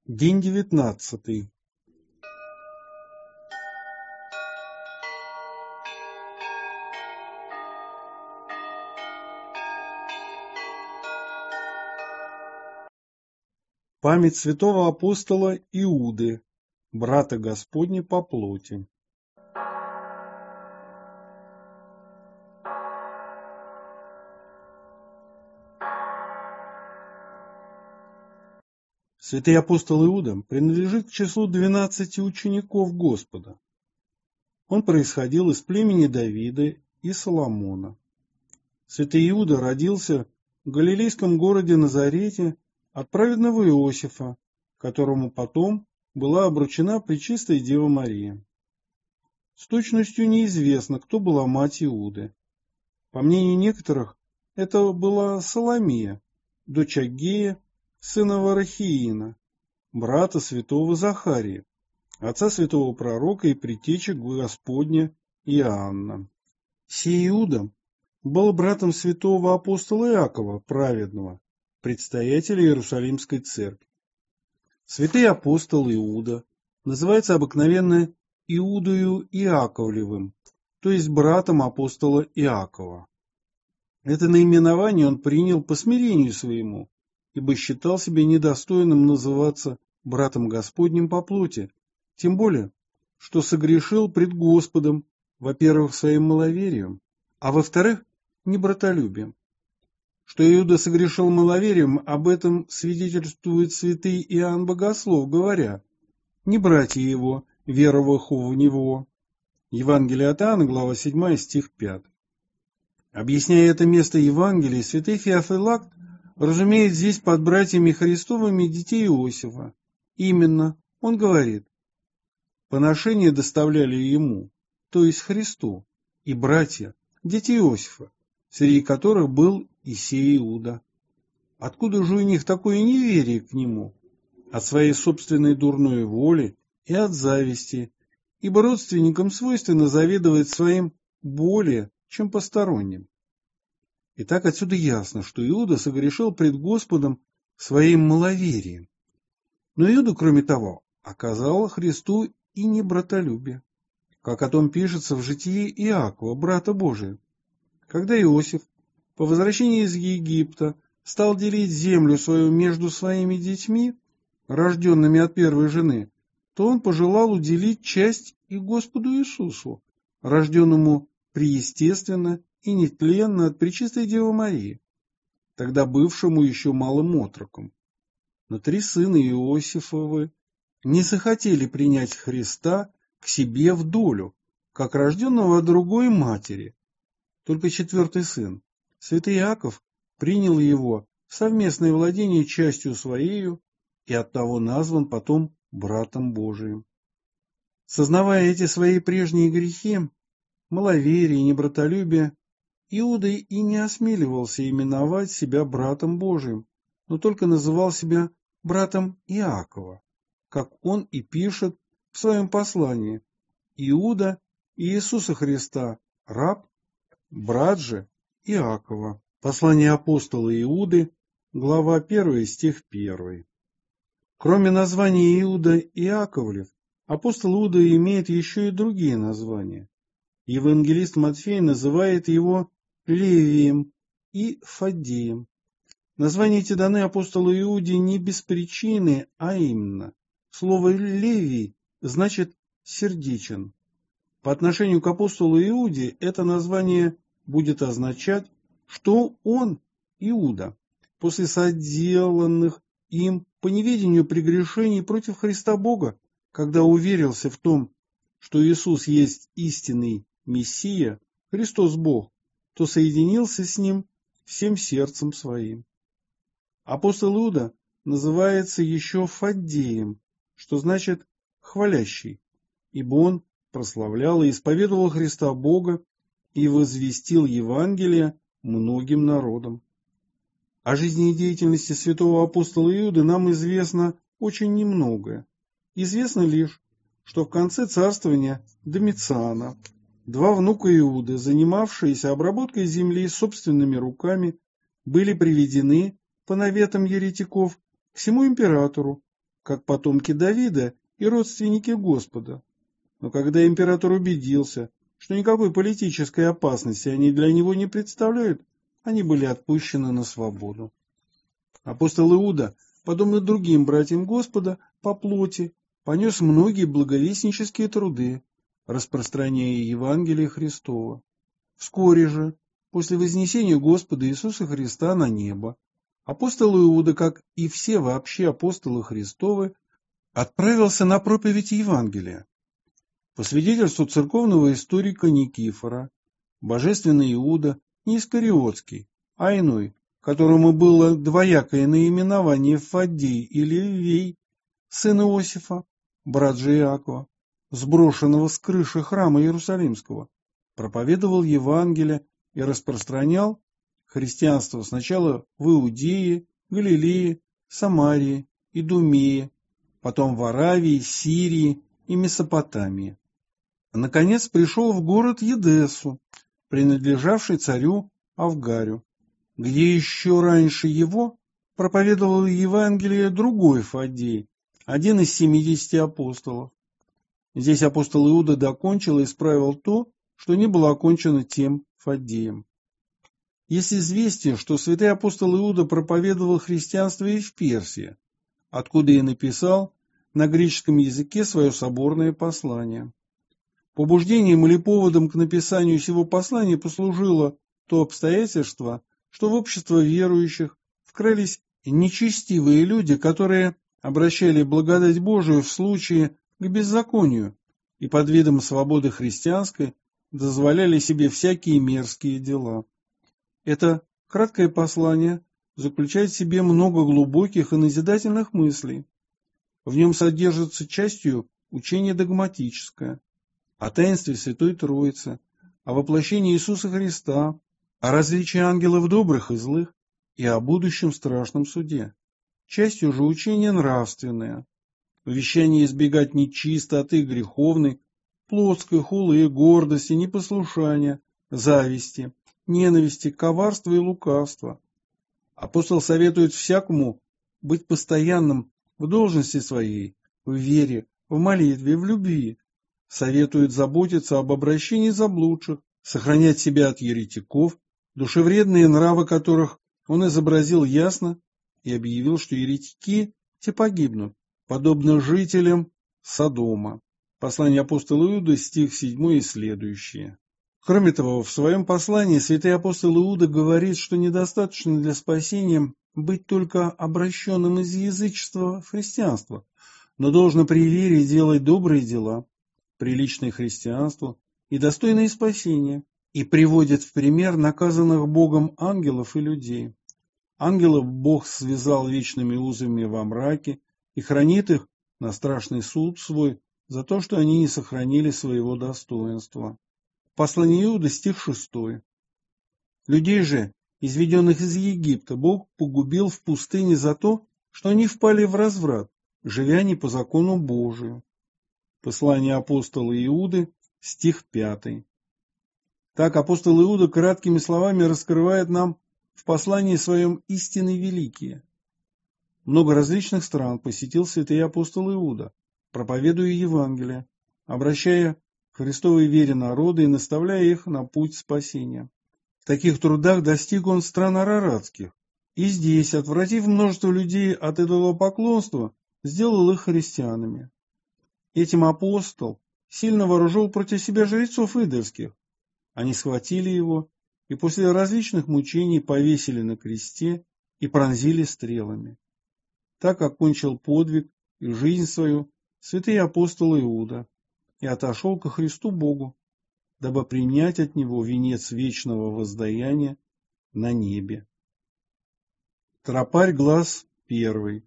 День 19. Память святого апостола Иуды, брата Господня по плоти. Святый апостол Иуда принадлежит к числу 12 учеников Господа. Он происходил из племени Давида и Соломона. Святый Иуда родился в галилейском городе Назарете от праведного Иосифа, которому потом была обручена Пречистая Дева Мария. С точностью неизвестно, кто была мать Иуды. По мнению некоторых, это была Соломия, дочь Аггея, сына Варахиина, брата святого Захария, отца святого пророка и предтечи Господня Иоанна. Сей Иуда был братом святого апостола Иакова, праведного, предстоятеля Иерусалимской церкви. Святый апостол Иуда называется обыкновенно Иудою Иаковлевым, то есть братом апостола Иакова. Это наименование он принял по смирению своему, ибо считал себя недостойным называться братом Господним по плоти, тем более, что согрешил пред Господом, во-первых, своим маловерием, а во-вторых, небратолюбием. Что Иуда согрешил маловерием, об этом свидетельствует святый Иоанн Богослов, говоря: «Не братья его, веровых в него». Евангелие от Иоанна, глава 7, стих 5. Объясняя это место Евангелия, святый Феофилакт разумеет здесь под братьями Христовыми детей Иосифа. Именно, он говорит: поношения доставляли ему, то есть Христу, и братья, дети Иосифа, среди которых был и сей Иуда. Откуда же у них такое неверие к нему? От своей собственной дурной воли и от зависти, ибо родственникам свойственно завидовать своим более, чем посторонним. Итак, отсюда ясно, что Иуда согрешил пред Господом своим маловерием. Но Иуда, кроме того, оказал Христу и небратолюбие, как о том пишется в житии Иакова, брата Божия. Когда Иосиф по возвращении из Египта стал делить землю свою между своими детьми, рожденными от первой жены, то он пожелал уделить часть и Господу Иисусу, рожденному преестественно и нетленно от Пречистой Девы Марии, тогда бывшему еще малым отроком. Но 3 сына Иосифовы не захотели принять Христа к себе в долю, как рожденного от другой матери. Только 4-й сын, святый Иаков, принял его в совместное владение частью своею и оттого назван потом братом Божиим. Сознавая эти свои прежние грехи, маловерие и небратолюбие, Иуда и не осмеливался именовать себя братом Божиим, но только называл себя братом Иакова, как он и пишет в своем послании: Иуда Иисуса Христа, раб, брат же Иакова. Послание апостола Иуды, глава 1, стих 1. Кроме названия Иуда Иаковлев, апостол Иуда имеет еще и другие названия. Евангелист Матфей называет его Левием и Фаддеем. Названия эти даны апостолу Иуде не без причины, а именно. Слово «Левий» значит «сердечен». По отношению к апостолу Иуде это название будет означать, что он, Иуда, после соделанных им по неведению прегрешений против Христа Бога, когда уверился в том, что Иисус есть истинный Мессия, Христос Бог, то соединился с Ним всем сердцем своим. Апостол Иуда называется еще Фаддеем, что значит «хвалящий», ибо он прославлял и исповедовал Христа Бога и возвестил Евангелие многим народам. О жизни и деятельности святого апостола Иуды нам известно очень немногое. Известно лишь, что в конце царствования Домициана 2 внука Иуды, занимавшиеся обработкой земли собственными руками, были приведены по наветам еретиков к всему императору, как потомки Давида и родственники Господа. Но когда император убедился, что никакой политической опасности они для него не представляют, они были отпущены на свободу. Апостол Иуда, подобно другим братьям Господа по плоти, понес многие благовестнические труды, распространяя Евангелие Христова. Вскоре же, после вознесения Господа Иисуса Христа на небо, апостол Иуда, как и все вообще апостолы Христовы, отправился на проповедь Евангелия. По свидетельству церковного историка Никифора, божественный Иуда не Искариотский, а иной, которому было двоякое наименование Фаддей или Вей, сын Иосифа, брат же Иакова, сброшенного с крыши храма Иерусалимского, проповедовал Евангелие и распространял христианство сначала в Иудее, Галилее, Самарии, Идумее, потом в Аравии, Сирии и Месопотамии. Наконец пришел в город Едессу, принадлежавший царю Авгарю, где еще раньше его проповедовал Евангелие другой Фаддей, один из 70 апостолов. Здесь апостол Иуда докончил и исправил то, что не было окончено тем Фаддеем. Есть известие, что святой апостол Иуда проповедовал христианство и в Персии, откуда и написал на греческом языке свое соборное послание. Побуждением или поводом к написанию сего послания послужило то обстоятельство, что в общество верующих вкрались нечестивые люди, которые обращали благодать Божию в случае к беззаконию и под видом свободы христианской дозволяли себе всякие мерзкие дела. Это краткое послание заключает в себе много глубоких и назидательных мыслей. В нем содержится частью учение догматическое, о таинстве Святой Троицы, о воплощении Иисуса Христа, о различии ангелов добрых и злых и о будущем страшном суде. Частью же учение нравственное, увещание избегать нечистоты греховной, плотской хулы, гордости, непослушания, зависти, ненависти, коварства и лукавства. Апостол советует всякому быть постоянным в должности своей, в вере, в молитве, в любви. Советует заботиться об обращении заблудших, сохранять себя от еретиков, душевредные нравы которых он изобразил ясно и объявил, что еретики те погибнут, подобно жителям Содома. Послание апостола Иуды, стих 7 и следующие. Кроме того, в своем послании святой апостол Иуда говорит, что недостаточно для спасения быть только обращенным из язычества в христианство, но должно при вере делать добрые дела, приличное христианству и достойное спасения, и приводит в пример наказанных Богом ангелов и людей. Ангелов Бог связал вечными узами во мраке и хранит их на страшный суд свой за то, что они не сохранили своего достоинства. Послание Иуды, стих 6. Людей же, изведенных из Египта, Бог погубил в пустыне за то, что они впали в разврат, живя не по закону Божию. Послание апостола Иуды, стих 5. Так апостол Иуда краткими словами раскрывает нам в послании своем истины великие. Много различных стран посетил святый апостол Иуда, проповедуя Евангелие, обращая к Христовой вере народы и наставляя их на путь спасения. В таких трудах достиг он стран араратских, и здесь, отвратив множество людей от идолопоклонства, сделал их христианами. Этим апостол сильно вооружил против себя жрецов идольских. Они схватили его и после различных мучений повесили на кресте и пронзили стрелами. Так окончил подвиг и жизнь свою святый апостол Иуда и отошел ко Христу Богу, дабы принять от Него венец вечного воздаяния на небе. Тропарь глаз 1.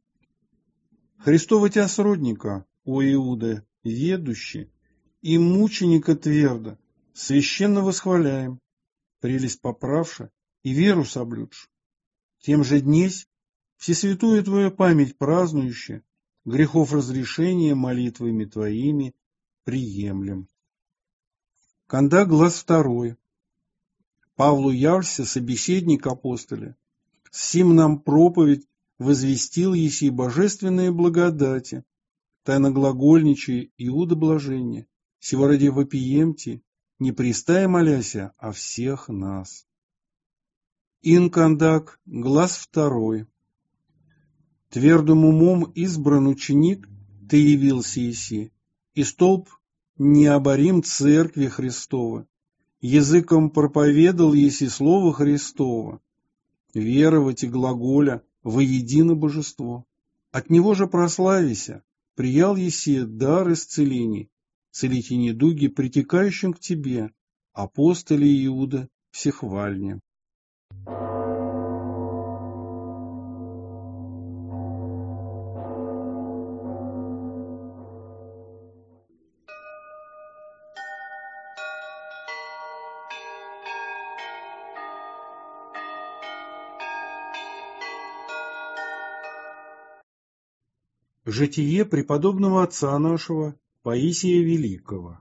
Христова тя сродника, о Иуда, ведущий, и мученика твердо, священно восхваляем, прелесть поправши и веру соблюдши. Тем же днесь всесвятую Твою память празднующая, грехов разрешения молитвами Твоими приемлем. Канда глаз 2. Павлу явлься собеседник апостоля. Сим нам проповедь возвестил еси божественные благодати, тайно глагольничая Иуда блажение, сего ради вопиемте, не пристая моляся о всех нас. Инкандак, глаз 2. Твердым умом избран ученик, ты явился еси, и столб необорим церкви Христова, языком проповедал еси слово Христово, веровать и глаголя воедино божество. От него же прославися, приял еси дар исцелений, целите недуги, притекающим к тебе, апостоле Иуда всехвальне. Житие преподобного отца нашего Паисия Великого.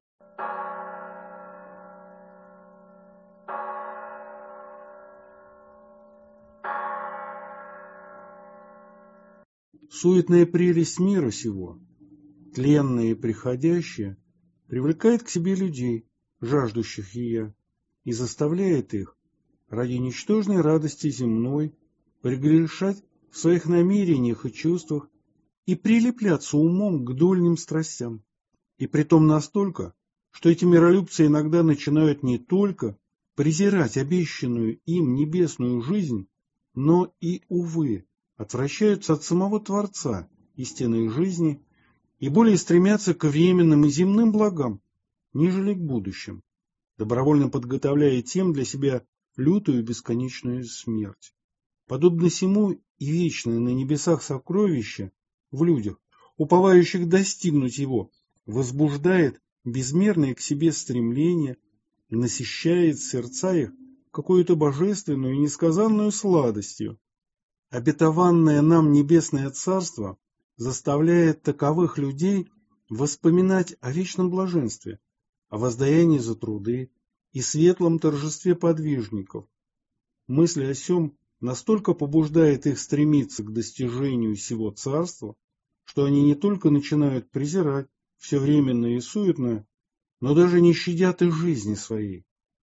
Суетная прелесть мира сего, тленная и приходящая, привлекает к себе людей, жаждущих ее, и заставляет их ради ничтожной радости земной прегрешать в своих намерениях и чувствах и прилепляться умом к дольным страстям, и притом настолько, что эти миролюбцы иногда начинают не только презирать обещанную им небесную жизнь, но и, увы, отвращаются от самого Творца истинной жизни и более стремятся к временным и земным благам, нежели к будущим, добровольно подготовляя тем для себя лютую бесконечную смерть. Подобно сему и вечное на небесах сокровище в людях, уповающих достигнуть его, возбуждает безмерное к себе стремление и насыщает сердца их какую-то божественную и несказанную сладостью. Обетованное нам небесное царство заставляет таковых людей воспоминать о вечном блаженстве, о воздаянии за труды и светлом торжестве подвижников. Мысль о сем настолько побуждает их стремиться к достижению сего царства, что они не только начинают презирать все временное и суетное, но даже не щадят и жизни своей,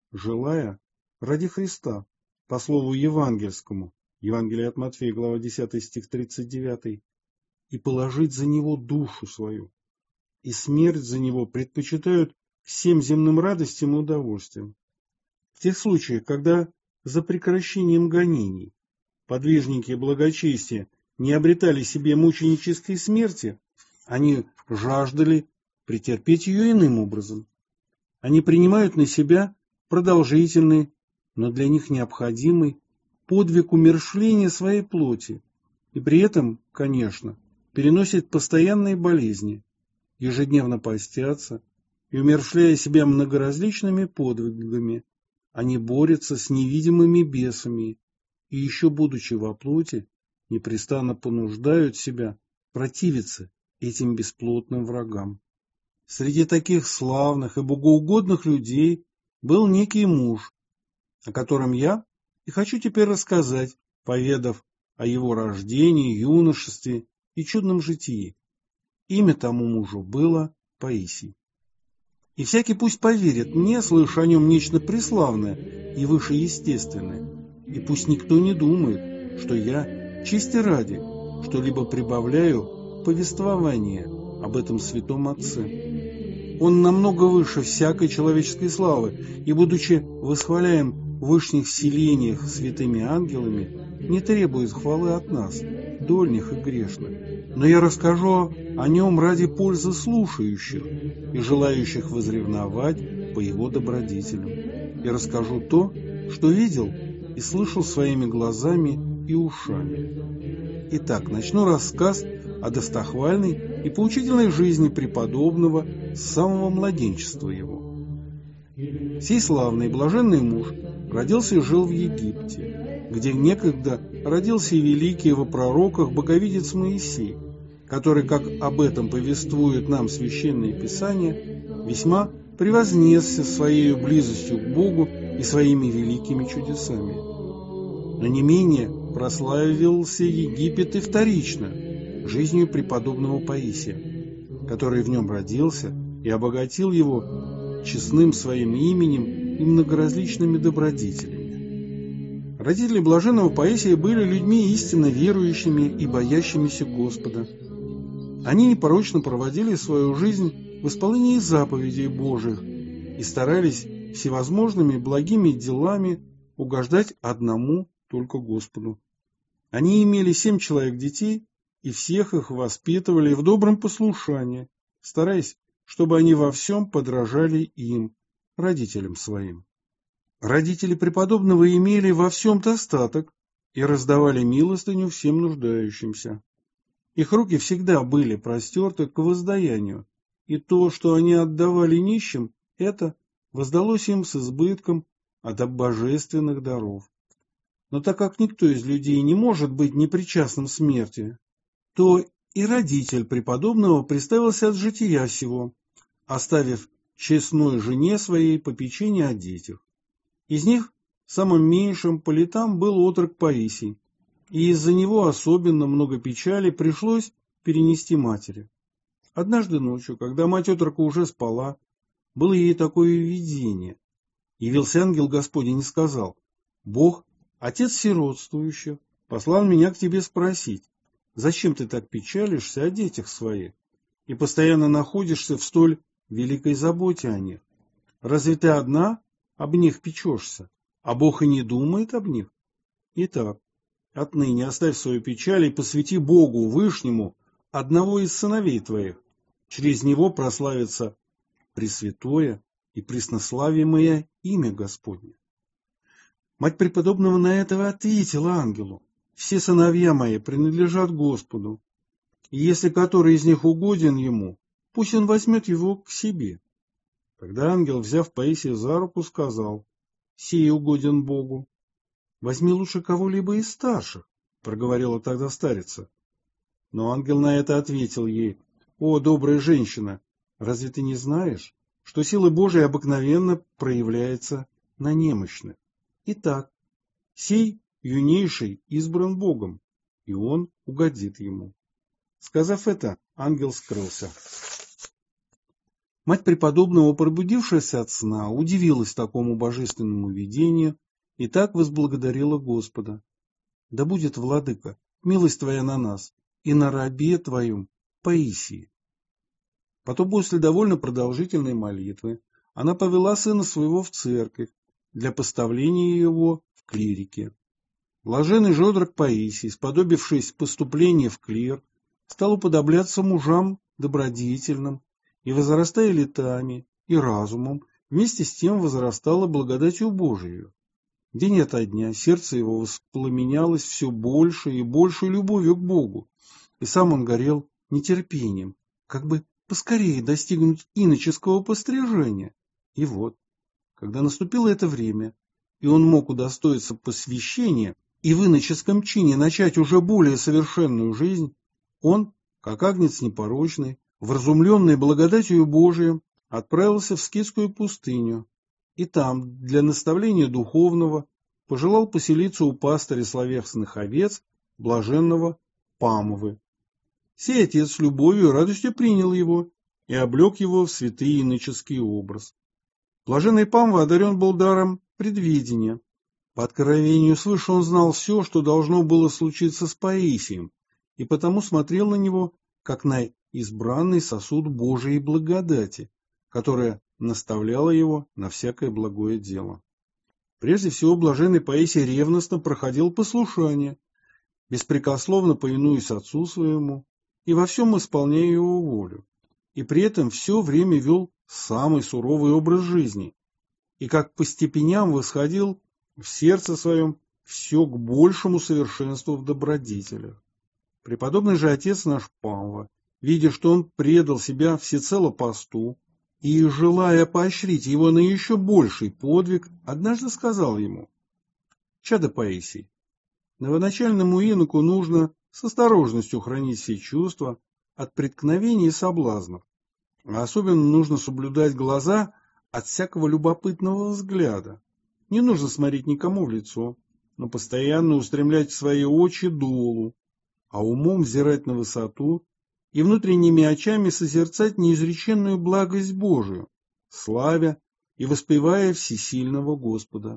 желая ради Христа, по слову евангельскому, Евангелие от Матфея, глава 10, стих 39, и положить за него душу свою, и смерть за него предпочитают всем земным радостям и удовольствиям. В тех случаях, когда за прекращением гонений подвижники благочестия не обретали себе мученической смерти, они жаждали претерпеть ее иным образом. Они принимают на себя продолжительный, но для них необходимый подвиг умерщвления своей плоти, и при этом, конечно, переносят постоянные болезни, ежедневно постятся и, умерщвляя себя многоразличными подвигами, они борются с невидимыми бесами и, еще будучи во плоти, непрестанно понуждают себя противиться этим бесплотным врагам. Среди таких славных и богоугодных людей был некий муж, о котором я и хочу теперь рассказать, поведав о его рождении, юношестве и чудном житии. Имя тому мужу было Паисий. И всякий пусть поверит мне, слыша о нем нечто преславное и вышеестественное, и пусть никто не думает, что я, чести ради, что-либо прибавляю повествование об этом святом отце. Он намного выше всякой человеческой славы, и, будучи восхваляем в вышних селениях святыми ангелами, не требует хвалы от нас, дольних и грешных. Но я расскажу о нем ради пользы слушающих и желающих возревновать по его добродетелям. И расскажу то, что видел и слышал своими глазами и ушами. Итак, начну рассказ о достохвальной и поучительной жизни преподобного с самого младенчества его. Сей славный и блаженный муж родился и жил в Египте, где некогда родился и великий во пророках боговидец Моисей, который, как об этом повествует нам Священное Писание, весьма превознесся своей близостью к Богу и своими великими чудесами. Но не менее прославился Египет и вторично жизнью преподобного Паисия, который в нем родился и обогатил его честным своим именем и многоразличными добродетелями. Родители блаженного Паисия были людьми истинно верующими и боящимися Господа. Они непорочно проводили свою жизнь в исполнении заповедей Божьих и старались всевозможными благими делами угождать одному только Господу. Они имели 7 человек детей, и всех их воспитывали в добром послушании, стараясь, чтобы они во всем подражали им, родителям своим. Родители преподобного имели во всем достаток и раздавали милостыню всем нуждающимся. Их руки всегда были простерты к воздаянию, и то, что они отдавали нищим, это воздалось им с избытком от божественных даров. Но так как никто из людей не может быть непричастным смерти, то и родитель преподобного приставился от жития сего, оставив честной жене своей попечение о детях. Из них самым меньшим по летам был отрок Паисий, и из-за него особенно много печали пришлось перенести матери. Однажды ночью, когда мать отрока уже спала, было ей такое видение. Явился ангел Господень и сказал: «Бог, отец сиротствующих, послал меня к тебе спросить, зачем ты так печалишься о детях своих и постоянно находишься в столь великой заботе о них? Разве ты одна об них печешься, а Бог и не думает об них? Итак, отныне оставь свою печаль и посвяти Богу Вышнему одного из сыновей твоих. Через него прославится пресвятое и преснославимое имя Господне». Мать преподобного на это ответила ангелу: «Все сыновья мои принадлежат Господу, и если который из них угоден ему, пусть он возьмет его к себе». Тогда ангел, взяв Паисия за руку, сказал: «Сей угоден Богу». «Возьми лучше кого-либо из старших», — проговорила тогда старица. Но ангел на это ответил ей: «О, добрая женщина, разве ты не знаешь, что сила Божия обыкновенно проявляется на немощных? Итак, сей юнейший избран Богом, и он угодит ему». Сказав это, ангел скрылся. Мать преподобного, пробудившаяся от сна, удивилась такому божественному видению и так возблагодарила Господа: «Да будет, владыка, милость твоя на нас и на рабе твоем Паисии». Потом, после довольно продолжительной молитвы, она повела сына своего в церковь для поставления его в клирике. Блаженный же отрок Паисий, сподобившись поступления в клир, стал уподобляться мужам добродетельным, и, возрастая летами и разумом, вместе с тем возрастало благодатью Божией. День ото дня сердце его воспламенялось все больше и больше любовью к Богу, и сам он горел нетерпением, как бы поскорее достигнуть иноческого пострижения. И вот, когда наступило это время, и он мог удостоиться посвящения и в иноческом чине начать уже более совершенную жизнь, он, как агнец непорочный, вразумленный благодатью Божией, отправился в скитскую пустыню, и там, для наставления духовного, пожелал поселиться у пастыря словесных овец, блаженного Памвы. Сей отец с любовью и радостью принял его и облег его в святый иноческий образ. Блаженный Памва одарен был даром предвидения. По откровению свыше он знал все, что должно было случиться с Паисием, и потому смотрел на него, как на избранный сосуд Божией благодати, которая наставляла его на всякое благое дело. Прежде всего, блаженный Паисий ревностно проходил послушание, беспрекословно повинуясь отцу своему и во всем исполняя его волю, и при этом все время вел самый суровый образ жизни, и как по степеням восходил в сердце своем все к большему совершенству в добродетелях. Преподобный же отец наш Памва, видя, что он предал себя всецело посту, и, желая поощрить его на еще больший подвиг, однажды сказал ему: «Чадо Паисий, новоначальному иноку нужно с осторожностью хранить все чувства от преткновений и соблазнов, а особенно нужно соблюдать глаза от всякого любопытного взгляда. Не нужно смотреть никому в лицо, но постоянно устремлять свои очи долу, а умом взирать на высоту и внутренними очами созерцать неизреченную благость Божию, славя и воспевая всесильного Господа.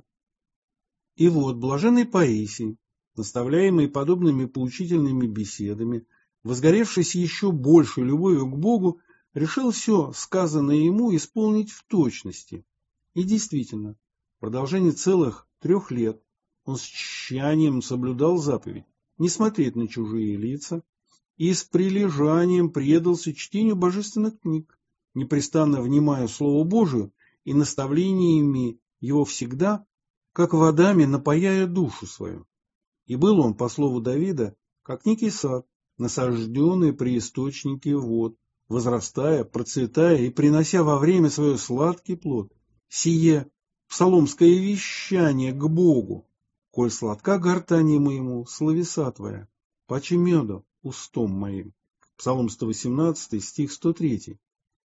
И вот блаженный Паисий, наставляемый подобными поучительными беседами, возгоревшись еще большей любовью к Богу, решил все сказанное ему исполнить в точности. И действительно, в продолжении целых 3 лет он с тщанием соблюдал заповедь не смотреть на чужие лица и с прилежанием предался чтению божественных книг, непрестанно внимая Слову Божию и наставлениями его всегда, как водами напояя душу свою. И был он, по слову Давида, как некий сад, насажденный при источнике вод, возрастая, процветая и принося во время свое сладкий плод. Сие псаломское вещание к Богу, коль сладка гортани моему, словеса твоя, паче меда устом моим. Псалом 118, стих 103.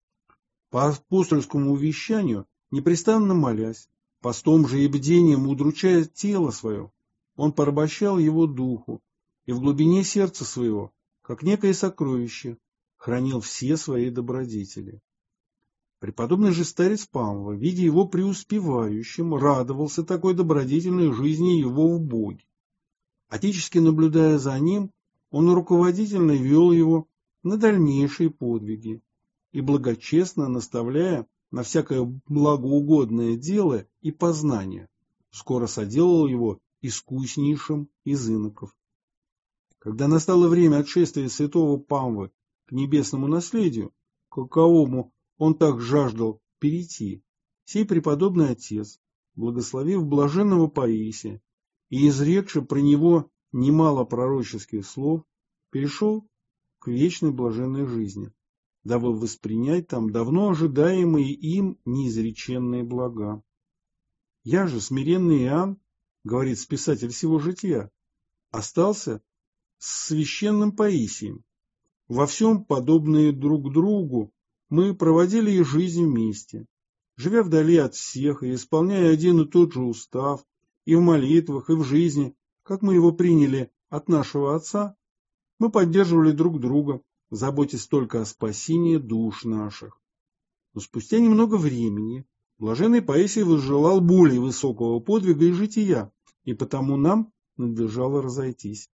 По апостольскому вещанию, непрестанно молясь, постом же и бдением удручая тело свое, он порабощал его духу и в глубине сердца своего, как некое сокровище, хранил все свои добродетели. Преподобный же старец Памва, видя его преуспевающим, радовался такой добродетельной жизни его в Боге. Отечески наблюдая за ним, он руководительно вел его на дальнейшие подвиги и благочестно наставляя на всякое благоугодное дело и познание, скоро соделал его искуснейшим из иноков. Когда настало время отшествия святого Памвы к небесному наследию, к каковому он так жаждал перейти, сей преподобный отец, благословив блаженного Паисия и изрекши про него немало пророческих слов, перешел к вечной блаженной жизни, дабы воспринять там давно ожидаемые им неизреченные блага. Я же, смиренный Иоанн, говорит списатель сего жития, остался с священным Паисием. Во всем подобные друг другу мы проводили и жизнь вместе, живя вдали от всех и исполняя один и тот же устав, и в молитвах, и в жизни, как мы его приняли от нашего Отца, мы поддерживали друг друга, заботясь только о спасении душ наших. Но спустя немного времени блаженный Паисий возжелал более высокого подвига и жития, и потому нам надлежало разойтись.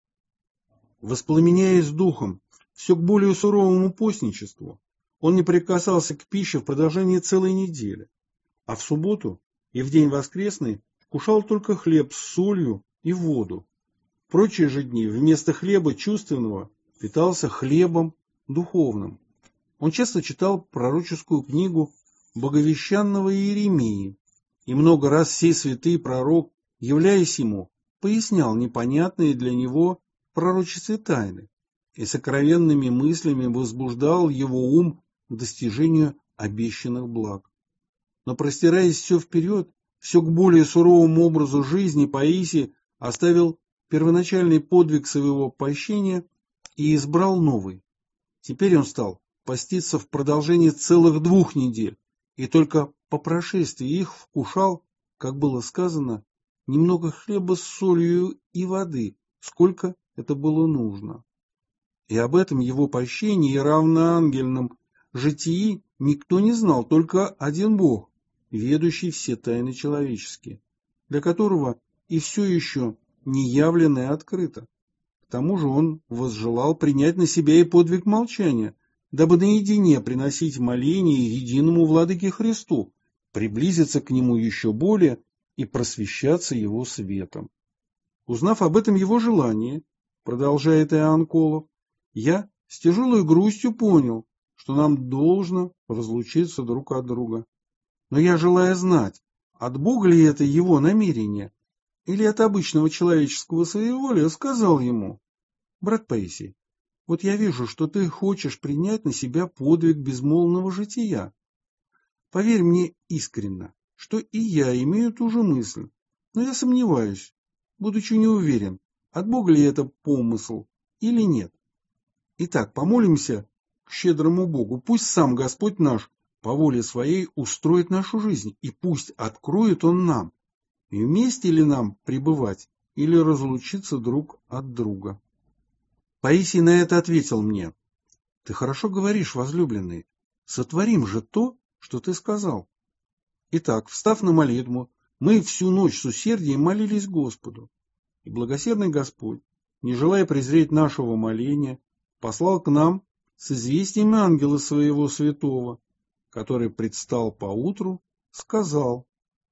Воспламеняясь духом все к более суровому постничеству, он не прикасался к пище в продолжении целой недели, а в субботу и в день воскресный вкушал только хлеб с солью и воду. В прочие же дни вместо хлеба чувственного питался хлебом духовным. Он часто читал пророческую книгу боговещанного Иеремии, и много раз сей святый пророк, являясь ему, пояснял непонятные для него пророческие тайны и сокровенными мыслями возбуждал его ум к достижению обещанных благ. Но, простираясь все вперед, все к более суровому образу жизни, Паисий оставил первоначальный подвиг своего пощения и избрал новый. Теперь он стал поститься в продолжении целых 2 недель, и только по прошествии их вкушал, как было сказано, немного хлеба с солью и воды, сколько это было нужно. И об этом его пощении и равноангельном житии никто не знал, только один Бог, ведущий все тайны человеческие, для которого и все еще не явлено и открыто. К тому же он возжелал принять на себя и подвиг молчания, дабы наедине приносить моления единому Владыке Христу, приблизиться к нему еще более и просвещаться его светом. Узнав об этом его желании, продолжает Иоанн Колов, я с тяжелой грустью понял, что нам должно разлучиться друг от друга. Но я желаю знать, от Бога ли это его намерение, или от обычного человеческого своеволия, сказал ему: брат Паисий, вот я вижу, что ты хочешь принять на себя подвиг безмолвного жития. Поверь мне искренне, что и я имею ту же мысль, но я сомневаюсь, будучи не уверен, от Бога ли это помысл или нет. Итак, помолимся к щедрому Богу, пусть сам Господь наш по воле своей устроит нашу жизнь, и пусть откроет Он нам, и вместе ли нам пребывать, или разлучиться друг от друга. Паисий на это ответил мне: ты хорошо говоришь, возлюбленный, сотворим же то, что ты сказал. Итак, встав на молитву, мы всю ночь с усердием молились Господу. И благосердный Господь, не желая презреть нашего моления, послал к нам с известием ангела своего святого, который предстал поутру, сказал: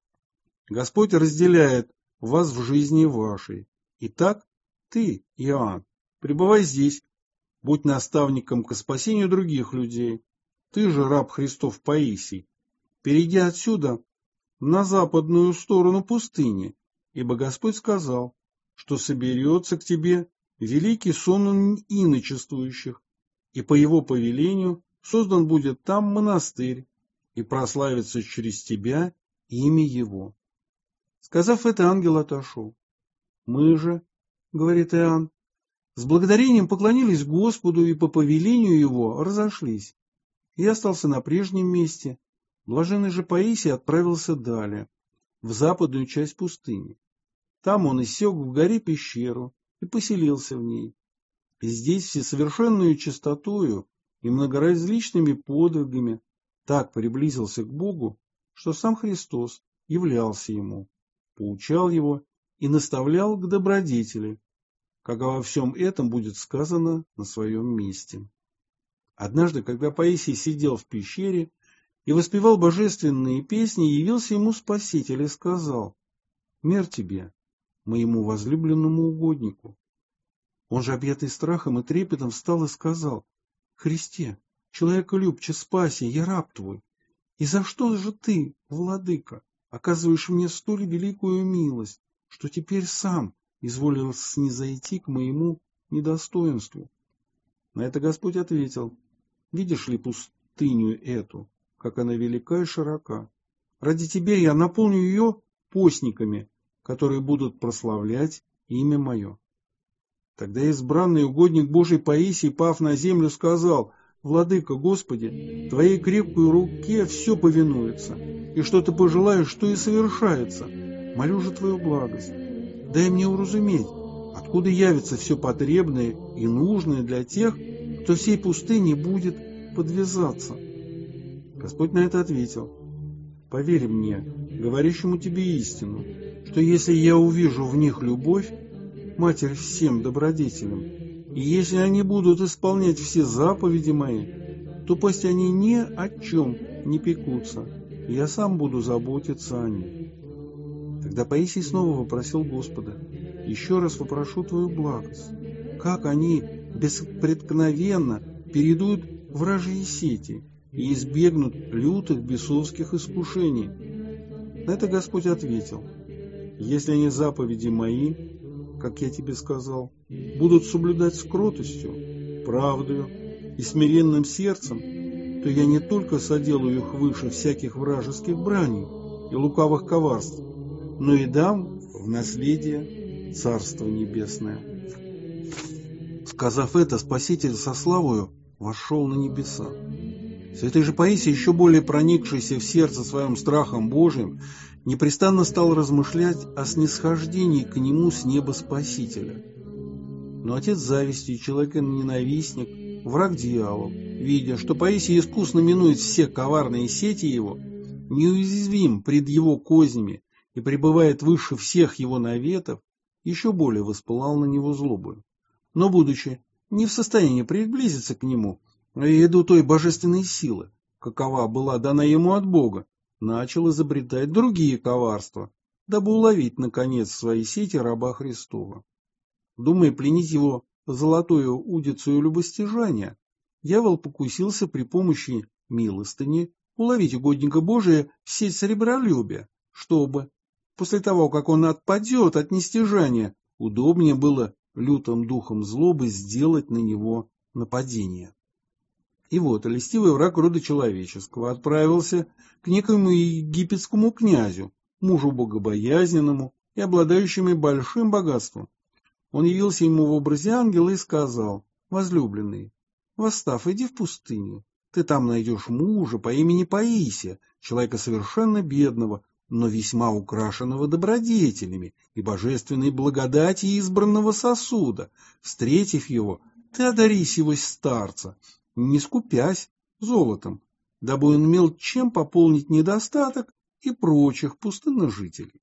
Господь разделяет вас в жизни вашей. Итак, ты, Иоанн, пребывай здесь, будь наставником к спасению других людей. Ты же, раб Христов Паисий, перейди отсюда на западную сторону пустыни, ибо Господь сказал, что соберется к тебе великий сон иночествующих, и по его повелению создан будет там монастырь, и прославится через тебя имя его. Сказав это, ангел отошел. Мы же, говорит Иоанн, с благодарением поклонились Господу и по повелению его разошлись. Я остался на прежнем месте. Блаженный же Паисий отправился далее, в западную часть пустыни. Там он иссек в горе пещеру и поселился в ней. И здесь всесовершенную чистотою и многоразличными подвигами так приблизился к Богу, что сам Христос являлся ему, поучал его и наставлял к добродетели, как во всем этом будет сказано на своем месте. Однажды, когда Паисий сидел в пещере и воспевал божественные песни, явился ему Спаситель и сказал: «Мир тебе, моему возлюбленному угоднику». Он же, объятый страхом и трепетом, встал и сказал: «Христе, человеколюбче спаси, я раб твой, и за что же ты, владыка, оказываешь мне столь великую милость, что теперь сам изволил снизойти к моему недостоинству?» На это Господь ответил: «Видишь ли пустыню эту, как она велика и широка? Ради тебя я наполню ее постниками, которые будут прославлять имя мое». Тогда избранный угодник Божий Паисий, пав на землю, сказал: «Владыка, Господи, Твоей крепкой руке все повинуется, и что Ты пожелаешь, то и совершается. Молю же Твою благость. Дай мне уразуметь, откуда явится все потребное и нужное для тех, кто всей пустыне будет подвязаться». Господь на это ответил: «Поверь мне, говорящему тебе истину, что если я увижу в них любовь, Матерь всем добродетелям, и если они будут исполнять все заповеди мои, то пусть они ни о чем не пекутся, и я сам буду заботиться о них». Тогда Паисий снова вопросил Господа: «Еще раз вопрошу Твою благость, как они беспреткновенно перейдут вражьи сети и избегнут лютых бесовских искушений?» На это Господь ответил: «Если они заповеди мои, как я тебе сказал, будут соблюдать с кротостью, правдою и смиренным сердцем, то я не только соделаю их выше всяких вражеских браней и лукавых коварств, но и дам в наследие Царство Небесное». Сказав это, Спаситель со славою вошел на небеса. Святой же Паисий, еще более проникшийся в сердце своим страхом Божиим, непрестанно стал размышлять о снисхождении к нему с неба Спасителя. Но отец зависти и человека-ненавистник, враг дьявол, видя, что Паисий искусно минует все коварные сети его, неуязвим пред его кознями и пребывает выше всех его наветов, еще более воспылал на него злобою. Но, будучи не в состоянии приблизиться к нему, ввиду той божественной силы, какова была дана ему от Бога, начал изобретать другие коварства, дабы уловить, наконец, в свои сети раба Христова. Думая пленить его золотою удицею любостяжания, дьявол покусился при помощи милостыни уловить угодника Божия в сеть сребролюбия, чтобы, после того, как он отпадет от нестяжания, удобнее было лютым духом злобы сделать на него нападение. И вот льстивый враг рода человеческого отправился к некоему египетскому князю, мужу богобоязненному и обладающему большим богатством. Он явился ему в образе ангела и сказал: «Возлюбленный, восстав, иди в пустыню. Ты там найдешь мужа по имени Паисия, человека совершенно бедного, но весьма украшенного добродетелями и божественной благодати избранного сосуда. Встретив его, ты одари сего старца, не скупясь золотом, дабы он имел чем пополнить недостаток и прочих пустынножителей.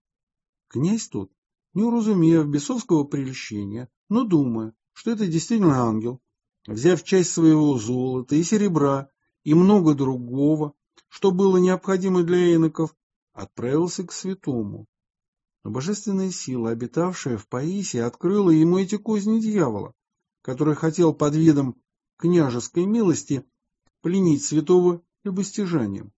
Князь тот, не уразумев бесовского прельщения, но думая, что это действительно ангел, взяв часть своего золота и серебра и много другого, что было необходимо для иноков, отправился к святому. Но божественная сила, обитавшая в Паисии, открыла ему эти козни дьявола, который хотел под видом княжеской милости пленить святого любостяжанием.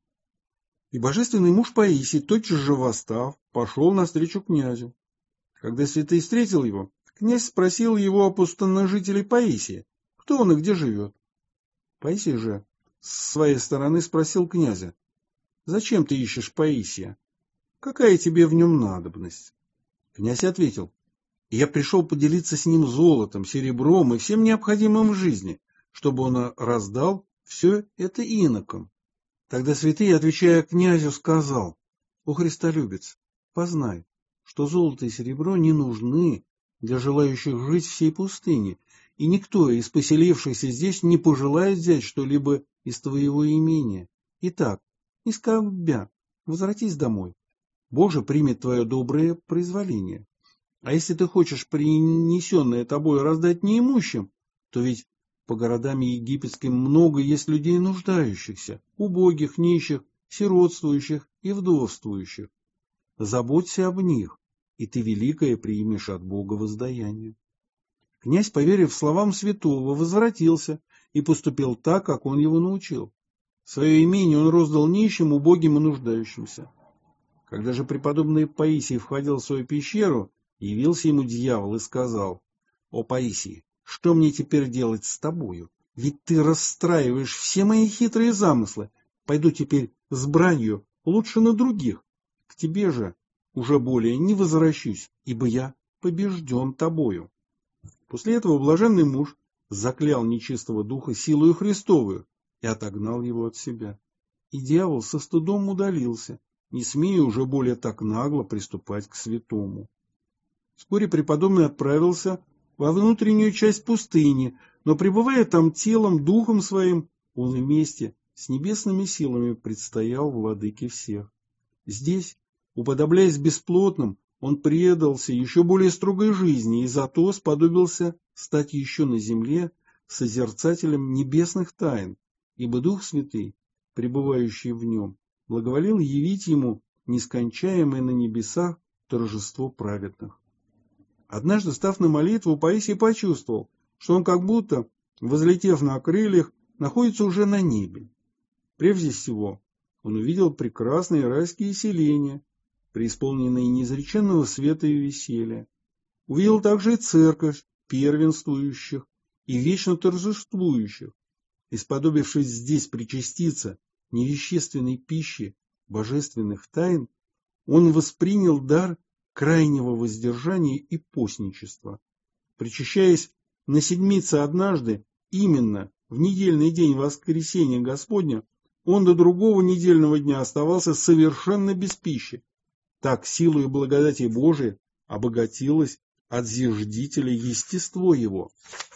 И божественный муж Паисий, тотчас же восстав, пошел навстречу князю. Когда святый встретил его, князь спросил его о пустынножителе Паисия, кто он и где живет. Паисий же с своей стороны спросил князя: «Зачем ты ищешь Паисия? Какая тебе в нем надобность?» Князь ответил: «Я пришел поделиться с ним золотом, серебром и всем необходимым в жизни, чтобы он раздал все это инокам». Тогда святый, отвечая князю, сказал: «О Христолюбец, познай, что золото и серебро не нужны для желающих жить в сей пустыне, и никто из поселившихся здесь не пожелает взять что-либо из твоего имения. Итак, не скорбя, возвратись домой. Боже примет твое доброе произволение. А если ты хочешь принесенное тобой раздать неимущим, то ведь по городам египетским много есть людей нуждающихся, убогих, нищих, сиротствующих и вдовствующих. Заботься об них, и ты великое примешь от Бога воздаяние». Князь, поверив словам святого, возвратился и поступил так, как он его научил. Свое имение он роздал нищим, убогим и нуждающимся. Когда же преподобный Паисий входил в свою пещеру, явился ему дьявол и сказал: «О Паисий, что мне теперь делать с тобою? Ведь ты расстраиваешь все мои хитрые замыслы. Пойду теперь с бранью лучше на других. К тебе же уже более не возвращусь, ибо я побежден тобою». После этого блаженный муж заклял нечистого духа силою Христовую и отогнал его от себя. И дьявол со стыдом удалился, не смея уже более так нагло приступать к святому. Вскоре преподобный отправился во внутреннюю часть пустыни, но, пребывая там телом, духом своим, он вместе с небесными силами предстоял владыке всех. Здесь, уподобляясь бесплотным, он предался еще более строгой жизни и зато сподобился стать еще на земле созерцателем небесных тайн, ибо Дух Святый, пребывающий в нем, благоволил явить ему нескончаемое на небесах торжество праведных. Однажды, став на молитву, Паисий почувствовал, что он как будто, возлетев на крыльях, находится уже на небе. Прежде всего, он увидел прекрасные райские селения, преисполненные неизреченного света и веселья. Увидел также и церковь первенствующих и вечно торжествующих, и, сподобившись здесь причаститься невещественной пищи божественных тайн, он воспринял дар крайнего воздержания и постничества. Причащаясь на седмице однажды, именно в недельный день воскресения Господня, он до другого недельного дня оставался совершенно без пищи. Так силою благодати Божией обогатилось от зиждителя естество его.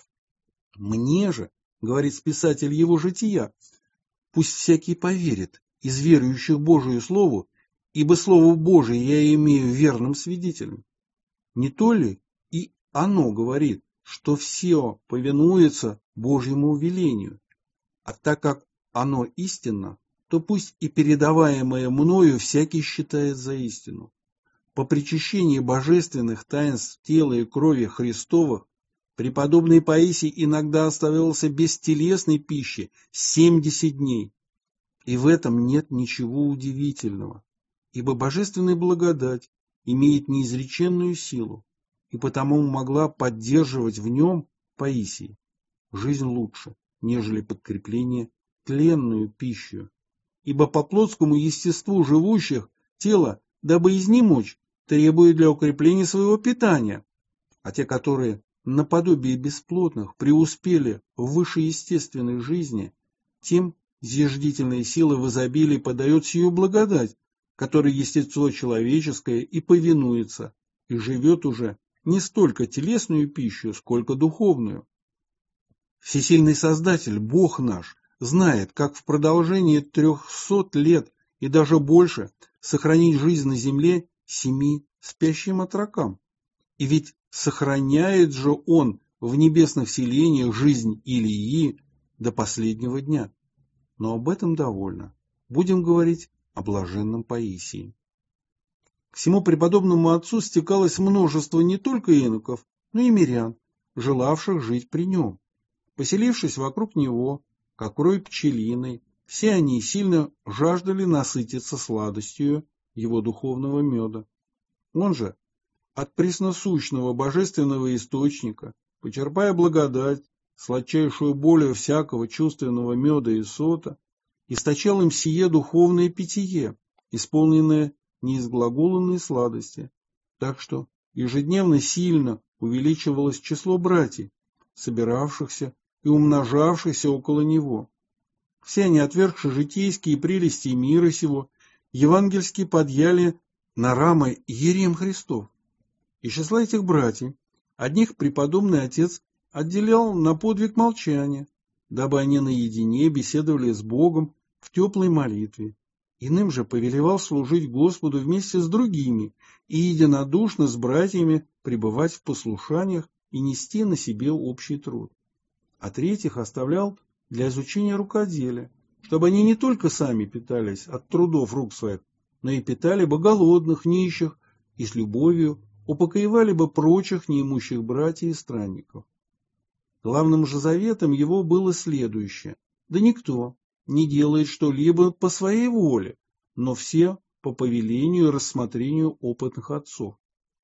«Мне же, — говорит списатель его жития, — пусть всякий поверит из верующих Божию Слову, ибо Слово Божие я имею верным свидетелем. Не то ли и оно говорит, что все повинуется Божьему велению, а так как оно истинно, то пусть и передаваемое мною всякий считает за истину. По причащении божественных таинств тела и крови Христовых преподобный Паисий иногда оставался без телесной пищи 70 дней. И в этом нет ничего удивительного, ибо божественная благодать имеет неизреченную силу, и потому могла поддерживать в нем, Паисий, жизнь лучше, нежели подкрепление тленную пищу. Ибо по плотскому естеству живущих тело, дабы изнемочь, требует для укрепления своего питания, а те, которые наподобие бесплотных преуспели в вышеестественной жизни, тем зиждительная сила в изобилии подает сию благодать, который естество человеческое и повинуется, и живет уже не столько телесную пищу, сколько духовную. Всесильный Создатель, Бог наш, знает, как в продолжении 300 лет и даже больше сохранить жизнь на земле 7 спящим отрокам. И ведь сохраняет же Он в небесных селениях жизнь Илии до последнего дня. Но об этом довольно. Будем говорить о блаженном Паисии. К всему преподобному отцу стекалось множество не только иноков, но и мирян, желавших жить при нем. Поселившись вокруг него, как рой пчелиный, все они сильно жаждали насытиться сладостью его духовного меда. Он же от пресносущного божественного источника, почерпая благодать, сладчайшую болью всякого чувственного меда и сота, источал им сие духовное питье, исполненное неизглаголанной сладости, так что ежедневно сильно увеличивалось число братьев, собиравшихся и умножавшихся около него. Все они, отвергши житейские прелести мира сего, евангельски подъяли на рамы Иереем Христов. Из числа этих братьев одних преподобный отец отделял на подвиг молчания, дабы они наедине беседовали с Богом в теплой молитве. Иным же повелевал служить Господу вместе с другими и единодушно с братьями пребывать в послушаниях и нести на себе общий труд. А третьих оставлял для изучения рукоделия, чтобы они не только сами питались от трудов рук своих, но и питали бы голодных, нищих, и с любовью упокоивали бы прочих неимущих братьев и странников. Главным же заветом его было следующее: да никто не делает что-либо по своей воле, но все по повелению и рассмотрению опытных отцов.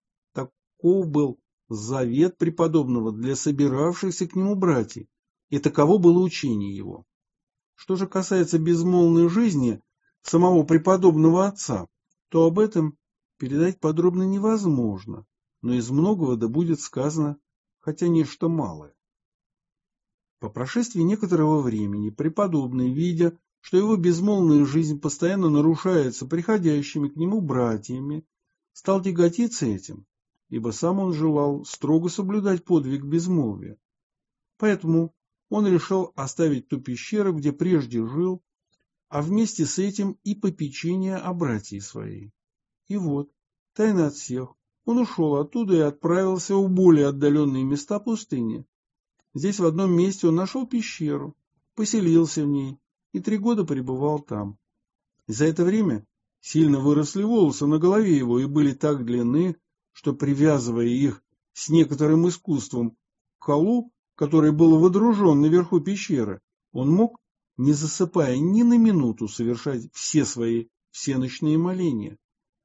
Таков был завет преподобного для собиравшихся к нему братьев, и таково было учение его. Что же касается безмолвной жизни самого преподобного отца, то об этом передать подробно невозможно, но из многого да будет сказано, хотя нечто малое. По прошествии некоторого времени преподобный, видя, что его безмолвная жизнь постоянно нарушается приходящими к нему братьями, стал тяготиться этим, ибо сам он желал строго соблюдать подвиг безмолвия. Поэтому он решил оставить ту пещеру, где прежде жил, а вместе с этим и попечение о братье своей. И вот, тайно от всех, он ушел оттуда и отправился в более отдаленные места пустыни. Здесь в одном месте он нашел пещеру, поселился в ней и 3 года пребывал там. И за это время сильно выросли волосы на голове его и были так длинны, что, привязывая их с некоторым искусством к колу, который был водружен наверху пещеры, он мог, не засыпая ни на минуту, совершать все свои всеночные моления.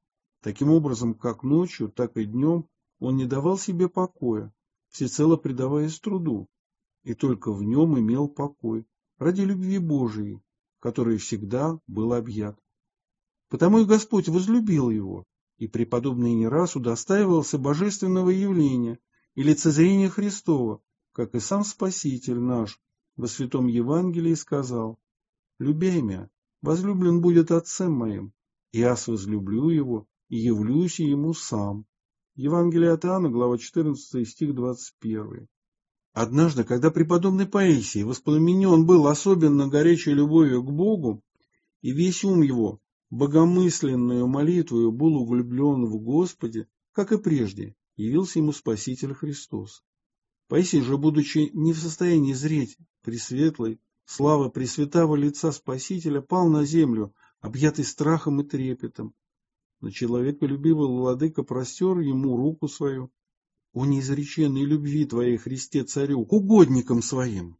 Таким образом, как ночью, так и днем он не давал себе покоя, всецело предаваясь труду, и только в нем имел покой, ради любви Божией, которой всегда был объят. Потому и Господь возлюбил его, и преподобный не раз удостаивался божественного явления и лицезрения Христова, как и сам Спаситель наш во Святом Евангелии сказал: «Любя меня, возлюблен будет Отцем моим, и аз возлюблю его, и явлюсь ему сам». Евангелие от Иоанна, глава 14, стих 21. Однажды, когда преподобный Паисий воспламенен был особенно горячей любовью к Богу, и весь ум его богомысленную молитвою был углублен в Господе, как и прежде, явился ему Спаситель Христос. Паисий же, будучи не в состоянии зреть пресветлой славы пресвятого лица Спасителя, пал на землю, объятый страхом и трепетом. Но человеколюбивый владыка простер ему руку свою: «О неизреченной любви Твоей, Христе Царю, к угодникам Своим!»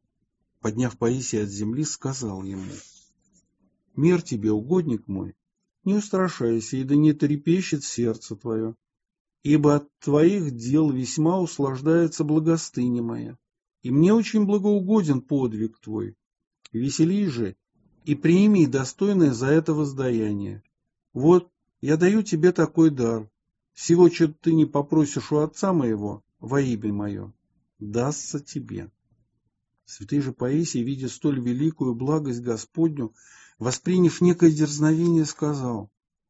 Подняв Паисия от земли, сказал ему: «Мир тебе, угодник мой, не устрашайся, и да не трепещет сердце твое, ибо от твоих дел весьма услаждается благостыня моя, и мне очень благоугоден подвиг твой. Веселись же и прими достойное за это воздаяние. Вот, я даю тебе такой дар. Всего, что ты не попросишь у отца моего во имя мое, дастся тебе». Святый же Паисий, видя столь великую благость Господню, восприняв некое дерзновение, сказал: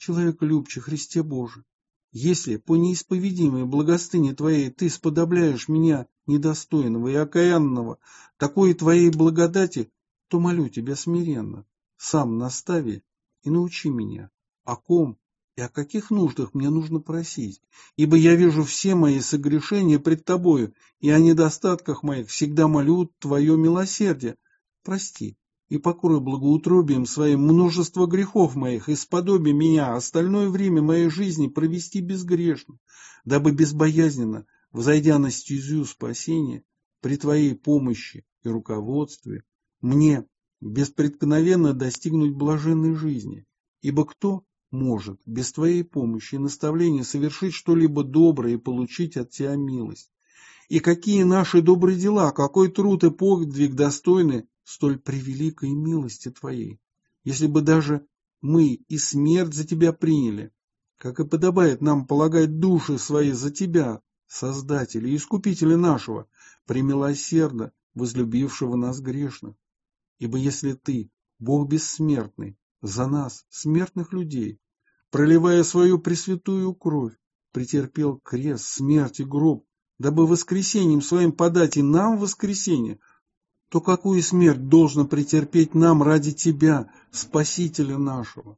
человеколюбче Христе Божий, если по неисповедимой благостыне Твоей Ты сподобляешь меня, недостойного и окаянного, такой Твоей благодати, то молю Тебя смиренно, сам настави и научи меня, о ком и о каких нуждах мне нужно просить, ибо я вижу все мои согрешения пред Тобою, и о недостатках моих всегда молю Твое милосердие. Прости и покрой благоутробием Своим множество грехов моих, и сподоби меня остальное время моей жизни провести безгрешно, дабы безбоязненно, взойдя на стезю спасения, при Твоей помощи и руководстве, мне беспреткновенно достигнуть блаженной жизни. Ибо кто может без Твоей помощи и наставления совершить что-либо доброе и получить от Тебя милость? И какие наши добрые дела, какой труд и подвиг достойны столь превеликой милости Твоей, если бы даже мы и смерть за Тебя приняли, как и подобает нам полагать души свои за Тебя, Создателя и Искупителя нашего, премилосердно возлюбившего нас грешных. Ибо если Ты, Бог бессмертный, за нас, смертных людей, проливая свою пресвятую кровь, претерпел крест, смерть и гроб, дабы воскресением своим подать и нам воскресение, то какую смерть должно претерпеть нам ради Тебя, Спасителя нашего?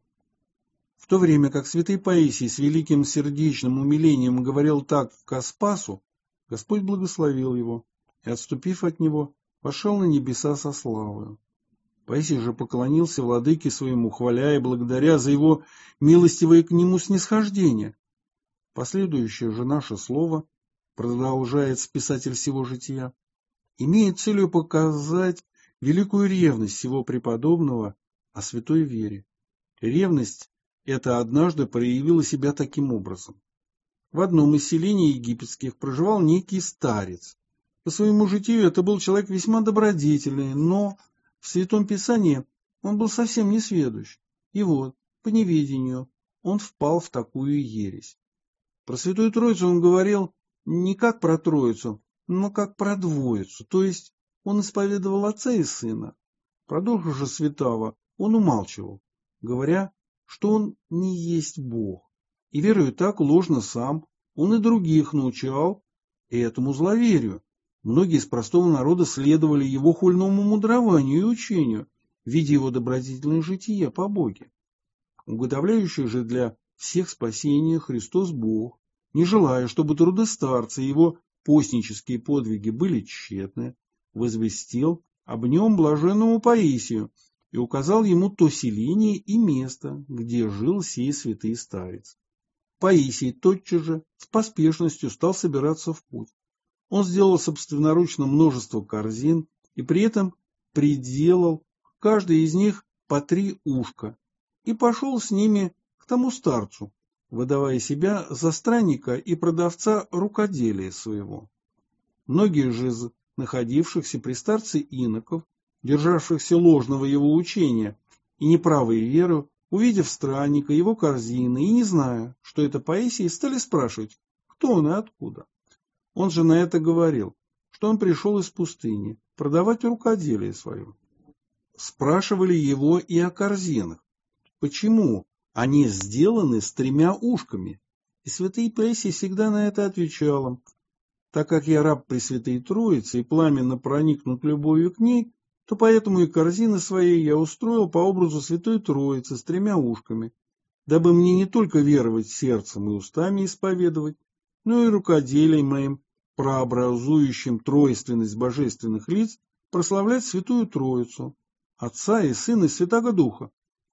В то время как святый Паисий с великим сердечным умилением говорил так к Аспасу, Господь благословил его и, отступив от него, пошел на небеса со славою. Паисий же поклонился владыке своему, хваля и благодаря за его милостивое к нему снисхождение. Последующее же наше слово, продолжает писатель сего жития, имеет целью показать великую ревность всего преподобного о святой вере. Ревность эта однажды проявила себя таким образом. В одном из селений египетских проживал некий старец. По своему житию это был человек весьма добродетельный, но в Святом Писании он был совсем несведущ. И вот, по неведению, он впал в такую ересь. Про Святую Троицу он говорил не как про Троицу, но как про Двоицу, то есть он исповедовал Отца и Сына. Про Духа же Святого он умалчивал, говоря, что он не есть Бог. И веруя так ложно сам, он и других научал этому зловерию. Многие из простого народа следовали его хульному мудрованию и учению, видя его добродетельное житие по Боге. Уготовляющий же для всех спасения Христос Бог, не желая, чтобы труды старца и его постнические подвиги были тщетны, возвестил об нем блаженному Паисию и указал ему то селение и место, где жил сей святый старец. Паисий тотчас же с поспешностью стал собираться в путь. Он сделал собственноручно множество корзин и при этом приделал каждой из них по 3 ушка и пошел с ними к тому старцу, выдавая себя за странника и продавца рукоделия своего. Многие же из находившихся при старце иноков, державшихся ложного его учения и неправой веры, увидев странника, его корзины и не зная, что это Паисий, стали спрашивать, кто он и откуда. Он же на это говорил, что он пришел из пустыни продавать рукоделие свое. Спрашивали его и о корзинах, почему они сделаны с 3 ушками, и святый Паисий всегда на это отвечал им: так как я раб Пресвятой Троицы и пламенно проникнут любовью к ней, то поэтому и корзины свои я устроил по образу Святой Троицы с 3 ушками, дабы мне не только веровать сердцем и устами исповедовать, но и рукоделием моим, прообразующим тройственность божественных лиц, прославлять Святую Троицу, Отца и Сына и Святаго Духа.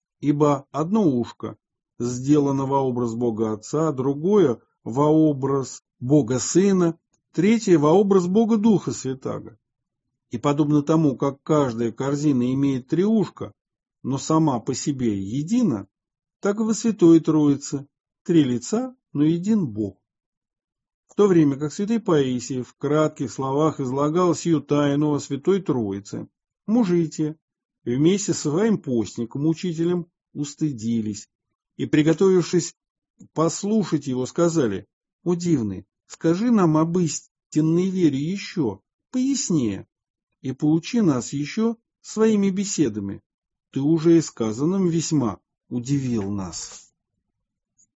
Ибо одно ушко сделано во образ Бога Отца, другое во образ Бога Сына, третье во образ Бога Духа Святаго. И подобно тому, как каждая корзина имеет 3 ушка, но сама по себе едина, так и во Святой Троице 3 лица, но един Бог. В то время как святый Паисий в кратких словах излагал сию тайну о Святой Троице, мужи те вместе со своим постником, учителем, устыдились и, приготовившись послушать его, сказали: «О дивный, скажи нам об истинной вере еще пояснее и поучи нас еще своими беседами. Ты уже и сказанным весьма удивил нас».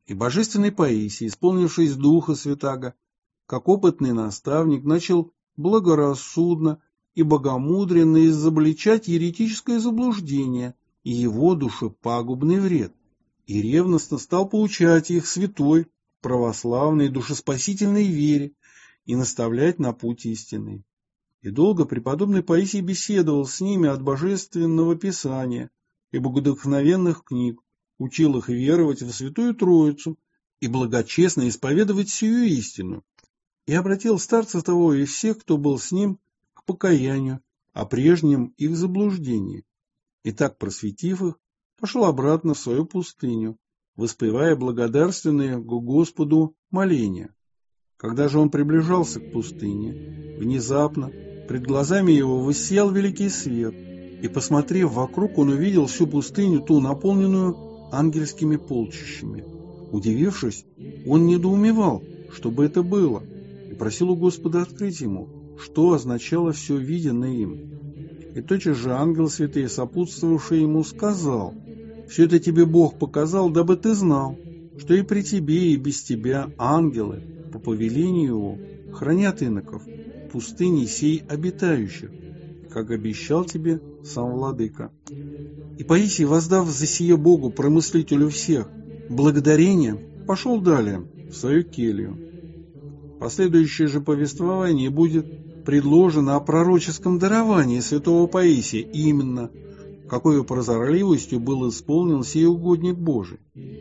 И божественный Паисий, исполнившись Духа Святаго, как опытный наставник, начал благорассудно и богомудренно изобличать еретическое заблуждение и его душепагубный вред, и ревностно стал поучать их святой, православной, душеспасительной вере и наставлять на путь истинный. И долго преподобный Паисий беседовал с ними от божественного писания и богодухновенных книг, учил их веровать в Святую Троицу и благочестно исповедовать сию истину, и обратил старцев того и всех, кто был с ним, к покаянию о прежнем их заблуждении. И так, просветив их, пошел обратно в свою пустыню, воспевая благодарственные Господу моления. Когда же он приближался к пустыне, внезапно пред глазами его воссиял великий свет, и, посмотрев вокруг, он увидел всю пустыню, ту, наполненную ангельскими полчищами. Удивившись, он недоумевал, что бы это было, и просил у Господа открыть ему, что означало все виденное им. И тотчас же ангел святый, сопутствовавший ему, сказал: «Все это тебе Бог показал, дабы ты знал, что и при тебе, и без тебя ангелы, по повелению его, хранят иноков, в пустыне сей обитающих, как обещал тебе сам Владыка». И Паисий, воздав за сие Богу, промыслителю всех, благодарение, пошел далее в свою келью. Последующее же повествование будет предложено о пророческом даровании святого Паисия, именно какой прозорливостью был исполнен сей угодник Божий.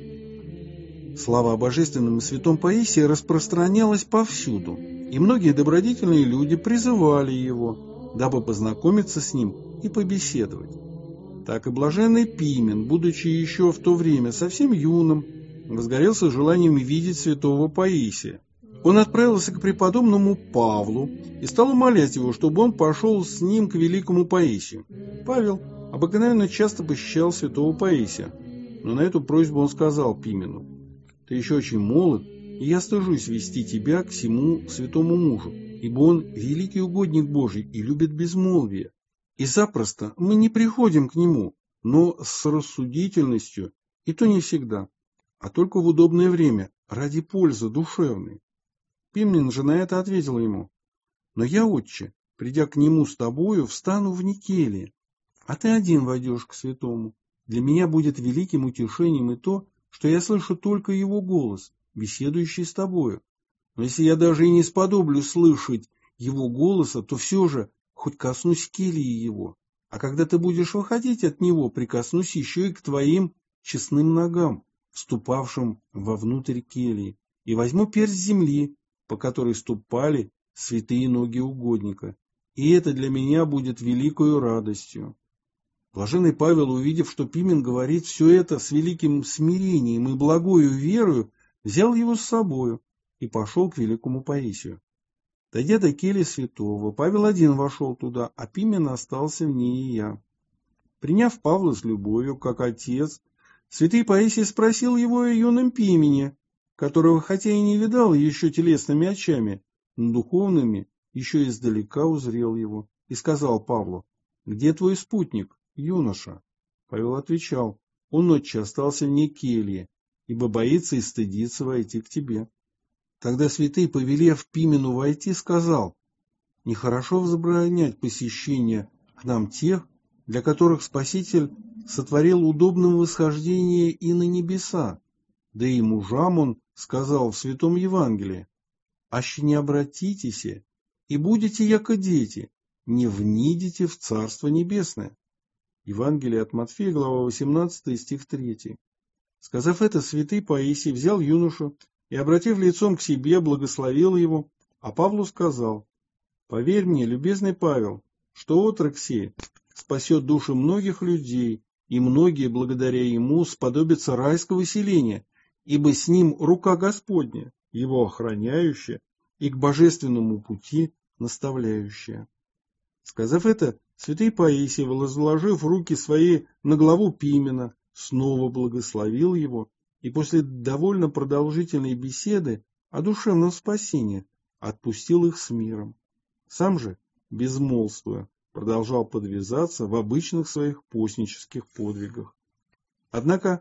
Слава о божественном и святом Паисии распространялась повсюду, и многие добродетельные люди призывали его, дабы познакомиться с ним и побеседовать. Так и блаженный Пимен, будучи еще в то время совсем юным, возгорелся желанием видеть святого Паисия. Он отправился к преподобному Павлу и стал умолять его, чтобы он пошел с ним к великому Паисию. Павел обыкновенно часто посещал святого Паисия, но на эту просьбу он сказал Пимену: «Ты еще очень молод, и я стыжусь вести тебя к сему святому мужу, ибо он великий угодник Божий и любит безмолвие. И запросто мы не приходим к нему, но с рассудительностью, и то не всегда, а только в удобное время, ради пользы душевной». Пимен же на это ответил ему: «Но я, отче, придя к нему с тобою, встану вне кельи, а ты один войдешь к святому. Для меня будет великим утешением и то, что я слышу только его голос, беседующий с тобою. Но если я даже и не сподоблю слышать его голоса, то все же хоть коснусь кельи его, а когда ты будешь выходить от него, прикоснусь еще и к твоим честным ногам, вступавшим вовнутрь кельи, и возьму перст земли, по которой ступали святые ноги угодника, и это для меня будет великою радостью». Блаженный Павел, увидев, что Пимен говорит все это с великим смирением и благою верою, взял его с собою и пошел к великому Паисию. Дойдя до кельи святого, Павел один вошел туда, а Пимен остался в ней и я. Приняв Павла с любовью, как отец, святый Паисий спросил его о юном Пимене, которого хотя и не видал еще телесными очами, но духовными еще издалека узрел его, и сказал Павлу: «Где твой спутник, юноша?» Павел отвечал: «Он ночью остался вне кельи, ибо боится и стыдится войти к тебе». Тогда святый, повелев Пимену войти, сказал: «Нехорошо возбранять посещение к нам тех, для которых Спаситель сотворил удобным восхождение и на небеса. Да и мужам он сказал в Святом Евангелии: аще не обратитесь, и будете яко дети, не внидите в Царство Небесное». Евангелие от Матфея, глава 18, стих 3. Сказав это, святый Паисий взял юношу и, обратив лицом к себе, благословил его, а Павлу сказал: «Поверь мне, любезный Павел, что отрок сей спасет души многих людей, и многие благодаря ему сподобятся райского селения, ибо с ним рука Господня, его охраняющая и к божественному пути наставляющая». Сказав это, святый Паисий, возложив руки свои на главу Пимена, снова благословил его и после довольно продолжительной беседы о душевном спасении отпустил их с миром. Сам же, безмолвствуя, продолжал подвязаться в обычных своих постнических подвигах. Однако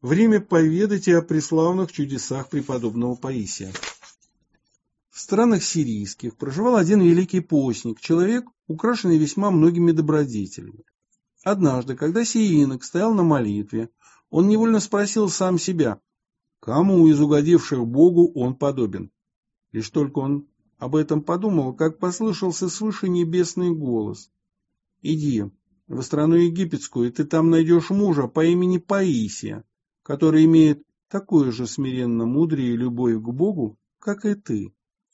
время поведать и о преславных чудесах преподобного Паисия. В странах сирийских проживал один великий постник, человек, украшенный весьма многими добродетелями. Однажды, когда сей инок стоял на молитве, он невольно спросил сам себя, кому из угодивших Богу он подобен. Лишь только он об этом подумал, как послышался свыше небесный голос. «Иди в страну египетскую, и ты там найдешь мужа по имени Паисия, который имеет такое же смиренно мудрее и любовь к Богу, как и ты».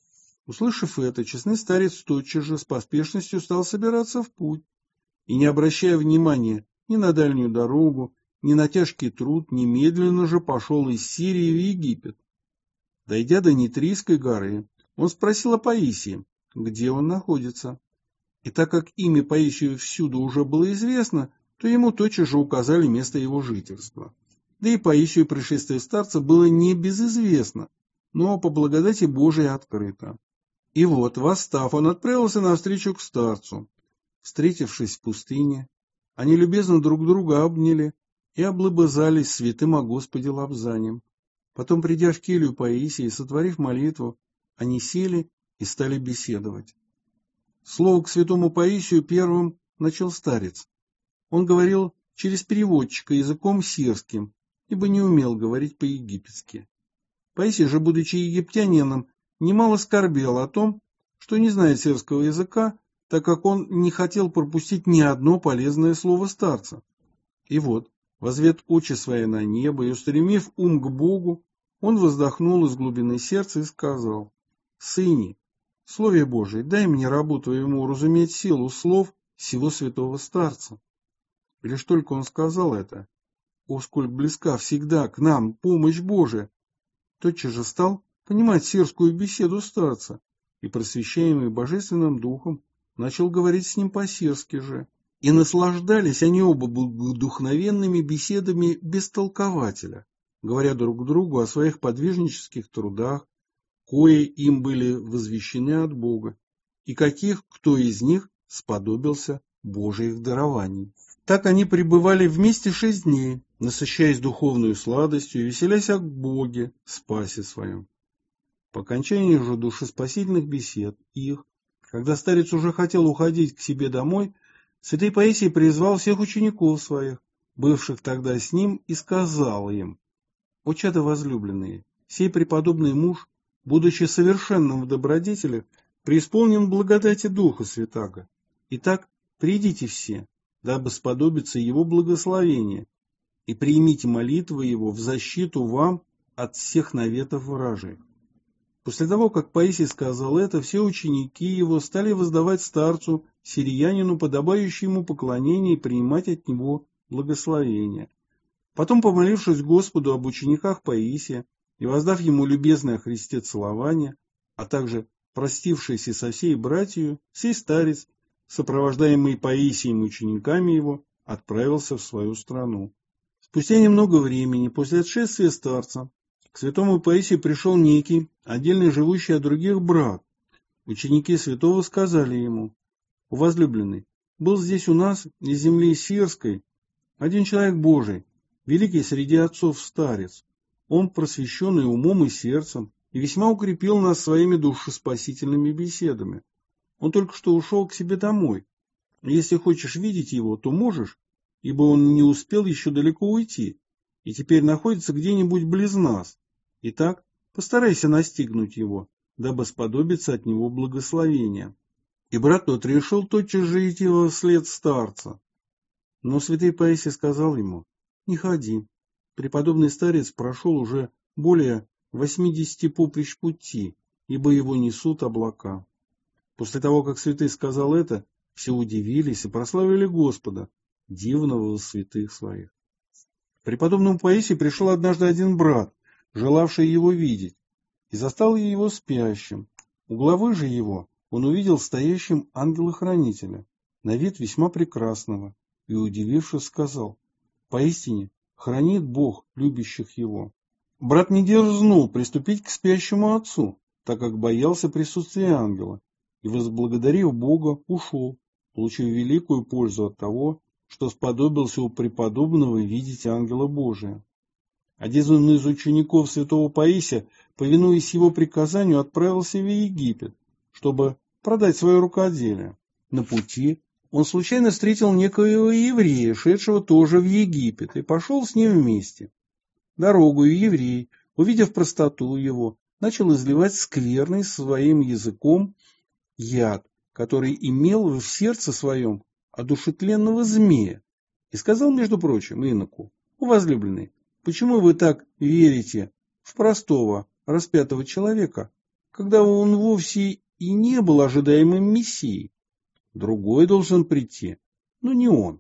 Услышав это, честный старец тотчас же с поспешностью стал собираться в путь, и, не обращая внимания ни на дальнюю дорогу, ни на тяжкий труд, немедленно же пошел из Сирии в Египет. Дойдя до Нитрийской горы, он спросил о Паисии, где он находится. И так как имя Паисию всюду уже было известно, то ему тотчас же указали место его жительства. Да и Паисию пришествие старца было не безизвестно, но по благодати Божией открыто. И вот, восстав, он отправился навстречу к старцу. Встретившись в пустыне, они любезно друг друга обняли и облобызались святым о Господе лобзанием. Потом, придя в келью Паисии и сотворив молитву, они сели и стали беседовать. Слово к святому Паисию первым начал старец. Он говорил через переводчика языком сирским, ибо не умел говорить по-египетски. Паисий же, будучи египтянином, немало скорбел о том, что не знает сирского языка, так как он не хотел пропустить ни одно полезное слово старца. И вот, возвед очи свои на небо и устремив ум к Богу, он воздохнул из глубины сердца и сказал: «Сыне, Слове Божие, дай мне рабу твоему уразуметь силу слов сего святого старца». И лишь только он сказал это, о, сколь близка всегда к нам помощь Божия, тотчас же стал понимать сирскую беседу старца и, просвещаемый божественным духом, начал говорить с ним по-сирски же. И наслаждались они оба вдохновенными беседами без толкователя, говоря друг другу о своих подвижнических трудах, кои им были возвещены от Бога, и каких кто из них сподобился Божиих дарований. Так они пребывали вместе 6 дней, насыщаясь духовную сладостью и веселясь о Боге, спасе своем. По окончании же душеспасительных бесед их, когда старец уже хотел уходить к себе домой, святый Паисий призвал всех учеников своих, бывших тогда с ним, и сказал им: «О чада возлюбленные, сей преподобный муж, будучи совершенным в добродетелях, преисполнен благодати Духа Святаго. Итак, придите все, дабы сподобиться его благословения, и примите молитвы его в защиту вам от всех наветов вражьих». После того, как Паисий сказал это, все ученики его стали воздавать старцу, сириянину, подобающее ему поклонение и принимать от него благословение. Потом, помолившись Господу об учениках Паисия и воздав ему любезное о Христе целование, а также простившись и со всей братью, сей старец, сопровождаемый Паисием и учениками его, отправился в свою страну. Спустя немного времени после отшествия старца к святому Паисию пришел некий, отдельно живущий от других брат. Ученики святого сказали ему: «О возлюбленный, был здесь у нас из земли сирской один человек Божий, великий среди отцов старец. Он просвещенный умом и сердцем и весьма укрепил нас своими душеспасительными беседами. Он только что ушел к себе домой. Если хочешь видеть его, то можешь, ибо он не успел еще далеко уйти и теперь находится где-нибудь близ нас. Итак, постарайся настигнуть его, дабы сподобиться от него благословения». И брат тот решил тотчас же идти во след старца. Но святый Паисий сказал ему: «Не ходи. Преподобный старец прошел уже более 80 поприщ пути, ибо его несут облака». После того, как святый сказал это, все удивились и прославили Господа, дивного во святых своих. К преподобному Паисию пришел однажды один брат, желавший его видеть, и застал его спящим. У главы же его он увидел стоящим ангела-хранителя, на вид весьма прекрасного, и, удивившись, сказал: «Поистине хранит Бог любящих его». Брат не дерзнул приступить к спящему отцу, так как боялся присутствия ангела, и, возблагодарив Бога, ушел, получив великую пользу от того, что сподобился у преподобного видеть ангела Божия. Один из учеников святого Паисия, повинуясь его приказанию, отправился в Египет, чтобы продать свое рукоделие. На пути он случайно встретил некоего еврея, шедшего тоже в Египет, и пошел с ним вместе. Дорогою еврей, увидев простоту его, начал изливать скверный своим языком яд, который имел в сердце своем одушевленного змея, и сказал, между прочим, иноку: «О, возлюбленный, почему вы так верите в простого распятого человека, когда он вовсе и не был ожидаемым мессией? Другой должен прийти, но не он».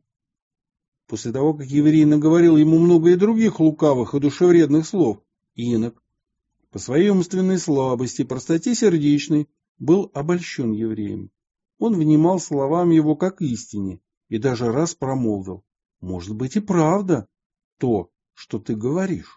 После того, как еврей наговорил ему много и других лукавых и душевредных слов, инок, по своей умственной слабости, простоте сердечной, был обольщен евреем. Он внимал словам его как истине и даже раз промолвил: «Может быть и правда то, что ты говоришь».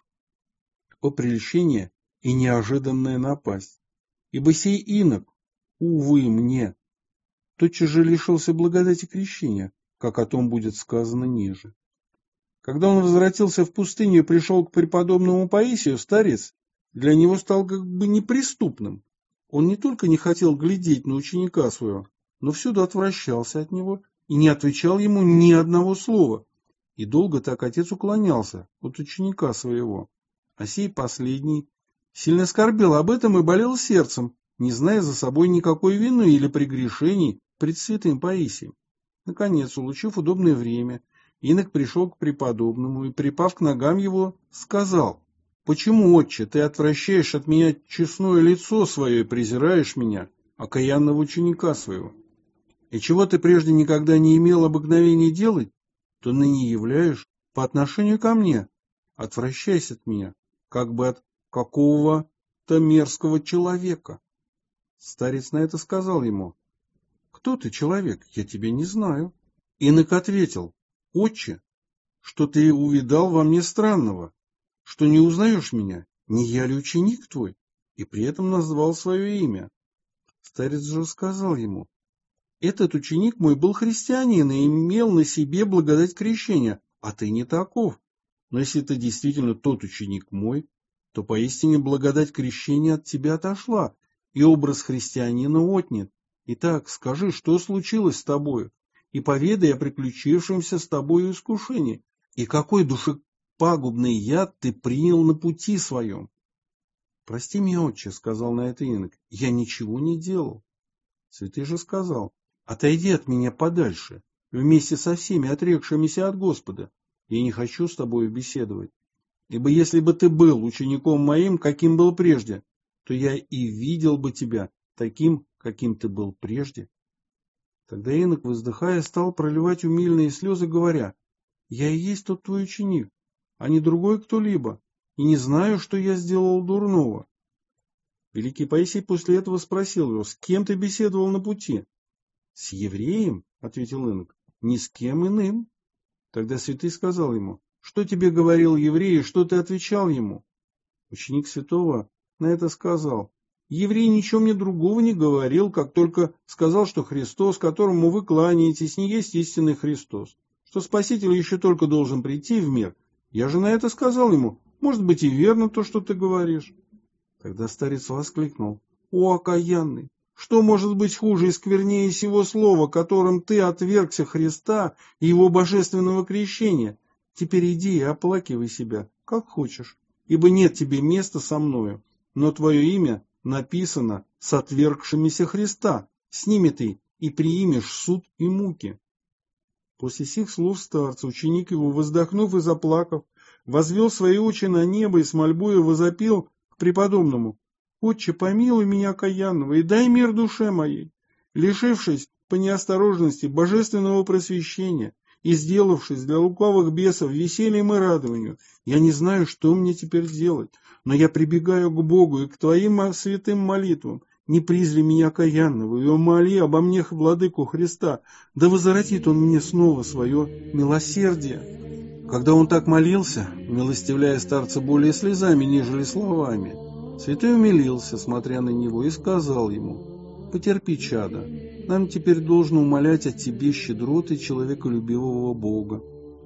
О прельщение и неожиданная напасть! Ибо сей инок, увы мне, тотчас же лишился благодати крещения, как о том будет сказано ниже. Когда он возвратился в пустыню и пришел к преподобному Паисию, старец для него стал как бы неприступным. Он не только не хотел глядеть на ученика своего, но всюду отвращался от него и не отвечал ему ни одного слова. И долго так отец уклонялся от ученика своего. А сей последний сильно скорбел об этом и болел сердцем, не зная за собой никакой вины или прегрешений пред святым Паисием. Наконец, улучив удобное время, инок пришел к преподобному и, припав к ногам его, сказал: «Почему, отче, ты отвращаешь от меня честное лицо свое и презираешь меня, окаянного ученика своего? И чего ты прежде никогда не имел обыкновения делать, то ныне являешь по отношению ко мне? Отвращайся от меня, как бы от какого-то мерзкого человека». Старец на это сказал ему: «Кто ты, человек? Я тебя не знаю». Инок ответил: «Отче, что ты увидал во мне странного, что не узнаешь меня, не я ли ученик твой?» И при этом назвал свое имя. Старец же сказал ему: «Этот ученик мой был христианин и имел на себе благодать крещения, а ты не таков. Но если ты действительно тот ученик мой, то поистине благодать крещения от тебя отошла, и образ христианина отнят. Итак, скажи, что случилось с тобою, и поведай о приключившемся с тобою искушении, и какой душепагубный яд ты принял на пути своем». «Прости меня, отче», — сказал на это инок, — «я ничего не делал». Святый же сказал: «Отойди от меня подальше, вместе со всеми отрекшимися от Господа. Я не хочу с тобой беседовать. Ибо если бы ты был учеником моим, каким был прежде, то я и видел бы тебя таким, каким ты был прежде». Тогда инок, вздыхая, стал проливать умильные слезы, говоря: «Я и есть тот твой ученик, а не другой кто-либо, и не знаю, что я сделал дурного». Великий Паисий после этого спросил его: «С кем ты беседовал на пути?» «С евреем», — ответил инок, — «ни с кем иным». Тогда святый сказал ему: «Что тебе говорил еврей, и что ты отвечал ему?» Ученик святого на это сказал: «Еврей ничего мне другого не говорил, как только сказал, что Христос, которому вы кланяетесь, не есть истинный Христос, что Спаситель еще только должен прийти в мир. Я же на это сказал ему: может быть и верно то, что ты говоришь». Тогда старец воскликнул: «О, окаянный! Что может быть хуже и сквернее сего слова, которым ты отвергся Христа и его божественного крещения? Теперь иди и оплакивай себя, как хочешь, ибо нет тебе места со мною, но твое имя написано с отвергшимися Христа, с ними ты и приимешь суд и муки». После сих слов старца ученик его, воздохнув и заплакав, возвел свои очи на небо и с мольбою возопил к преподобному: «Отче, помилуй меня, окаянного, и дай мир душе моей, лишившись по неосторожности божественного просвещения и сделавшись для лукавых бесов весельем и радованию. Я не знаю, что мне теперь делать, но я прибегаю к Богу и к Твоим святым молитвам. Не призри меня, окаянного, и умоли обо мне владыку Христа, да возвратит он мне снова свое милосердие». Когда он так молился, милостивляя старца более слезами, нежели словами, святой умилился, смотря на него, и сказал ему: «Потерпи, чадо, нам теперь должно умолять о тебе щедроты человеколюбивого Бога».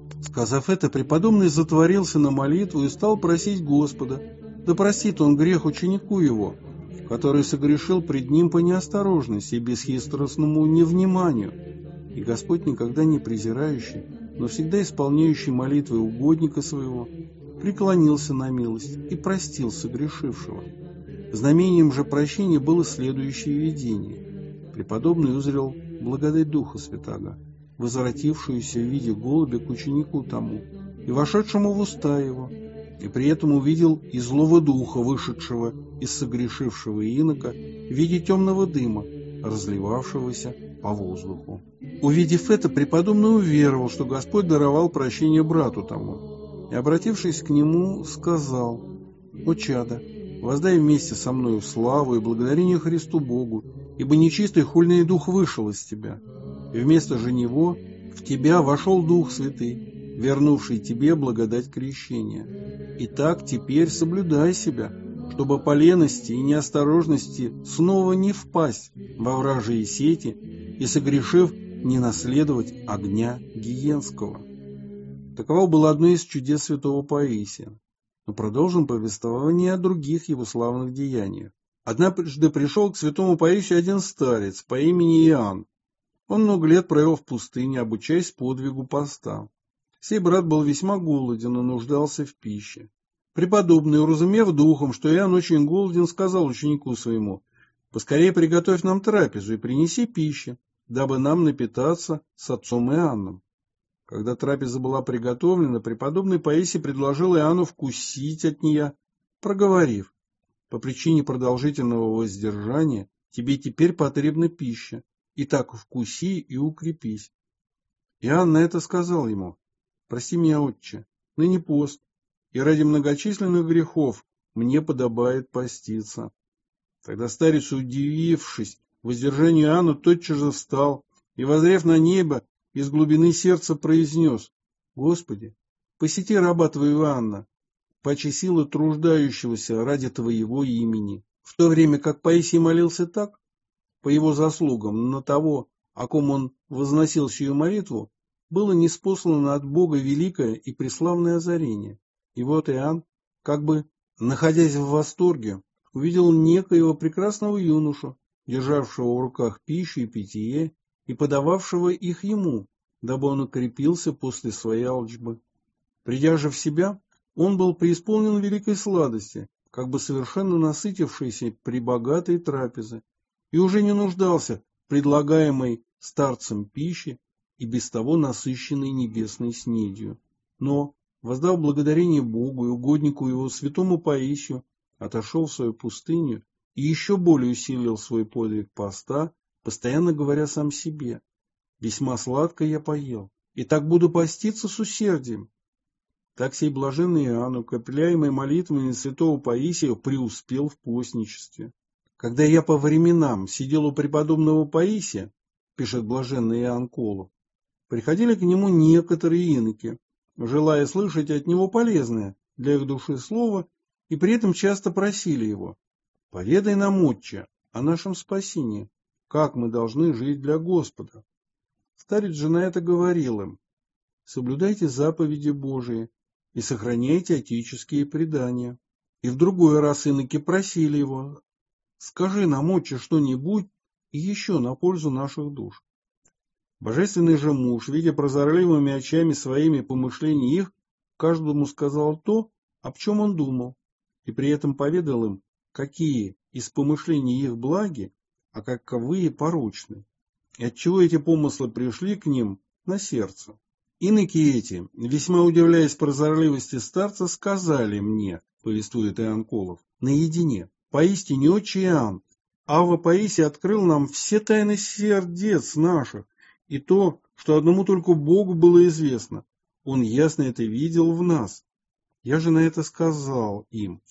Сказав это, преподобный затворился на молитву и стал просить Господа, да простит он грех ученику его, который согрешил пред ним по неосторожности и бесхитростному невниманию. И Господь, никогда не презирающий, но всегда исполняющий молитвы угодника своего, преклонился на милость и простил согрешившего. Знамением же прощения было следующее видение. Преподобный узрел благодать Духа Святаго, возвратившуюся в виде голубя к ученику тому и вошедшему в уста его, и при этом увидел и злого духа, вышедшего из согрешившего инока в виде темного дыма, разливавшегося по воздуху. Увидев это, преподобный уверовал, что Господь даровал прощение брату тому, и, обратившись к нему, сказал: «О чадо, воздай вместе со мною славу и благодарение Христу Богу, ибо нечистый хульный дух вышел из тебя, и вместо же него в тебя вошел Дух Святый, вернувший тебе благодать крещения. Итак, теперь соблюдай себя, чтобы по лености и неосторожности снова не впасть во вражьи сети и, согрешив, не наследовать огня гиенского». Таково было одно из чудес святого Паисия. Но продолжим повествование о других его славных деяниях. Однажды пришел к святому Паисию один старец по имени Иоанн. Он много лет провел в пустыне, обучаясь подвигу поста. Сей брат был весьма голоден и нуждался в пище. Преподобный, уразумев духом, что Иоанн очень голоден, сказал ученику своему: «Поскорее приготовь нам трапезу и принеси пищи, дабы нам напитаться с отцом Иоанном». Когда трапеза была приготовлена, преподобный Паисий предложил Иоанну вкусить от нее, проговорив: «По причине продолжительного воздержания тебе теперь потребна пища, итак вкуси и укрепись». Иоанн на это сказал ему: «Прости меня, отче, ныне пост, и ради многочисленных грехов мне подобает поститься». Тогда старец, удивившись воздержанию Иоанна, тотчас же встал и, воззрев на небо, из глубины сердца произнес: «Господи, посети раба твоего Иоанна, паче силы труждающегося ради твоего имени». В то время как Паисий молился так, по его заслугам, на того, о ком он возносил сию молитву, было ниспослано от Бога великое и преславное озарение. И вот Иоанн, как бы находясь в восторге, увидел некоего прекрасного юношу, державшего в руках пищу и питье, и подававшего их ему, дабы он укрепился после своей алчбы. Придя же в себя, он был преисполнен великой сладости, как бы совершенно насытившийся при богатой трапезе, и уже не нуждался в предлагаемой старцем пище и без того насыщенной небесной снедью. Но, воздав благодарение Богу и угоднику его святому Паисию, отошел в свою пустыню и еще более усилил свой подвиг поста, постоянно говоря сам себе: «Весьма сладко я поел, и так буду поститься с усердием». Так сей блаженный Иоанн, укрепляемый молитвами святого Паисия, преуспел в постничестве. «Когда я по временам сидел у преподобного Паисия, — пишет блаженный Иоанн Колов, — приходили к нему некоторые иноки, желая слышать от него полезное для их души слово, и при этом часто просили его: «Поведай нам, отче, о нашем спасении, как мы должны жить для Господа». Старец же на это говорил им: «Соблюдайте заповеди Божии и сохраняйте отеческие предания». И в другой раз иноки просили его: «Скажи нам, отче, что-нибудь и еще на пользу наших душ». Божественный же муж, видя прозорливыми очами своими помышления их, каждому сказал то, об чем он думал, и при этом поведал им, какие из помышлений их благи, а каковые порочны, и отчего эти помыслы пришли к ним на сердце. Иноки эти, весьма удивляясь прозорливости старца, сказали мне, повествует Иоанн Колов, наедине: «Поистине, отче Иоанн, Авва Паисий открыл нам все тайны сердец наших, и то, что одному только Богу было известно. Он ясно это видел в нас». Я же на это сказал им: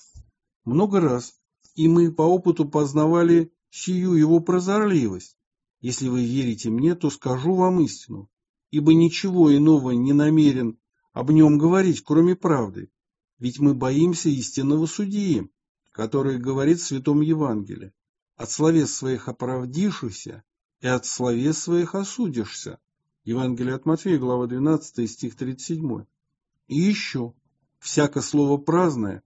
«Много раз, и мы по опыту познавали сию его прозорливость. Если вы верите мне, то скажу вам истину, ибо ничего иного не намерен об нем говорить, кроме правды. Ведь мы боимся истинного судьи, который говорит в Святом Евангелии: от словес своих оправдишься и от словес своих осудишься. Евангелие от Матфея, глава 12, стих 37. И еще, всяко слово праздное,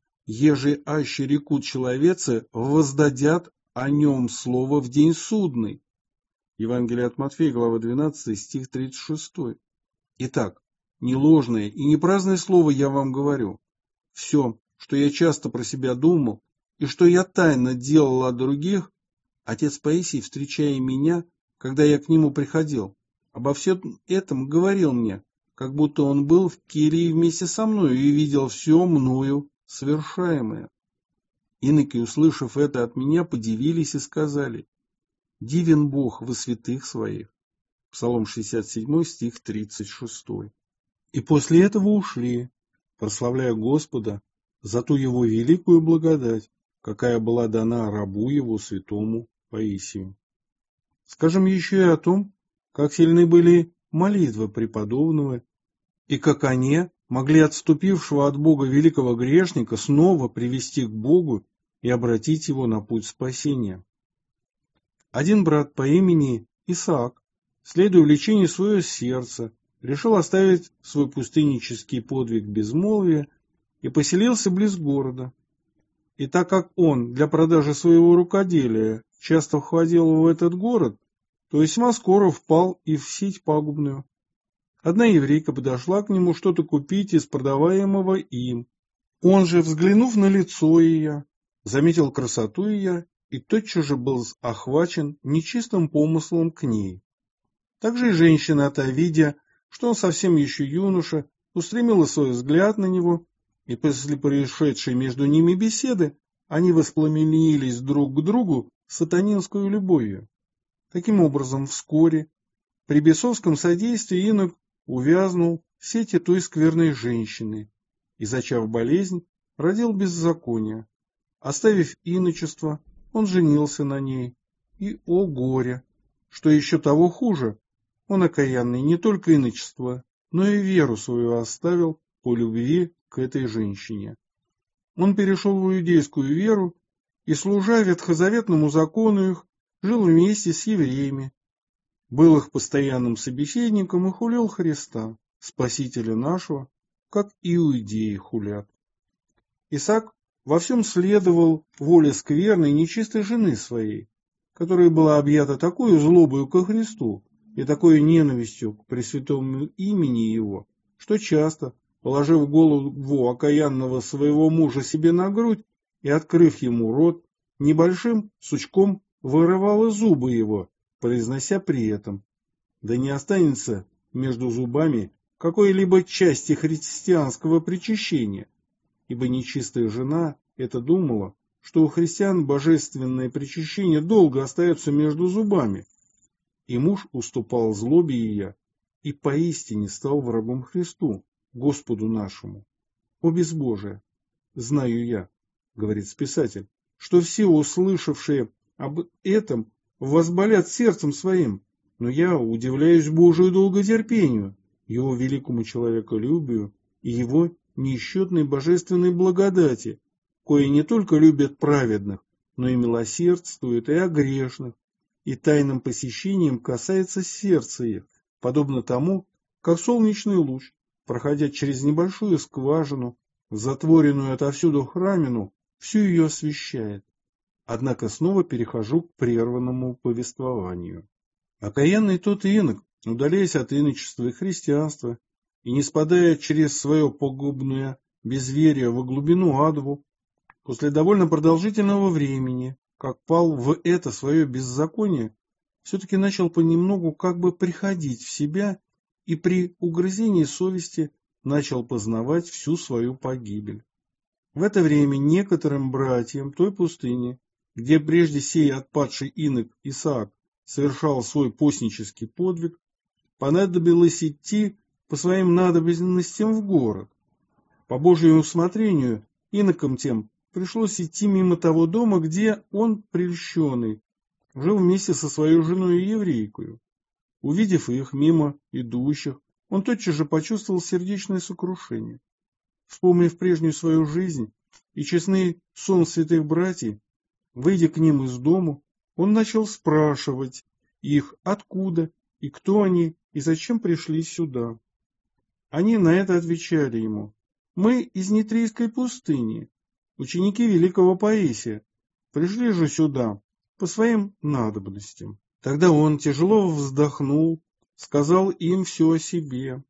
еже аще рекут человецы, воздадят о нем слово в день судный. Евангелие от Матфея, глава 12, стих 36. Итак, не ложное и не праздное слово я вам говорю. Все, что я часто про себя думал, и что я тайно делал от других, отец Паисий, встречая меня, когда я к нему приходил, обо всем этом говорил мне, как будто он был в келье вместе со мной и видел все мною совершаемое. Иноки, услышав это от меня, подивились и сказали: «Дивен Бог во святых своих». Псалом 67, стих 36. И после этого ушли, прославляя Господа за ту его великую благодать, какая была дана рабу его, святому Паисию. Скажем еще и о том, как сильны были молитвы преподобного, и как они могли отступившего от Бога великого грешника снова привести к Богу и обратить его на путь спасения. Один брат по имени Исаак, следуя влечению своего сердца, решил оставить свой пустыннический подвиг безмолвия и поселился близ города. И так как он для продажи своего рукоделия часто входил в этот город, то весьма скоро впал и в сеть пагубную. Одна еврейка подошла к нему что-то купить из продаваемого им. Он же, взглянув на лицо ее, заметил красоту ее и тотчас же был охвачен нечистым помыслом к ней. Также и женщина та, видя, что он совсем еще юноша, устремила свой взгляд на него, и после происшедшей между ними беседы они воспламенились друг к другу сатанинскую любовью. Таким образом, вскоре, при бесовском содействии, инок увязнул в сети той скверной женщины и, зачав болезнь, родил беззаконие. Оставив иночество, он женился на ней, и, о горе, что еще того хуже, он окаянный не только иночество, но и веру свою оставил по любви к этой женщине. Он перешел в иудейскую веру и, служа ветхозаветному закону их, жил вместе с евреями, был их постоянным собеседником и хулил Христа, Спасителя нашего, как иудеи хулят. Исаак во всем следовал воле скверной и нечистой жены своей, которая была объята такой злобою ко Христу и такой ненавистью к пресвятому имени его, что часто, положив голову окаянного своего мужа себе на грудь и открыв ему рот, небольшим сучком вырывала зубы его, произнося при этом: «Да не останется между зубами какой-либо части христианского причащения», ибо нечистая жена это думала, что у христиан божественное причащение долго остается между зубами, и муж уступал злобе ее и поистине стал врагом Христу, Господу нашему. О безбожие! Знаю я, говорит писатель, что все услышавшие об этом возболят сердцем своим, но я удивляюсь Божию долготерпению, его великому человеколюбию и его неисчетной божественной благодати, кое не только любят праведных, но и милосердствует и о грешных, и тайным посещением касается сердца их, подобно тому, как солнечный луч, проходя через небольшую скважину, затворенную отовсюду храмину, всю ее освещает. Однако снова перехожу к прерванному повествованию. Окаянный тот инок, удаляясь от иночества и христианства, и не спадая через свое погубное безверие во глубину адову, после довольно продолжительного времени, как пал в это свое беззаконие, все-таки начал понемногу как бы приходить в себя и при угрызении совести начал познавать всю свою погибель. В это время некоторым братьям той пустыни, где прежде сей отпадший инок Исаак совершал свой постнический подвиг, понадобилось идти по своим надобностям в город. По Божьему усмотрению инокам тем пришлось идти мимо того дома, где он, прельщенный, жил вместе со своей женой еврейкою. Увидев их мимо идущих, он тотчас же почувствовал сердечное сокрушение. Вспомнив прежнюю свою жизнь и честный сон святых братьев, выйдя к ним из дому, он начал спрашивать их, откуда и кто они, и зачем пришли сюда. Они на это отвечали ему: мы из Нитрийской пустыни, ученики великого Паисия, пришли же сюда по своим надобностям. Тогда он тяжело вздохнул, сказал им все о себе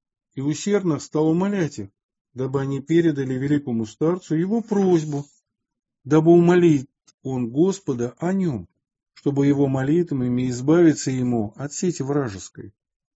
и усердно стал умолять их, дабы они передали великому старцу его просьбу, дабы умолит он Господа о нем, чтобы его молитвами избавиться ему от сети вражеской.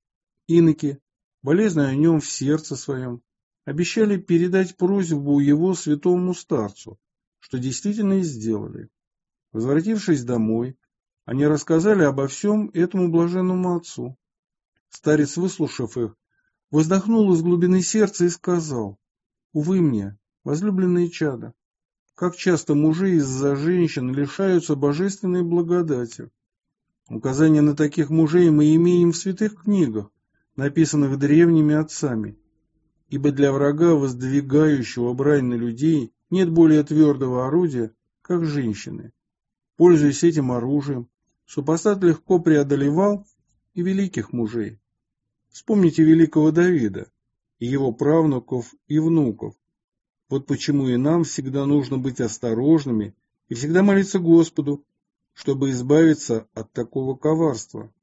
Иноки, болезные о нем в сердце своем, обещали передать просьбу его святому старцу, что действительно и сделали. Возвратившись домой, они рассказали обо всем этому блаженному отцу. Старец, выслушав их, вздохнул из глубины сердца и сказал: увы мне, возлюбленные чада, как часто мужи из-за женщин лишаются божественной благодати. Указания на таких мужей мы имеем в святых книгах, написанных древними отцами. Ибо для врага, воздвигающего брань на людей, нет более твердого орудия, как женщины. Пользуясь этим оружием, супостат легко преодолевал и великих мужей. Вспомните великого Давида и его правнуков и внуков. Вот почему и нам всегда нужно быть осторожными и всегда молиться Господу, чтобы избавиться от такого коварства.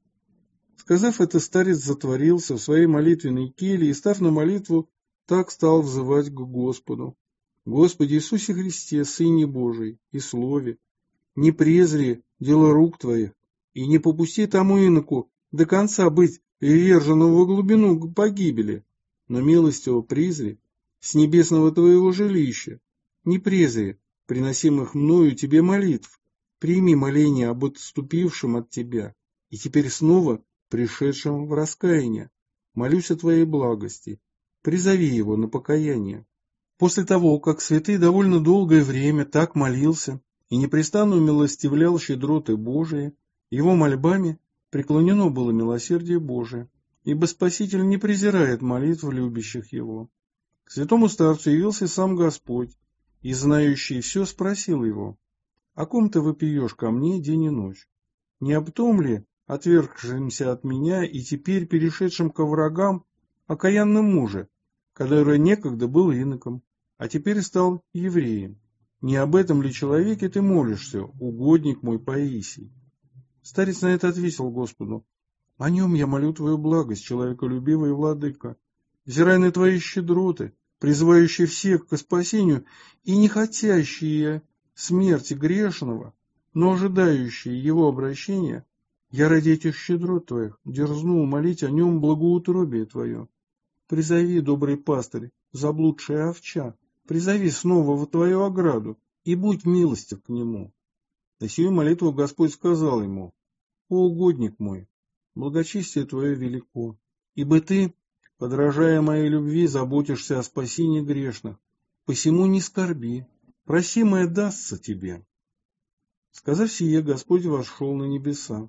Сказав это, старец затворился в своей молитвенной келье и, став на молитву, так стал взывать к Господу: Господи Иисусе Христе, Сыне Божий и Слове, не презри дело рук Твоих, и не попусти тому иноку до конца быть вверженным во глубину погибели, но милостиво призри с небесного Твоего жилища, не презри приносимых мною Тебе молитв, прими моление об отступившем от Тебя, и теперь снова пришедшем в раскаяние, молюсь о Твоей благости, призови его на покаяние. После того, как святый довольно долгое время так молился и непрестанно умилостивлял щедроты Божии, его мольбами преклонено было милосердие Божие, ибо Спаситель не презирает молитв любящих его. К святому старцу явился сам Господь, и, знающий все, спросил его: «О ком ты вопиешь ко мне день и ночь? Не об том ли, отвергшимся от меня и теперь перешедшим ко врагам, окаянном муже, который некогда был иноком, а теперь стал евреем? Не об этом ли человеке ты молишься, угодник мой Паисий?» Старец на это ответил Господу: «О нем я молю Твою благость, человеколюбивый владыка, взирая на Твои щедроты, призывающие всех к спасению и не хотящие смерти грешного, но ожидающие его обращения, я ради этих щедрот Твоих дерзну молить о нем благоутробие Твое. Призови, добрый пастырь, заблудшая овча, призови снова в Твою ограду и будь милостив к нему». На сию молитву Господь сказал ему: «О угодник мой, благочестие Твое велико, ибо Ты, подражая моей любви, заботишься о спасении грешных, посему не скорби, просимое дастся тебе». Сказав сие, Господь вошел на небеса.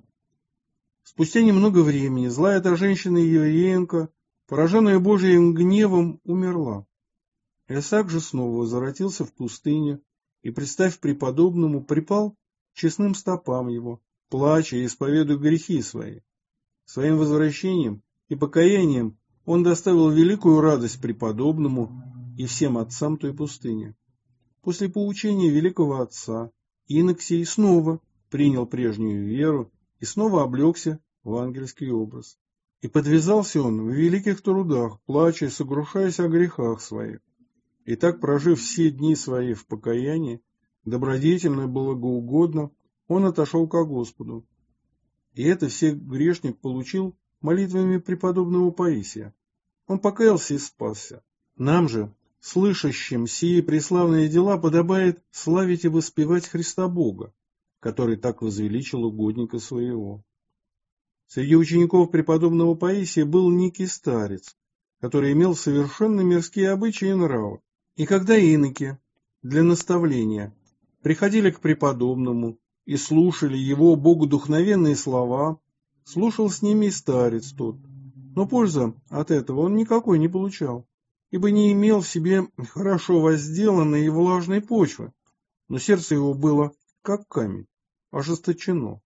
Спустя немного времени злая эта женщина евреенка, пораженная Божиим гневом, умерла. Исаак же снова возвратился в пустыню и, представив преподобному, припал к честным стопам его, плача и исповедуя грехи свои. Своим возвращением и покаянием он доставил великую радость преподобному и всем отцам той пустыни. После поучения великого отца инок сей снова принял прежнюю веру и снова облегся в ангельский образ. И подвязался он в великих трудах, плача и сокрушаясь о грехах своих. И так, прожив все дни свои в покаянии, добродетельно и благоугодно, он отошел ко Господу. И это все грешник получил молитвами преподобного Паисия. Он покаялся и спасся. Нам же, слышащим сии преславные дела, подобает славить и воспевать Христа Бога, который так возвеличил угодника своего. Среди учеников преподобного Паисия был некий старец, который имел совершенно мирские обычаи и нравы. И когда иноки для наставления приходили к преподобному и слушали его богодухновенные слова, слушал с ними и старец тот. Но пользы от этого он никакой не получал, ибо не имел в себе хорошо возделанной и влажной почвы, но сердце его было как камень, ожесточено,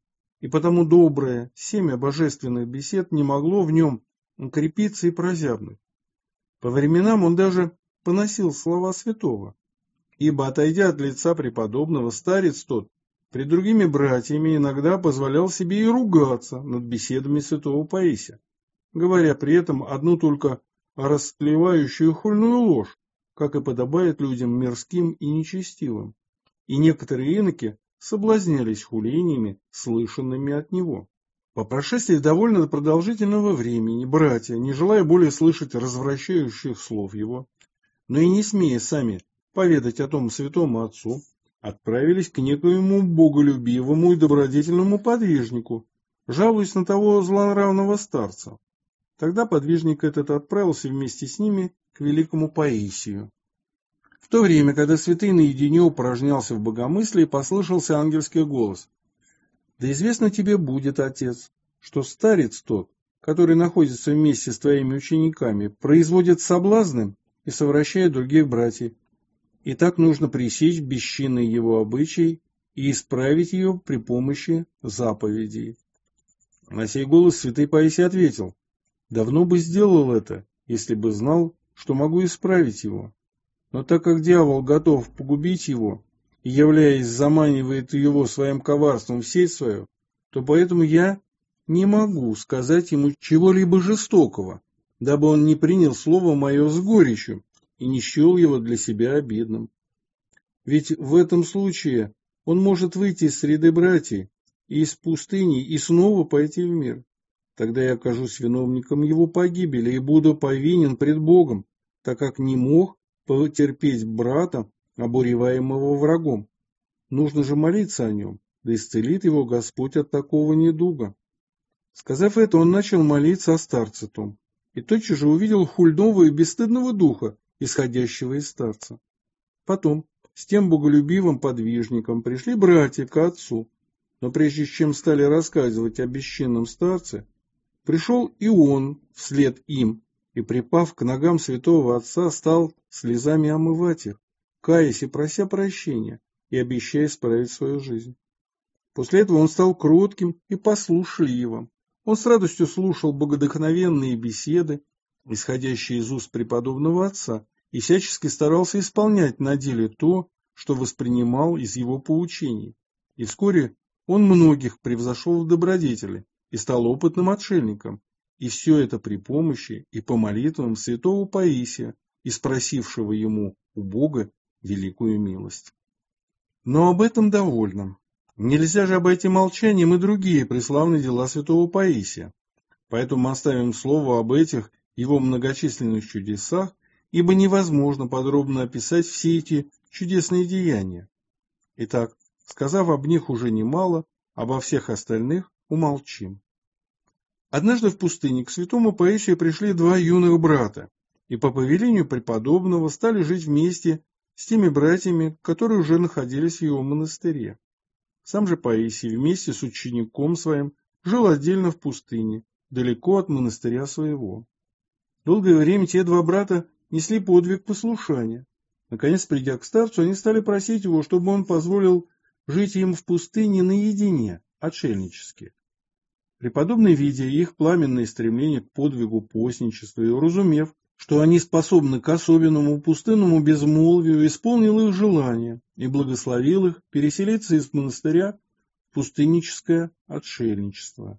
и потому доброе семя божественных бесед не могло в нем укрепиться и прозябнуть. По временам он даже поносил слова святого, ибо, отойдя от лица преподобного, старец тот при другими братьями иногда позволял себе и ругаться над беседами святого Паисия, говоря при этом одну только растлевающую хульную ложь, как и подобает людям мирским и нечестивым, и некоторые иноки соблазнялись хулениями, слышанными от него. По прошествии довольно продолжительного времени братья, не желая более слышать развращающих слов его, но и не смея сами поведать о том святому отцу, отправились к некоему боголюбивому и добродетельному подвижнику, жалуясь на того злонравного старца. Тогда подвижник этот отправился вместе с ними к великому Паисию. В то время, когда святый наедине упражнялся в богомыслии, послышался ангельский голос: «Да известно тебе будет, отец, что старец тот, который находится вместе с твоими учениками, производит соблазны и совращает других братьев. И так нужно пресечь бесчинный его обычай и исправить ее при помощи заповедей». На сей голос святый Паисий ответил: «Давно бы сделал это, если бы знал, что могу исправить его. Но так как дьявол готов погубить его и, являясь, заманивает его своим коварством в сеть свою, то поэтому я не могу сказать ему чего-либо жестокого, дабы он не принял слово мое с горечью и не счел его для себя обидным. Ведь в этом случае он может выйти из среды братьев и из пустыни и снова пойти в мир. Тогда я окажусь виновником его погибели и буду повинен пред Богом, так как не мог потерпеть брата, обуреваемого врагом. Нужно же молиться о нем, да исцелит его Господь от такого недуга». Сказав это, он начал молиться о старце том, и тотчас же увидел хульного и бесстыдного духа, исходящего из старца. Потом с тем боголюбивым подвижником пришли братья к отцу, но прежде чем стали рассказывать о бесчинном старце, пришел и он вслед им, и, припав к ногам святого отца, стал слезами омывать их, каясь и прося прощения, и обещая исправить свою жизнь. После этого он стал кротким и послушливым. Он с радостью слушал богодухновенные беседы, исходящие из уст преподобного отца, и всячески старался исполнять на деле то, что воспринимал из его поучений. И вскоре он многих превзошел в добродетели и стал опытным отшельником, и все это при помощи и по молитвам святого Паисия, испросившего ему у Бога великую милость. Но об этом довольно. Нельзя же обойти молчанием и другие преславные дела святого Паисия. Поэтому оставим слово об этих его многочисленных чудесах, ибо невозможно подробно описать все эти чудесные деяния. Итак, сказав об них уже немало, обо всех остальных умолчим. Однажды в пустыне к святому Паисию пришли два юных брата, и по повелению преподобного стали жить вместе с теми братьями, которые уже находились в его монастыре. Сам же Паисий вместе с учеником своим жил отдельно в пустыне, далеко от монастыря своего. Долгое время те два брата несли подвиг послушания. Наконец, придя к старцу, они стали просить его, чтобы он позволил жить им в пустыне наедине, отшельнически. Преподобный, видя их пламенное стремление к подвигу постничества и уразумев, что они способны к особенному пустынному безмолвию, исполнил их желание и благословил их переселиться из монастыря в пустынническое отшельничество.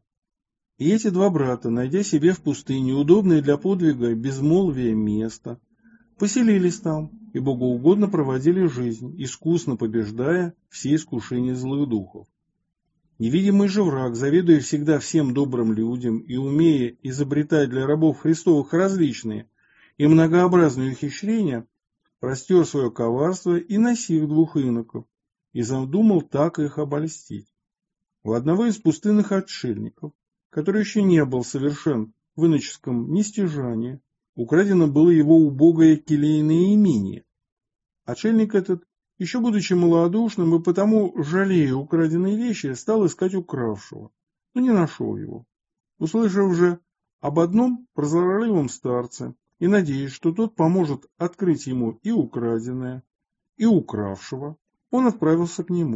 И эти два брата, найдя себе в пустыне удобное для подвига безмолвия место, поселились там и богоугодно проводили жизнь, искусно побеждая все искушения злых духов. Невидимый же враг, заведуя всегда всем добрым людям и умея изобретать для рабов Христовых различные и многообразные ухищрения, простер свое коварство и на сих двух иноков, и задумал так их обольстить. У одного из пустынных отшельников, который еще не был совершен в иноческом нестяжании, украдено было его убогое келейное имение. Отшельник этот, еще будучи малодушным и потому, жалея украденные вещи, стал искать укравшего, но не нашел его. Услышав же об одном прозорливом старце и надеясь, что тот поможет открыть ему и украденное, и укравшего, он отправился к нему, к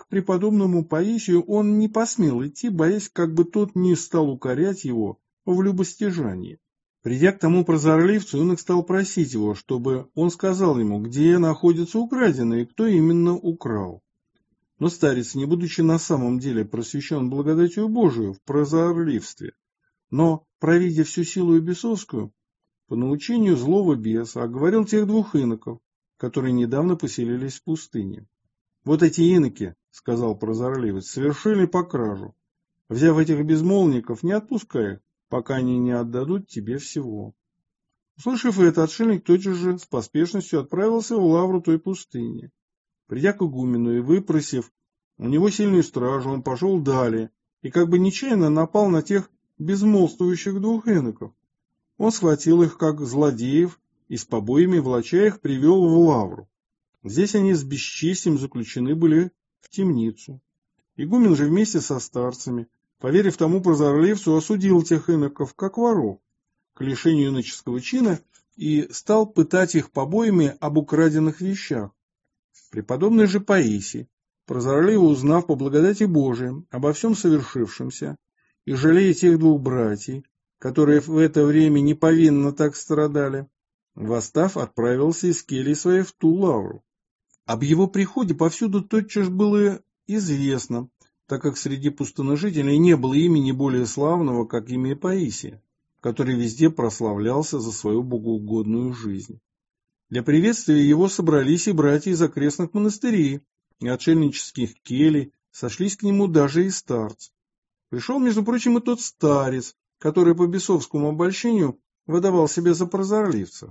к преподобному Паисию он не посмел идти, боясь, как бы тот не стал укорять его в любостяжании. Придя к тому прозорливцу, инок стал просить его, чтобы он сказал ему, где находится украденное и кто именно украл. Но старец, не будучи на самом деле просвещен благодатью Божию в прозорливстве, но, провидя всю силу бесовскую, по научению злого беса, оговорил тех двух иноков, которые недавно поселились в пустыне. «Вот эти иноки, — сказал прозорливец, — совершили покражу. Взяв этих безмолвников, не отпускай их, пока они не отдадут тебе всего». Услышав это, отшельник тотчас же с поспешностью отправился в лавру той пустыни. Придя к игумену и выпросив у него сильную стражу, он пошел далее и как бы нечаянно напал на тех безмолвствующих двух иноков. Он схватил их как злодеев и с побоями, влача их, привел в лавру. Здесь они с бесчестием заключены были в темницу. Игумен же вместе со старцами, поверив тому прозорливцу, осудил тех иноков как воров к лишению иноческого чина и стал пытать их побоями об украденных вещах. Преподобный же Паисий, прозорливо узнав по благодати Божией обо всем совершившемся и жалея тех двух братьев, которые в это время неповинно так страдали, восстав, отправился из кельи своей в ту лавру. Об его приходе повсюду тотчас было известно, так как среди пустыножителей не было имени более славного, как имя Паисия, который везде прославлялся за свою богоугодную жизнь. Для приветствия его собрались и братья из окрестных монастырей и отшельнических келей, сошлись к нему даже и старцы. Пришел, между прочим, и тот старец, который по бесовскому обольщению выдавал себя за прозорливца.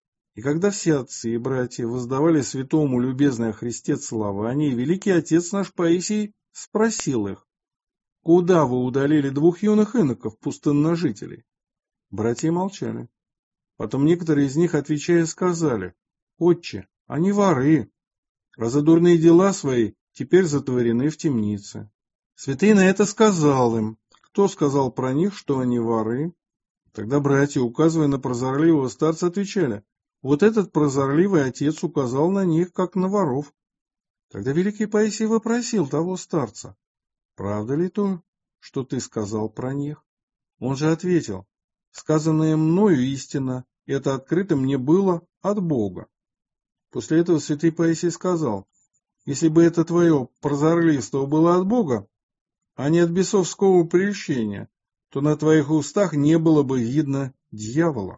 И когда все отцы и братья воздавали святому любезное о Христе целование, великий отец наш Паисий спросил их: «Куда вы удалили двух юных иноков, пустынножителей?» Братья молчали. Потом некоторые из них, отвечая, сказали: «Отче, они воры, а за дурные дела свои теперь затворены в темнице». Святый на это сказал им: «Кто сказал про них, что они воры?» Тогда братья, указывая на прозорливого старца, отвечали: «Вот этот прозорливый отец указал на них, как на воров». Тогда великий Паисий вопросил того старца: «Правда ли то, что ты сказал про них?» Он же ответил: «Сказанное мною истина, это открыто мне было от Бога». После этого святый Паисий сказал: «Если бы это твое прозорливство было от Бога, а не от бесовского прельщения, то на твоих устах не было бы видно дьявола».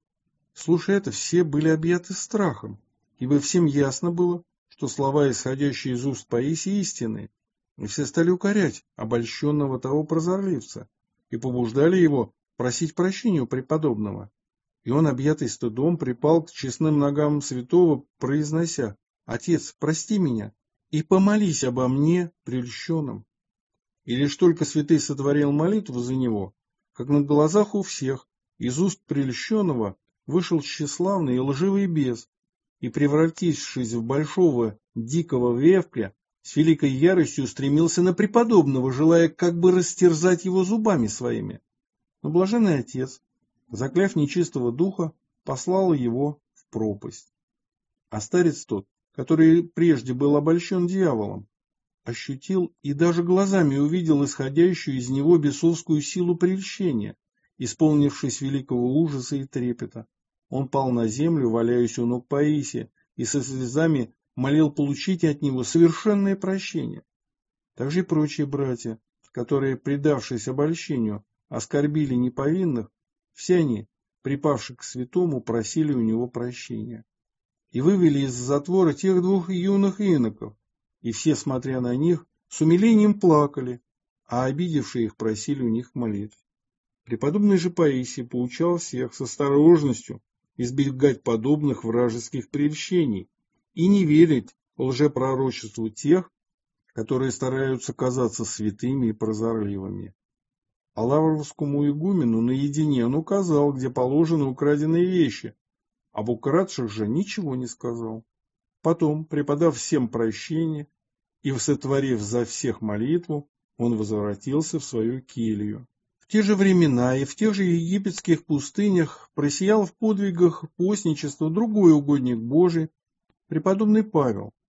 Слушая это, все были объяты страхом, ибо всем ясно было, что слова, исходящие из уст Паисия, истинны, и все стали укорять обольщенного того прозорливца и побуждали его просить прощения у преподобного. И он, объятый стыдом, припал к честным ногам святого, произнося: «Отец, прости меня и помолись обо мне, прельщенном». И лишь только святый сотворил молитву за него, как на глазах у всех из уст прельщенного вышел тщеславный и лживый бес, и, превратившись в большого дикого вепря, с великой яростью устремился на преподобного, желая как бы растерзать его зубами своими. Но блаженный отец, закляв нечистого духа, послал его в пропасть. А старец тот, который прежде был обольщен дьяволом, ощутил и даже глазами увидел исходящую из него бесовскую силу прельщения, исполнившись великого ужаса и трепета. Он пал на землю, валяясь у ног Паисия, и со слезами молил получить от него совершенное прощение. Также и прочие братья, которые, предавшись обольщению, оскорбили неповинных, все они, припавши к святому, просили у него прощения. И вывели из затвора тех двух юных иноков, и все, смотря на них, с умилением плакали, а обидевшие их просили у них молитв. Преподобный же Паисий поучал всех с осторожностью избегать подобных вражеских прельщений и не верить лжепророчеству тех, которые стараются казаться святыми и прозорливыми. А лаврскому игумену наедине он указал, где положены украденные вещи, об украдших же ничего не сказал. Потом, преподав всем прощение и сотворив за всех молитву, он возвратился в свою келью. В те же времена и в тех же египетских пустынях просиял в подвигах постничества другой угодник Божий, преподобный Павел.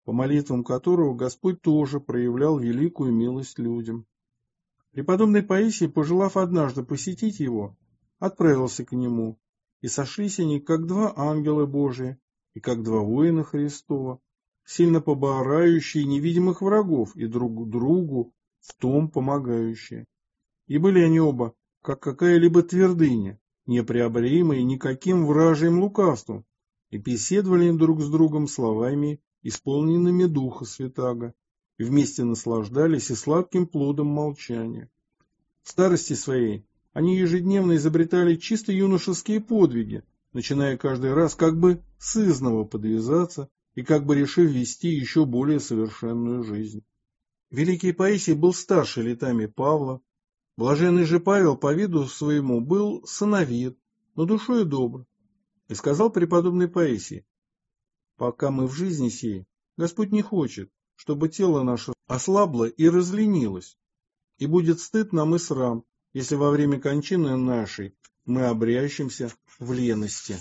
по молитвам которого Господь тоже проявлял великую милость людям. Преподобный Паисий, пожелав однажды посетить его, отправился к нему, и сошлись они, как два ангела Божия и как два воина Христова, сильно поборающие невидимых врагов и друг другу в том помогающие. И были они оба, как какая-либо твердыня, непреоборимые никаким вражьим лукавством, и беседовали друг с другом словами, исполненными Духа Святаго, и вместе наслаждались и сладким плодом молчания. В старости своей они ежедневно изобретали чисто юношеские подвиги, начиная каждый раз как бы сызнова подвязаться и как бы решив вести еще более совершенную жизнь. Великий Паисий был старше летами Павла, блаженный же Павел по виду своему был сыновит, но душою добр. И сказал преподобный Паисий: «Пока мы в жизни сей, Господь не хочет, чтобы тело наше ослабло и разленилось, и будет стыд нам и срам, если во время кончины нашей мы обрящемся в лености».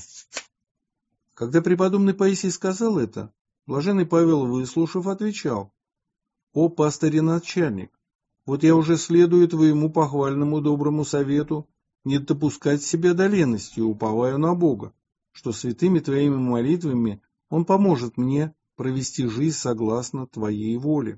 Когда преподобный Паисий сказал это, блаженный Павел, выслушав, отвечал: «О, пастырь и начальник, вот я уже следую твоему похвальному доброму совету не допускать себя до лености, уповаю на Бога, что святыми твоими молитвами Он поможет мне провести жизнь согласно твоей воле».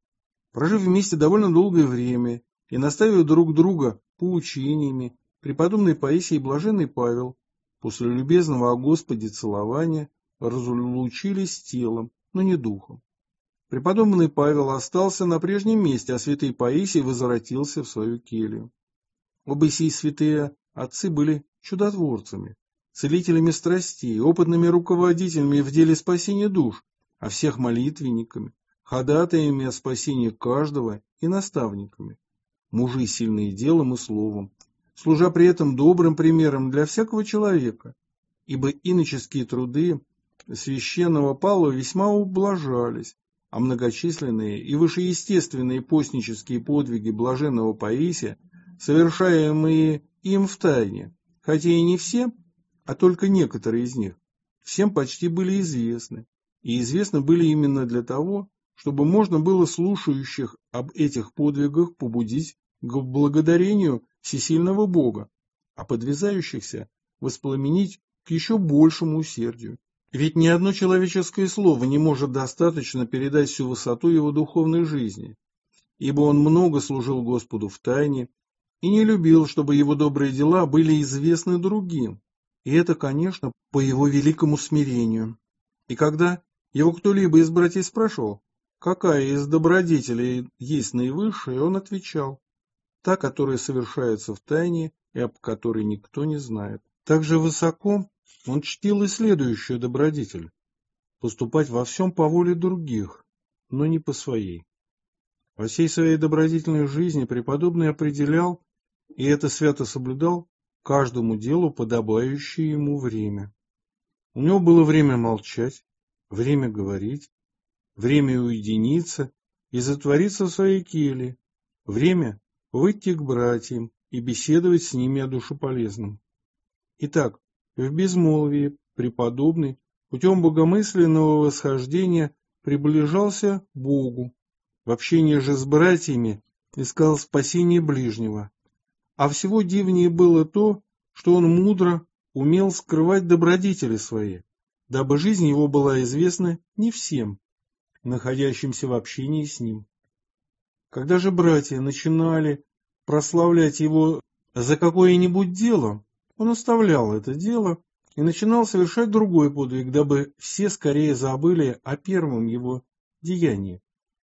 Прожив вместе довольно долгое время и наставив друг друга поучениями, преподобный Паисий и блаженный Павел после любезного о Господе целования разлучились с телом, но не духом. Преподобный Павел остался на прежнем месте, а святый Паисий возвратился в свою келью. Оба сии святые отцы были чудотворцами, целителями страстей, опытными руководителями в деле спасения душ, а всех молитвенниками, ходатаями о спасении каждого и наставниками, мужи сильные делом и словом, служа при этом добрым примером для всякого человека, ибо иноческие труды священного Павла весьма ублажались, а многочисленные и вышеестественные постнические подвиги блаженного Паисия, совершаемые им в тайне, хотя и не все, а только некоторые из них, всем почти были известны, и известны были именно для того, чтобы можно было слушающих об этих подвигах побудить к благодарению всесильного Бога, а подвязающихся воспламенить к еще большему усердию. Ведь ни одно человеческое слово не может достаточно передать всю высоту его духовной жизни, ибо он много служил Господу в тайне и не любил, чтобы его добрые дела были известны другим, и это, конечно, по его великому смирению. И когда его кто-либо из братьев спрашивал, какая из добродетелей есть наивысшая, он отвечал: та, которая совершается в тайне и об которой никто не знает. Также высоко он чтил и следующую добродетель – поступать во всем по воле других, но не по своей. Во всей своей добродетельной жизни преподобный определял, и это свято соблюдал, каждому делу подобающее ему время. У него было время молчать, время говорить, время уединиться и затвориться в своей келье, время выйти к братьям и беседовать с ними о душеполезном. Итак, в безмолвии преподобный путем богомысленного восхождения приближался к Богу, в общении же с братьями искал спасение ближнего. А всего дивнее было то, что он мудро умел скрывать добродетели свои, дабы жизнь его была известна не всем, находящимся в общении с ним. Когда же братья начинали прославлять его за какое-нибудь дело, он оставлял это дело и начинал совершать другой подвиг, дабы все скорее забыли о первом его деянии.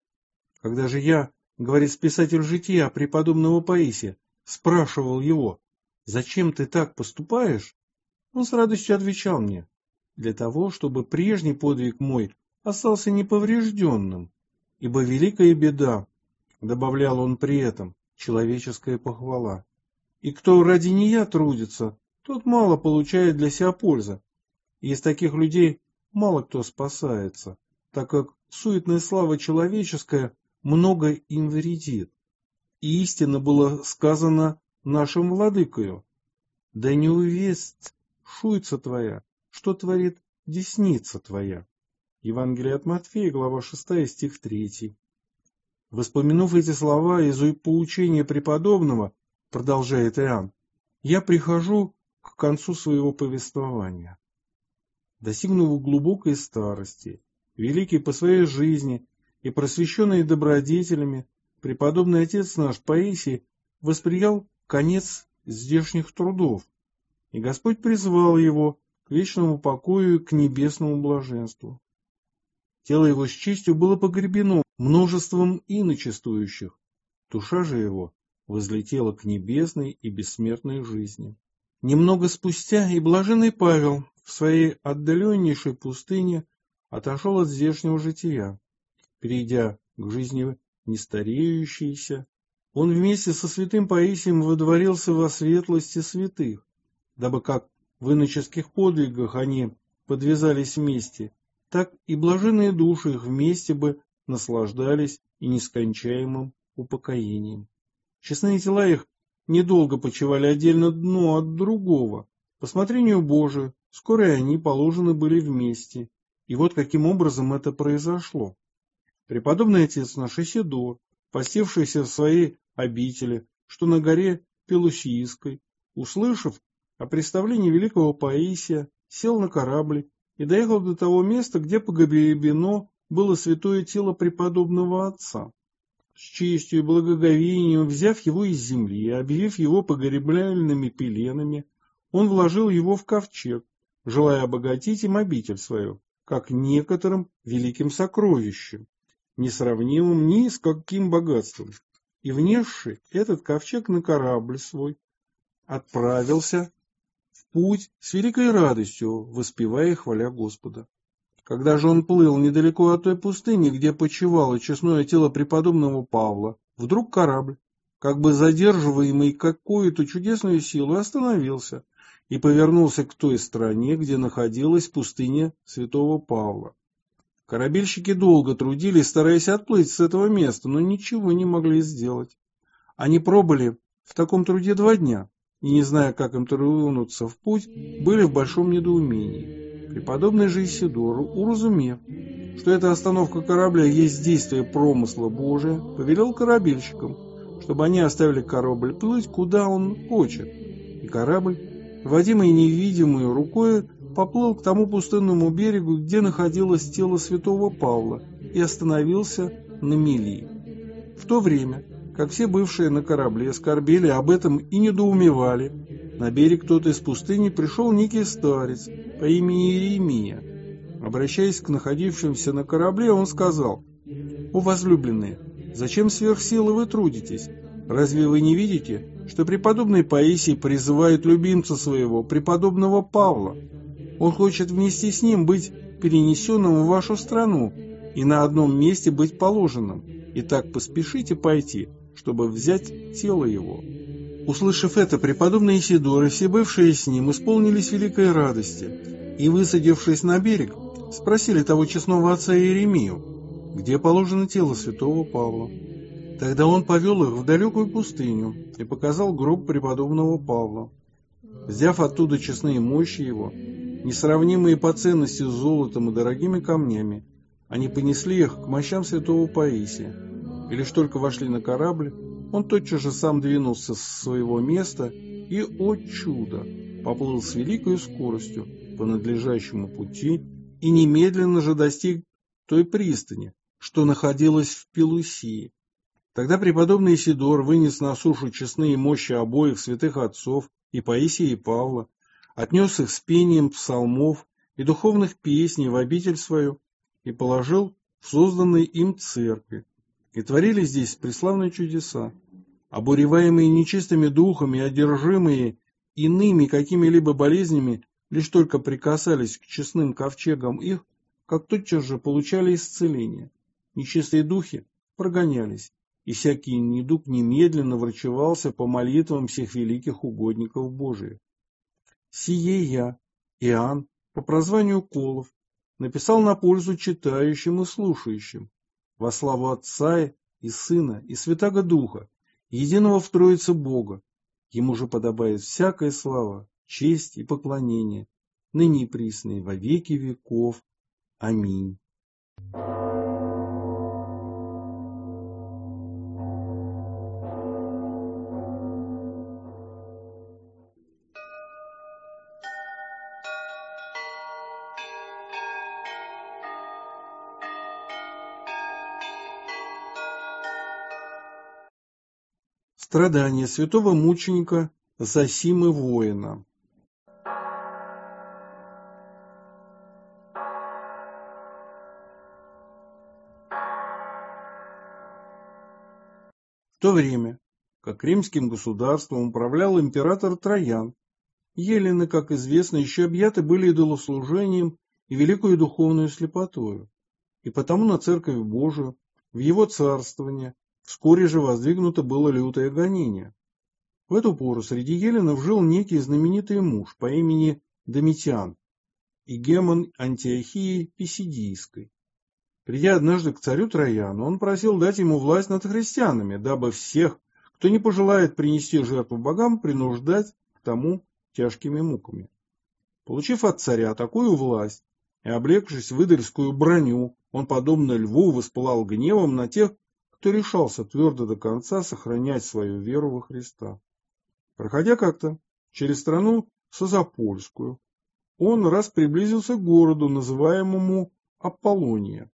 Когда же я, говорит писатель жития преподобного Паисия, спрашивал его: «Зачем ты так поступаешь?», он с радостью отвечал мне: «Для того, чтобы прежний подвиг мой остался неповрежденным, ибо великая беда», добавлял он при этом, человеческая похвала. «И кто ради нея трудится, тот мало получает для себя пользы. И из таких людей мало кто спасается, так как суетная слава человеческая много им вредит. И истинно было сказано нашим владыкою: да не увесть шуйца твоя, что творит десница твоя». Евангелие от Матфея, глава 6, стих 3. Воспомянув эти слова из поучения преподобного, продолжает Иоанн, я прихожу к концу своего повествования. Достигнув глубокой старости, великий по своей жизни и просвещенный добродетелями, преподобный отец наш Паисий восприял конец здешних трудов, и Господь призвал его к вечному покою и к небесному блаженству. Тело его с честью было погребено множеством иночествующих, душа же его возлетела к небесной и бессмертной жизни. Немного спустя и блаженный Павел в своей отдаленнейшей пустыне отошел от здешнего жития. Перейдя к жизни нестареющейся, он вместе со святым Паисием водворился во светлости святых, дабы как в иноческих подвигах они подвязались вместе, так и блаженные души их вместе бы наслаждались и нескончаемым упокоением. Честные тела их недолго почивали отдельно одно от другого. По смотрению Божию, скоро и они положены были вместе. И вот каким образом это произошло. Преподобный отец наш Исидор, постившийся в своей обители, что на горе Пелусийской, услышав о представлении великого Паисия, сел на корабль и доехал до того места, где погребено было святое тело преподобного отца. С честью и благоговением, взяв его из земли и обвив его погребальными пеленами, он вложил его в ковчег, желая обогатить им обитель свою, как некоторым великим сокровищем, несравнимым ни с каким богатством. И, внесший этот ковчег на корабль свой, отправился в путь с великой радостью, воспевая и хваля Господа. Когда же он плыл недалеко от той пустыни, где почивало честное тело преподобного Павла, вдруг корабль, как бы задерживаемый какую-то чудесную силу, остановился и повернулся к той стороне, где находилась пустыня святого Павла. Корабельщики долго трудились, стараясь отплыть с этого места, но ничего не могли сделать. Они пробыли в таком труде 2 дня, и, не зная, как им тронуться в путь, были в большом недоумении. Преподобный же Исидор, уразумев, что эта остановка корабля есть действие промысла Божия, повелел корабельщикам, чтобы они оставили корабль плыть, куда он хочет. И корабль, водимый невидимой рукой, поплыл к тому пустынному берегу, где находилось тело святого Павла, и остановился на мели. В то время, как все бывшие на корабле скорбели об этом и недоумевали, на берег кто-то из пустыни пришел некий старец по имени Иеремия. Обращаясь к находившимся на корабле, он сказал: «О возлюбленные, зачем сверх силы вы трудитесь? Разве вы не видите, что преподобный Паисий призывает любимца своего, преподобного Павла? Он хочет вместе с ним быть перенесенным в вашу страну и на одном месте быть положенным. Итак, поспешите пойти, чтобы взять тело его». Услышав это, преподобный Исидор и все бывшие с ним исполнились великой радости и, высадившись на берег, спросили того честного отца Иеремию, где положено тело святого Павла. Тогда он повел их в далекую пустыню и показал гроб преподобного Павла. Взяв оттуда честные мощи его, несравнимые по ценности с золотом и дорогими камнями, они понесли их к мощам святого Паисия. И лишь только вошли на корабль, он тотчас же сам двинулся с своего места и, о чудо, поплыл с великой скоростью по надлежащему пути и немедленно же достиг той пристани, что находилась в Пелусии. Тогда преподобный Исидор вынес на сушу честные мощи обоих святых отцов, и Паисия, и Павла, отнес их с пением псалмов и духовных песней в обитель свою и положил в созданной им церкви. И творили здесь преславные чудеса. Обуреваемые нечистыми духами, одержимые иными какими-либо болезнями, лишь только прикасались к честным ковчегам их, как тотчас же получали исцеление. Нечистые духи прогонялись, и всякий недуг немедленно врачевался по молитвам всех великих угодников Божиих. Сие я, Иоанн, по прозванию Колов, написал на пользу читающим и слушающим, во славу Отца и Сына и Святаго Духа, единого в Троице Бога. Ему же подобает всякая слава, честь и поклонение, ныне и присно и во веки веков. Аминь. Страдания святого мученика Зосимы Воина. В то время, как римским государством управлял император Троян, елены, как известно, еще объяты были идолослужением и великою духовную слепотою, и потому на Церковь Божию, в его царствование, вскоре же воздвигнуто было лютое гонение. В эту пору среди еленов жил некий знаменитый муж по имени Домитиан, игумен Антиохии Писидийской. Придя однажды к царю Трояну, он просил дать ему власть над христианами, дабы всех, кто не пожелает принести жертву богам, принуждать к тому тяжкими муками. Получив от царя такую власть и облегшись в идольскую броню, он, подобно льву, воспылал гневом на тех, кто решался твердо до конца сохранять свою веру во Христа. Проходя как-то через страну Созапольскую, он раз приблизился к городу, называемому Аполлония.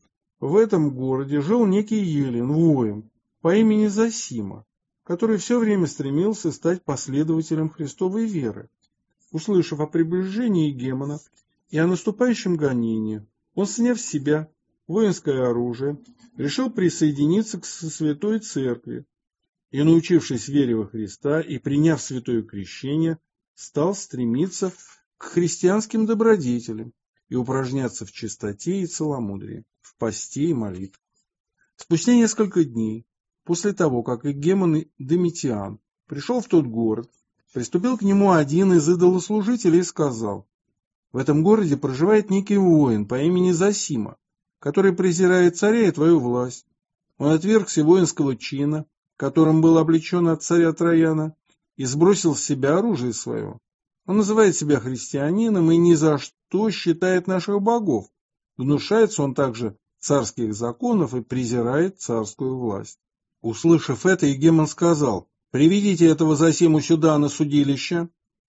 В этом городе жил некий елен, воин, по имени Зосима, который все время стремился стать последователем Христовой веры. Услышав о приближении Гемона и о наступающем гонении, он, сняв с себя воинское оружие, решил присоединиться к Святой Церкви и, научившись вере во Христа и приняв святое крещение, стал стремиться к христианским добродетелям и упражняться в чистоте и целомудрии, в посте и молитве. Спустя несколько дней, после того, как игумен Домитиан пришел в тот город, приступил к нему один из идолослужителей и сказал: «В этом городе проживает некий воин по имени Зосима, который презирает царя и твою власть. Он отвергся воинского чина, которым был облечен от царя Трояна, и сбросил с себя оружие свое. Он называет себя христианином и ни за что считает наших богов. Гнушается он также царских законов и презирает царскую власть». Услышав это, игумен сказал: «Приведите этого Зосиму сюда на судилище».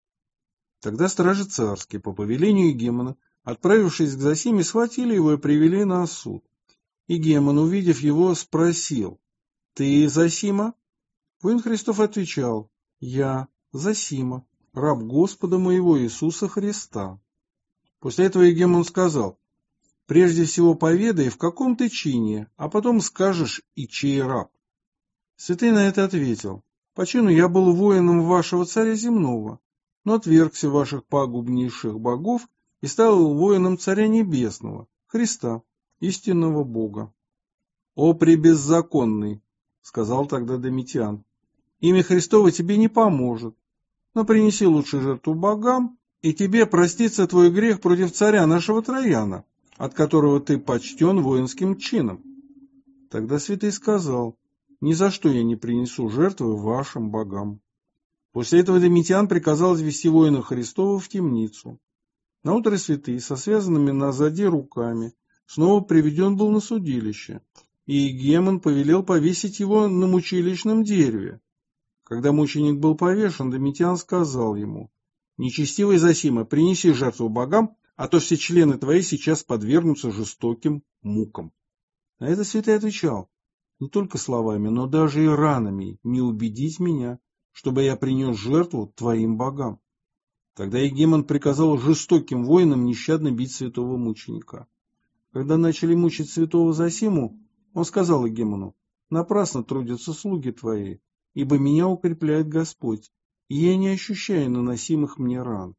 Тогда стражи царские, по повелению игумена, отправившись к Зосиме, схватили его и привели на суд. Игумен, увидев его, спросил: «Ты Зосима?» Воин Христов отвечал: «Я Зосима, раб Господа моего Иисуса Христа». После этого игумен сказал: «Прежде всего поведай, в каком ты чине, а потом скажешь, и чей раб». Святый на это ответил: «По чину я был воином вашего царя земного, но отвергся ваших пагубнейших богов и стал воином царя небесного, Христа, истинного Бога». «О пребеззаконный!» — сказал тогда Домитиан. «Имя Христово тебе не поможет, но принеси лучше жертву богам, и тебе простится твой грех против царя нашего Трояна, от которого ты почтен воинским чином». Тогда святый сказал: «Ни за что я не принесу жертвы вашим богам». После этого Домитиан приказал ввести воина Христова в темницу. Наутро святый со связанными назади руками снова приведен был на судилище, и игумен повелел повесить его на мучилищном дереве. Когда мученик был повешен, Домитиан сказал ему: «Нечестивый Зосима, принеси жертву богам, а то все члены твои сейчас подвергнутся жестоким мукам». На это святой отвечал: «Не только словами, но даже и ранами не убедить меня, чтобы я принес жертву твоим богам». Тогда игумен приказал жестоким воинам нещадно бить святого мученика. Когда начали мучить святого Зосиму, он сказал игумену: «Напрасно трудятся слуги твои, ибо меня укрепляет Господь, и я не ощущаю наносимых мне ран».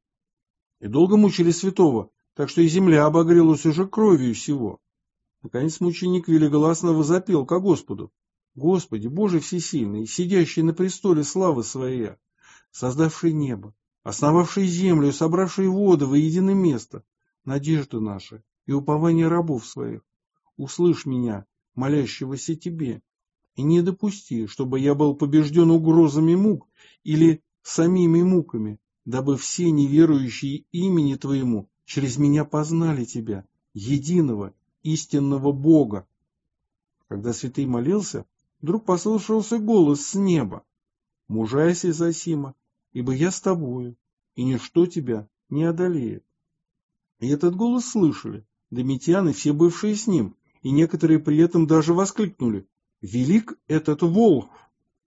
И долго мучили святого, так что и земля обогрелась уже кровью всего. Наконец мученик велигласно возопил ко Господу: «Господи, Боже всесильный, сидящий на престоле славы Своей, создавший небо, основавший землю и собравший воды во единое место, надежда наша и упование рабов Своих, услышь меня, молящегося Тебе, и не допусти, чтобы я был побежден угрозами мук или самими муками, дабы все неверующие имени Твоему через меня познали Тебя, единого, истинного Бога». Когда святый молился, вдруг послышался голос с неба: «Мужайся, Зосима, ибо я с тобою, и ничто тебя не одолеет». И этот голос слышали Домитиан и все бывшие с ним, и некоторые при этом даже воскликнули: «Велик этот Волхв!»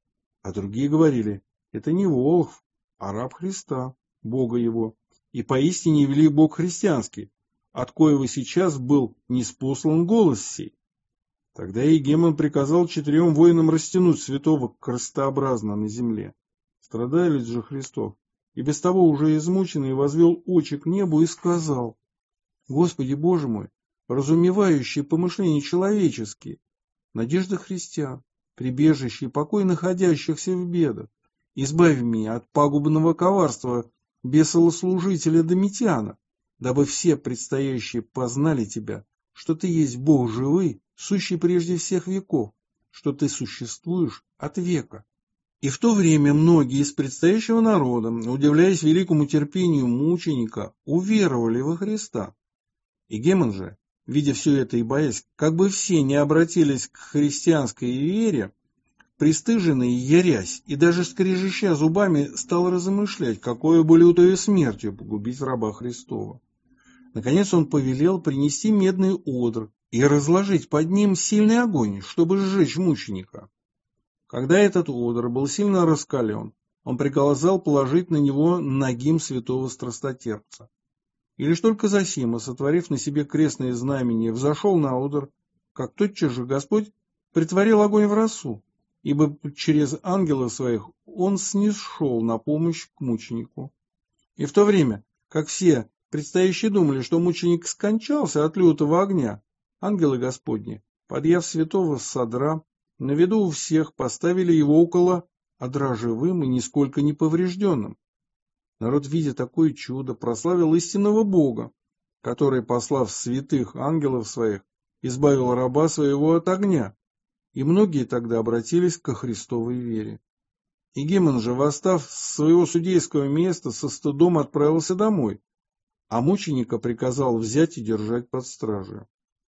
А другие говорили: это не Волхв, а раб Христа, Бога его, и поистине вели Бог христианский, от коего сейчас был ниспослан голос сей. Тогда Егемон приказал 4 воинам растянуть святого крестообразно на земле. Страдалец же Христов, и без того уже измученный, возвел очи к небу и сказал: Господи Боже мой, разумевающий помышления человеческие, надежда христиан, прибежище и покой находящихся в бедах, избави меня от пагубного коварства бесослужителя Домитиана, дабы все предстоящие познали Тебя, что Ты есть Бог живый, сущий прежде всех веков, что Ты существуешь от века. И в то время многие из предстоящего народа, удивляясь великому терпению мученика, уверовали во Христа. Егемон же, видя все это и боясь, как бы все не обратились к христианской вере, пристыженный, ярясь и даже скрежеща зубами, стал размышлять, какое бы лютою смертью погубить раба Христова. Наконец он повелел принести медный одр и разложить под ним сильный огонь, чтобы сжечь мученика. Когда этот одр был сильно раскален, он приказал положить на него нагим святого страстотерпца. И лишь только Зосима, сотворив на себе крестное знамение, взошел на одр, как тотчас же Господь притворил огонь в росу, ибо через ангелов своих он снисшел на помощь к мученику. И в то время, как все предстоящие думали, что мученик скончался от лютого огня, ангелы Господни, подъяв святого содра, на виду у всех поставили его около одра живым и нисколько не поврежденным. Народ, видя такое чудо, прославил истинного Бога, который, послав святых ангелов своих, избавил раба своего от огня, и многие тогда обратились ко Христовой вере. Егемон же, восстав с своего судейского места, со стыдом отправился домой, а мученика приказал взять и держать под стражей.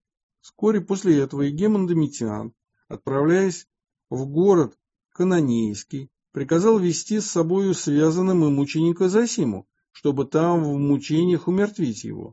Вскоре после этого Егемон Домитиан, отправляясь в город Кананейский, приказал вести с собою связанным и мученика Зосиму, чтобы там в мучениях умертвить его.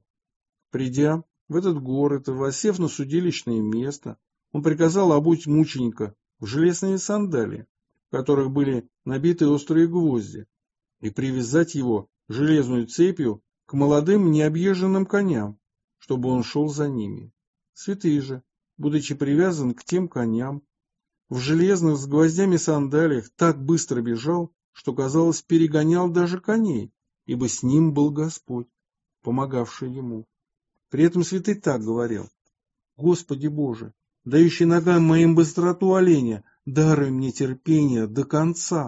Придя в этот город и воссев на судилищное место, он приказал обуть мученика в железные сандалии, в которых были набиты острые гвозди, и привязать его железную цепью к молодым необъезженным коням, чтобы он шел за ними. Святый же, будучи привязан к тем коням, в железных с гвоздями сандалиях так быстро бежал, что, казалось, перегонял даже коней, ибо с ним был Господь, помогавший ему. При этом святый так говорил: «Господи Боже, дающий ногам моим быстроту оленя, даруй мне терпение до конца».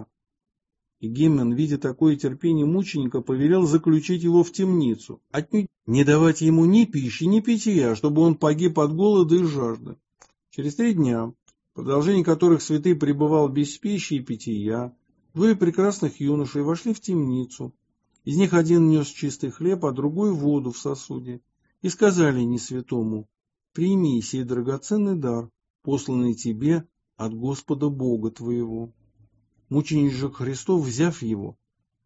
Егемон, видя такое терпение мученика, повелел заключить его в темницу, отнюдь не давать ему ни пищи, ни питья, чтобы он погиб от голода и жажды. Через 3 дня, в продолжении которых святый пребывал без пищи и питья, 2 прекрасных юношей вошли в темницу. Из них один нес чистый хлеб, а другой воду в сосуде, и сказали несвятому: «Прими сей драгоценный дар, посланный тебе от Господа Бога твоего». Мученик же Христов, взяв его,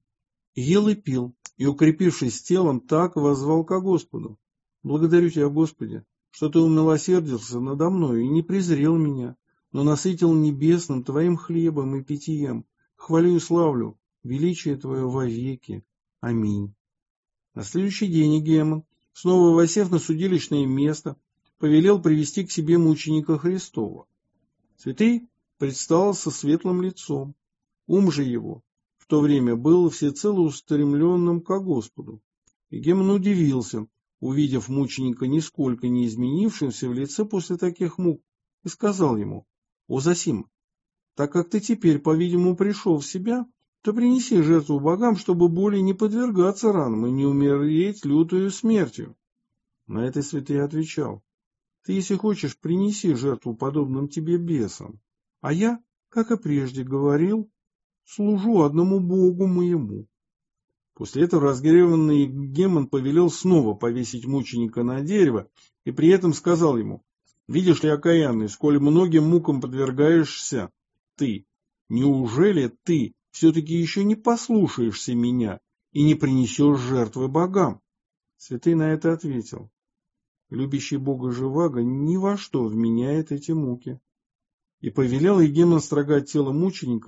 ел и пил, и, укрепившись телом, так воззвал ко Господу: «Благодарю Тебя, Господи, что Ты умилосердился надо мной и не презрел меня, но насытил небесным Твоим хлебом и питьем. Хвалю и славлю величие Твое вовеки. Аминь». На следующий день Егемон, снова воссев на судилищное место, повелел привести к себе мученика Христова. Святый предстал со светлым лицом. Ум же его в то время был всецело устремленным ко Господу. Егемон удивился, увидев мученика нисколько не изменившимся в лице после таких мук, и сказал ему: «О Зосима, так как ты теперь, по-видимому, пришел в себя, то принеси жертву богам, чтобы более не подвергаться ранам и не умереть лютою смертью». На это святый отвечал: «Ты, если хочешь, принеси жертву подобным тебе бесам, а я, как и прежде говорил, служу одному Богу моему». После этого разгневанный Егемон повелел снова повесить мученика на дерево и при этом сказал ему: «Видишь ли, окаянный, сколь многим мукам подвергаешься ты, неужели ты все-таки еще не послушаешься меня и не принесешь жертвы богам?» Святый на это ответил: «Любящий Бога живаго ни во что вменяет эти муки». И повелел Егемон строгать тело мученика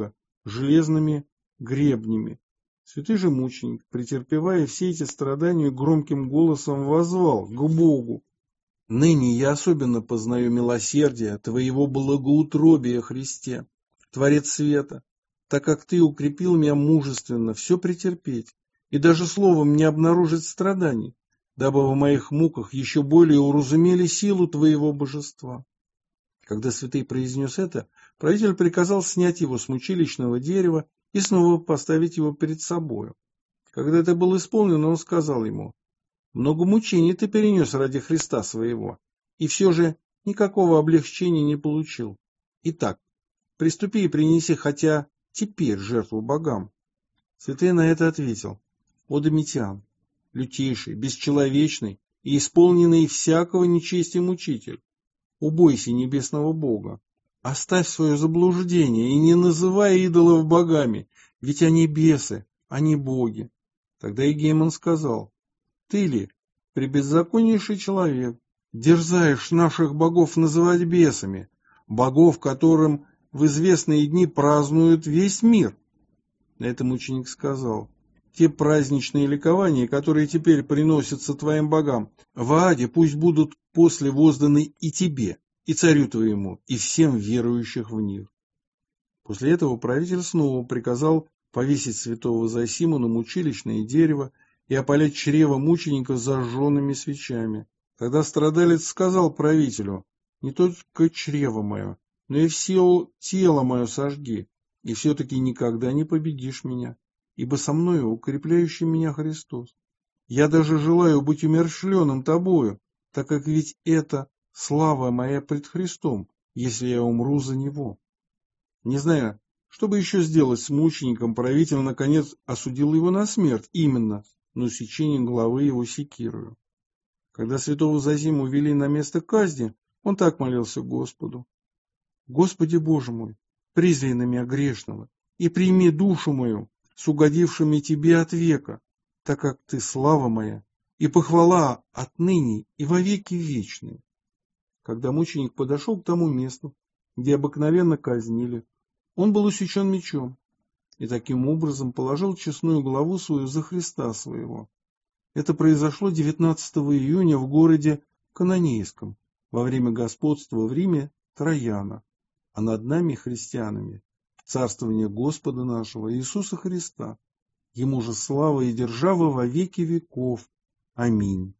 железными гребнями. Святый же мученик, претерпевая все эти страдания, громким голосом воззвал к Богу: «Ныне я особенно познаю милосердие Твоего благоутробия, Христе, Творец света, так как Ты укрепил меня мужественно все претерпеть и даже словом не обнаружить страданий, дабы в моих муках еще более уразумели силу Твоего божества». Когда святый произнес это, правитель приказал снять его с мучилищного дерева и снова поставить его перед собою. Когда это было исполнено, он сказал ему: «Много мучений ты перенес ради Христа своего, и все же никакого облегчения не получил. Итак, приступи и принеси хотя теперь жертву богам». Святой на это ответил: «О Домитиан, лютейший, бесчеловечный и исполненный всякого нечестия мучитель, убойся небесного Бога, оставь свое заблуждение и не называй идолов богами, ведь они бесы, а не боги». Тогда Егемон сказал: «Ты ли, пребеззаконнейший человек, дерзаешь наших богов называть бесами, богов, которым в известные дни празднуют весь мир?» На это мученик сказал: «Те праздничные ликования, которые теперь приносятся твоим богам, в аде пусть будут после возданы и тебе, и царю твоему, и всем верующих в них». После этого правитель снова приказал повесить святого Зосиму на мучилищное дерево и опалять чрево мученика зажженными свечами. Тогда страдалец сказал правителю: «Не только чрево мое, но и все тело мое сожги, и все-таки никогда не победишь меня, ибо со мною укрепляющий меня Христос. Я даже желаю быть умерщвленным тобою, так как ведь это слава моя пред Христом, если я умру за него». Не зная, что бы еще сделать с мучеником, правитель наконец осудил его на смерть, именно на усечение головы его секирою. Когда святого Зосиму вели на место казни, он так молился Господу: «Господи Боже мой, презри на меня грешного и прими душу мою с угодившими Тебе от века, так как Ты слава моя и похвала отныне и во веки вечные». Когда мученик подошел к тому месту, где обыкновенно казнили, он был усечен мечом и таким образом положил честную главу свою за Христа своего. Это произошло 19 июня в городе Канонейском во время господства в Риме Трояна, а над нами, христианами, царствование Господа нашего Иисуса Христа. Ему же слава и держава во веки веков. Аминь.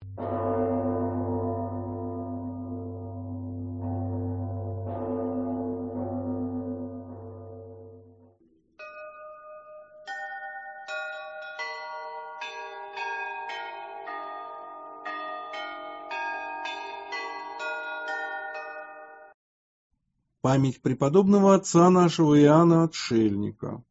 Память преподобного отца нашего Иоанна Отшельника.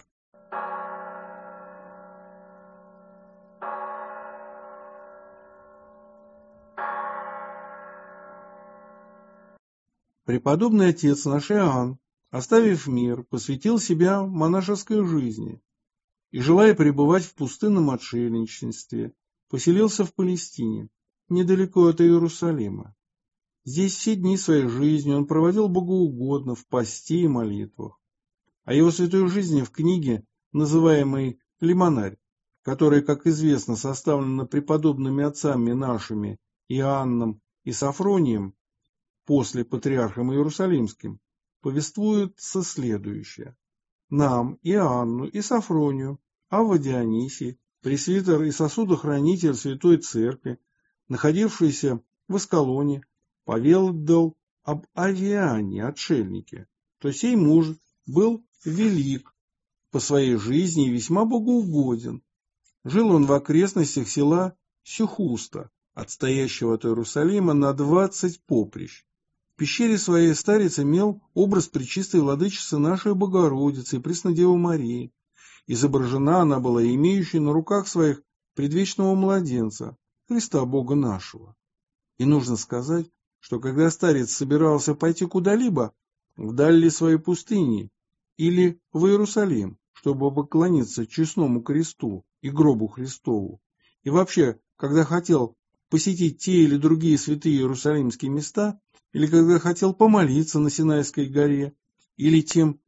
Преподобный отец наш Иоанн, оставив мир, посвятил себя монашеской жизни и, желая пребывать в пустынном отшельничестве, поселился в Палестине, недалеко от Иерусалима. Здесь все дни своей жизни он проводил богоугодно в посте и молитвах. О его святой жизни в книге, называемой «Лимонарь», которая, как известно, составлена преподобными отцами нашими Иоанном и Сафронием, после патриархом Иерусалимским, повествуется следующее. Нам, Иоанну и Сафронию, Авва Дионисий, пресвитер и сосудохранитель Святой Церкви, находившийся в Аскалоне, поведал об Авиане, отшельнике, то сей муж был велик по своей жизни и весьма богоугоден. Жил он в окрестностях села Сюхуста, отстоящего от Иерусалима на 20 поприщ. В пещере своей старец имел образ пречистой владычицы нашей Богородицы и Преснодевы Марии. Изображена она была имеющей на руках своих предвечного младенца, Христа Бога нашего. И нужно сказать, что когда старец собирался пойти куда-либо, вдаль ли своей пустыни или в Иерусалим, чтобы поклониться честному кресту и гробу Христову, и вообще, когда хотел посетить те или другие святые иерусалимские места, или когда хотел помолиться на Синайской горе, или тем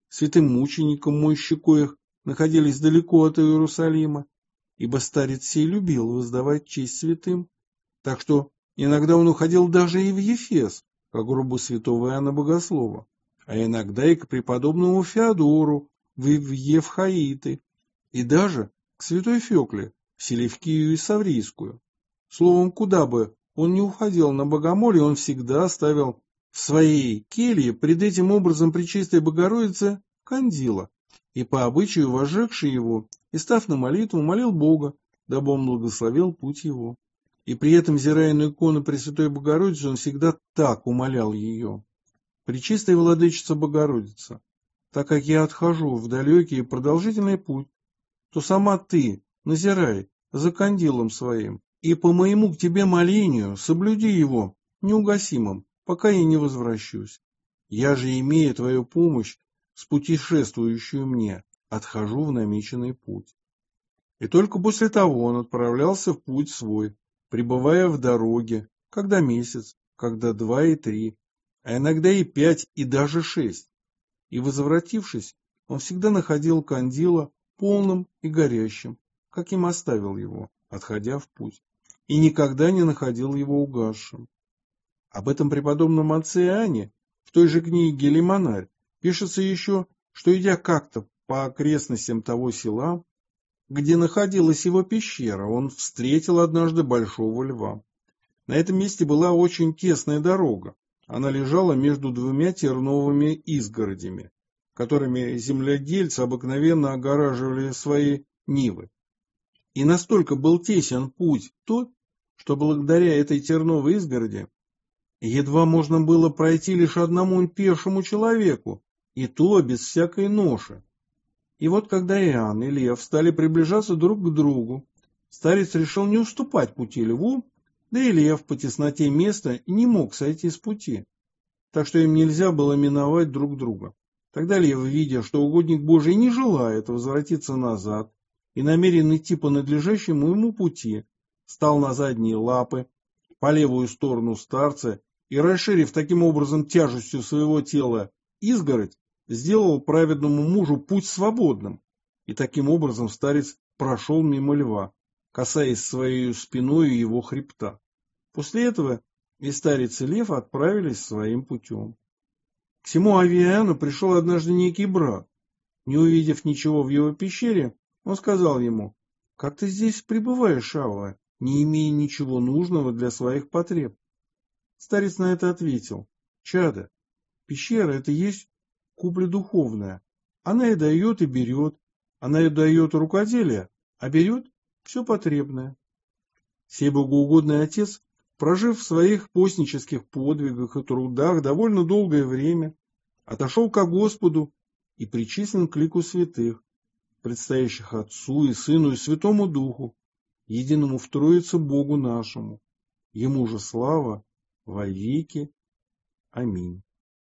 святым мученикам, мощи коих находились далеко от Иерусалима, ибо старец сей любил воздавать честь святым, так что иногда он уходил даже и в Ефес, к гробу святого Иоанна Богослова, а иногда и к преподобному Феодору в Евхаиты, и даже к святой Фекле в Селевкию и Саврийскую. Словом, куда бы он ни уходил на богомолье, он всегда ставил в своей келье пред этим образом Пречистой Богородицы кандила, и по обычаю возжегший его, и став на молитву, молил Бога, дабы он благословил путь его. И при этом, взирая на икону Пресвятой Богородицы, он всегда так умолял ее: «Пречистая Владычица Богородица, так как я отхожу в далекий и продолжительный путь, то сама ты назирай за кандилом своим, и по моему к тебе молению соблюди его неугасимым, пока я не возвращусь. Я же, имея твою помощь, с путешествующую мне, отхожу в намеченный путь». И только после того он отправлялся в путь свой, пребывая в дороге, когда месяц, когда 2 и 3, а иногда и 5, и даже 6. И, возвратившись, он всегда находил кандила полным и горящим, как им оставил его, отходя в путь, и никогда не находил его угасшим. Об этом преподобном отце Иоанне в той же книге «Лимонарь» пишется еще, что, идя как-то по окрестностям того села, где находилась его пещера, он встретил однажды большого льва. На этом месте была очень тесная дорога. Она лежала между 2 терновыми изгородями, которыми земледельцы обыкновенно огораживали свои нивы. И настолько был тесен путь тот, что благодаря этой терновой изгороди едва можно было пройти лишь одному пешему человеку, и то без всякой ноши. И вот когда Иоанн и лев стали приближаться друг к другу, старец решил не уступать пути льву, да и лев по тесноте места не мог сойти с пути, так что им нельзя было миновать друг друга. Тогда лев, видя, что угодник Божий не желает возвратиться назад и намерен идти по надлежащему ему пути, стал на задние лапы, по левую сторону старца и, расширив таким образом тяжестью своего тела изгородь, сделал праведному мужу путь свободным, и таким образом старец прошел мимо льва, касаясь своей спиной его хребта. После этого и старец, и лев отправились своим путем. К сему Иоанну пришел однажды некий брат. Не увидев ничего в его пещере, он сказал ему: «Как ты здесь пребываешь, Авва, не имея ничего нужного для своих потреб?» Старец на это ответил: «Чадо, пещера — это есть купля духовная. Она и дает, и берет. Она и дает рукоделие, а берет все потребное». Сей богоугодный отец, прожив в своих постнических подвигах и трудах довольно долгое время, отошел ко Господу и причислен к лику святых, предстоящих Отцу и Сыну и Святому Духу, единому в Троице Богу нашему. Ему же слава во веки. Аминь.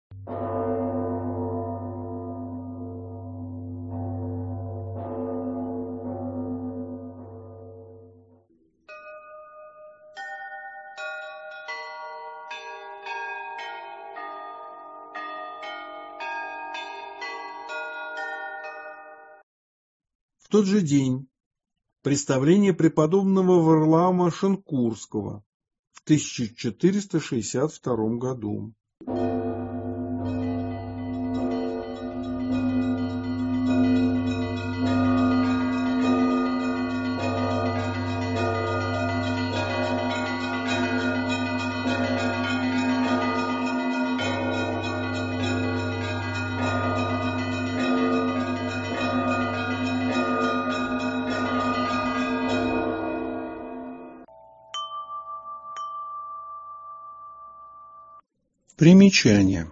В тот же день представление преподобного Варлаама Шенкурского в 1462 году. Примечание.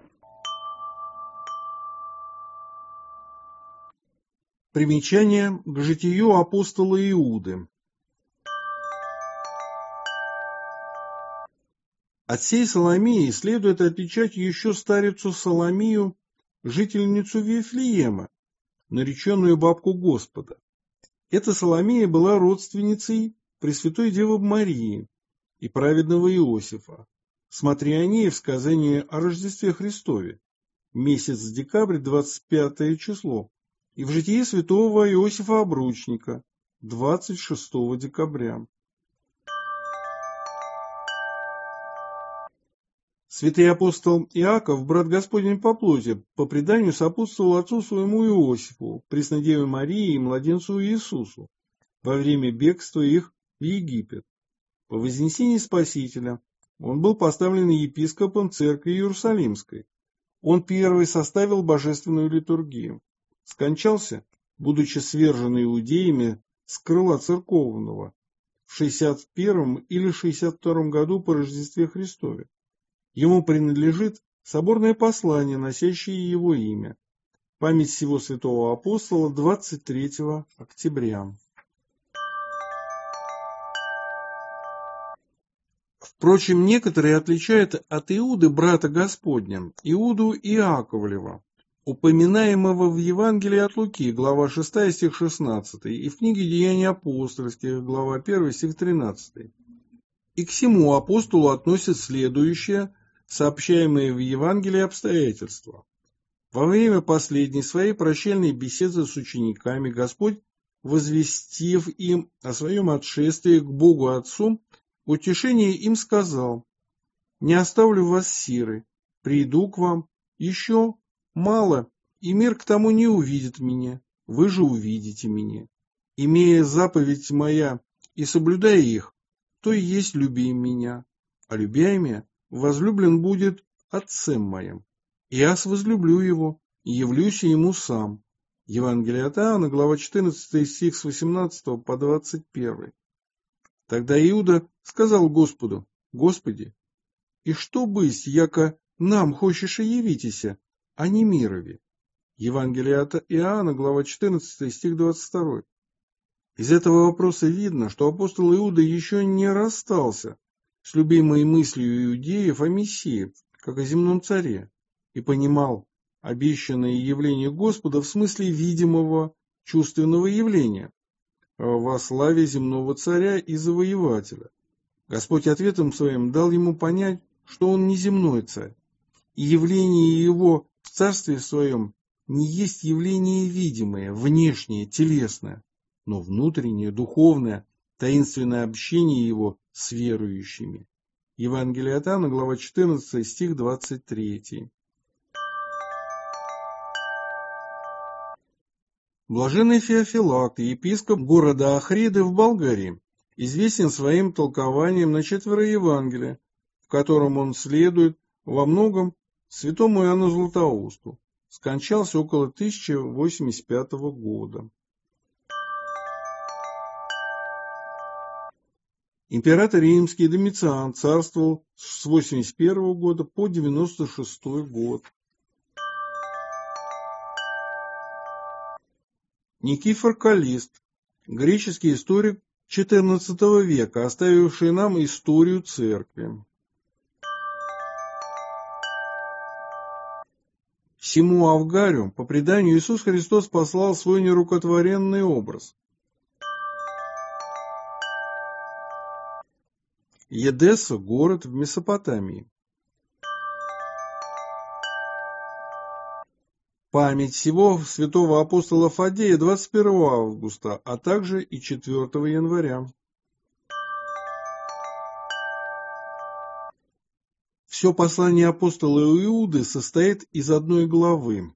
Примечание к житию апостола Иуды. От сей Соломеи следует отличать еще старицу Соломию, жительницу Вифлеема, нареченную бабку Господа. Эта Соломея была родственницей Пресвятой Девы Марии и праведного Иосифа. Смотри о ней в сказании о Рождестве Христове. месяц декабрь, 25 число, и в житии святого Иосифа Обручника, 26 декабря. Святый апостол Иаков, брат Господень по плоти, по преданию сопутствовал отцу своему Иосифу, Преснодеве Марии и младенцу Иисусу во время бегства их в Египет. По вознесении Спасителя он был поставлен епископом церкви Иерусалимской. Он первый составил божественную литургию. Скончался, будучи свержен иудеями с крыла церковного, в 61 или 62 году по Рождестве Христове. Ему принадлежит соборное послание, носящее его имя. Память всего святого апостола 23 октября. Впрочем, некоторые отличают от Иуды, брата Господня, Иуду Иаковлева, упоминаемого в Евангелии от Луки, глава 6, стих 16, и в книге Деяний апостольских, глава 1, стих 13. И к сему апостолу относят следующее, сообщаемые в Евангелии обстоятельства. Во время последней своей прощальной беседы с учениками Господь, возвестив им о своем отшествии к Богу Отцу, в утешение им сказал: «Не оставлю вас сиры, приду к вам, еще мало, и мир к тому не увидит меня, вы же увидите меня. Имея заповедь моя и соблюдая их, то и есть люби меня, а любя меня, возлюблен будет Отцем моим. Я возлюблю его и явлюсь ему сам». Евангелие от Иоанна, глава 14, стих с 18 по 21. Тогда Иуда сказал Господу: «Господи, и что бысть, яко нам хочешь и явитеся, а не мирови?» Евангелие от Иоанна, глава 14, стих 22. Из этого вопроса видно, что апостол Иуда еще не расстался с любимой мыслью иудеев о Мессии, как о земном царе, и понимал обещанное явление Господа в смысле видимого чувственного явления во славе земного царя и завоевателя. Господь ответом своим дал ему понять, что он не земной царь, и явление его в царстве своем не есть явление видимое, внешнее, телесное, но внутреннее, духовное, таинственное общение его с верующими. Евангелие от Иоанна, глава 14, стих 23. Блаженный Феофилакт, епископ города Ахриды в Болгарии, известен своим толкованием на 4 Евангелия, в котором он следует во многом святому Иоанну Златоусту. Скончался около 1085 года. Император римский Домициан царствовал с 81 года по 96 год. Никифор Каллист, греческий историк XIV века, оставивший нам историю церкви. Сему Авгарю, по преданию, Иисус Христос послал свой нерукотворенный образ. Едесса – город в Месопотамии. Память всего святого апостола Фадея 21 августа, а также и 4 января. Все послание апостола Иуды состоит из одной главы.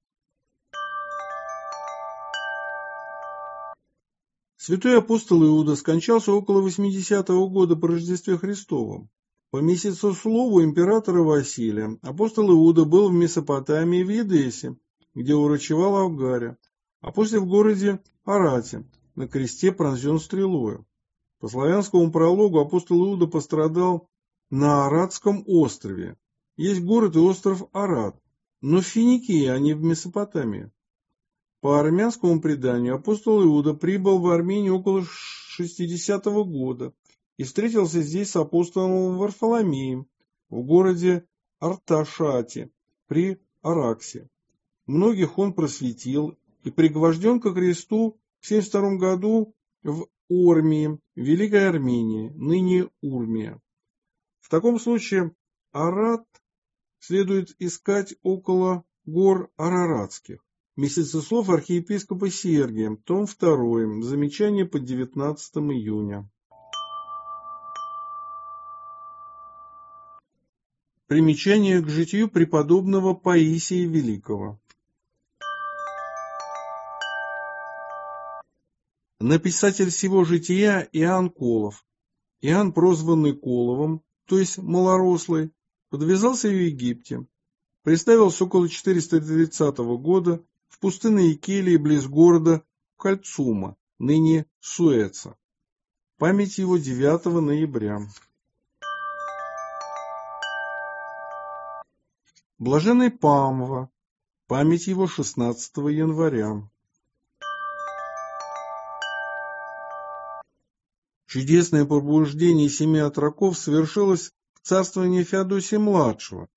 Святой апостол Иуда скончался около 80-го года по Рождестве Христовом. По месяцеслову императора Василия апостол Иуда был в Месопотамии в Едессе, где урочевал Авгаря, а после в городе Арате, на кресте пронзен стрелою. По славянскому прологу апостол Иуда пострадал на Аратском острове. Есть город и остров Арат, но в Финикии, а не в Месопотамии. По армянскому преданию апостол Иуда прибыл в Армению около 60-го года и встретился здесь с апостолом Варфоломеем в городе Арташате при Араксе. Многих он просветил и пригвожден ко кресту в 72 году в Ормии, Великой Армении, ныне Урмия. В таком случае Арат следует искать около гор Араратских. Месяцеслов архиепископа Сергия, том 2, замечание по 19 июня. Примечание к житию преподобного Паисия Великого. Написатель сего жития Иоанн Колов. Иоанн, прозванный Коловым, то есть малорослый, подвязался в Египте. Представился около 430 года в пустынной Келии близ города Кальцума, ныне Суэца. Память его 9 ноября. Блаженный Памва. Память его 16 января. Чудесное пробуждение 7 отроков совершилось в царствовании Феодосия-младшего,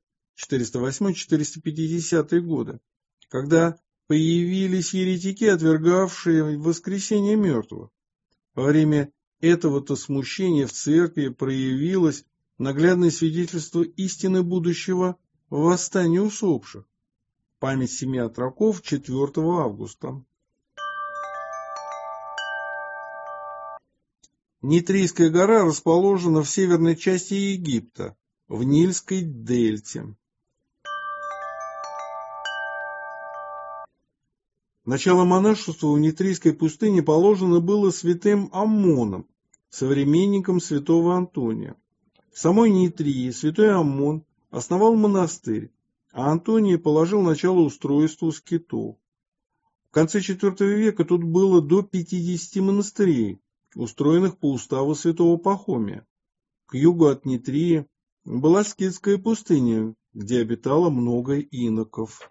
408-450 годы, когда появились еретики, отвергавшие воскресение мертвых. Во время этого-то смущения в церкви проявилось наглядное свидетельство истины будущего восстания усопших. Память 7 отроков 4 августа. Нитрийская гора расположена в северной части Египта, в Нильской дельте. Начало монашества в Нитрийской пустыне положено было святым Аммоном, современником святого Антония. В самой Нитрии святой Аммон основал монастырь, а Антоний положил начало устройству скитов. В конце IV века тут было до 50 монастырей, устроенных по уставу святого Пахомия. К югу от Нитрии была скитская пустыня, где обитало много иноков.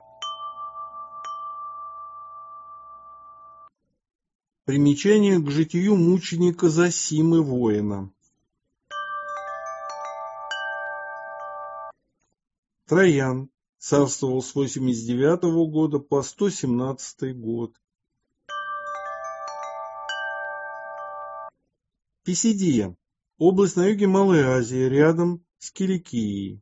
Примечание к житию мученика Зосимы воина. Троян царствовал с 89 года по 117 год. Писидия – область на юге Малой Азии, рядом с Киликией.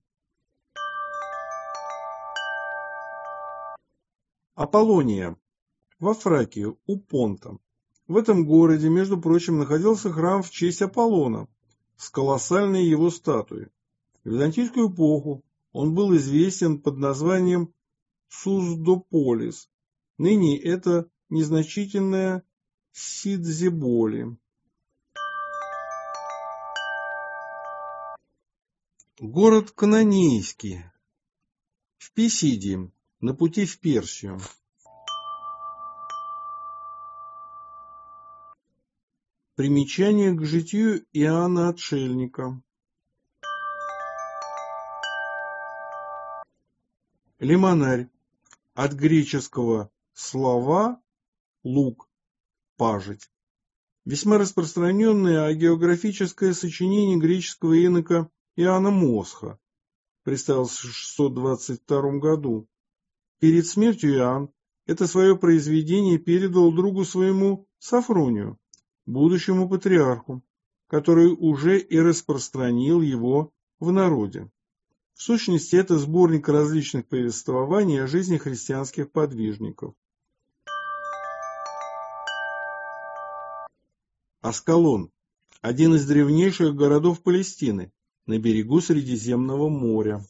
Аполлония – во Фракии, у Понта. В этом городе, между прочим, находился храм в честь Аполлона с колоссальной его статуей. В византийскую эпоху он был известен под названием Суздополис. Ныне это незначительная Сидзеболи. Город Кананейский в Писидии, на пути в Персию. Примечание к житию Иоанна Отшельника. Лимонарь, от греческого слова лук, пажить. Весьма распространенное агеографическое сочинение греческого инока Иоанна Мосха, представился в 622 году. Перед смертью Иоанн это свое произведение передал другу своему Софронию, будущему патриарху, который уже и распространил его в народе. В сущности, это сборник различных повествований о жизни христианских подвижников. Аскалон – один из древнейших городов Палестины, на берегу Средиземного моря.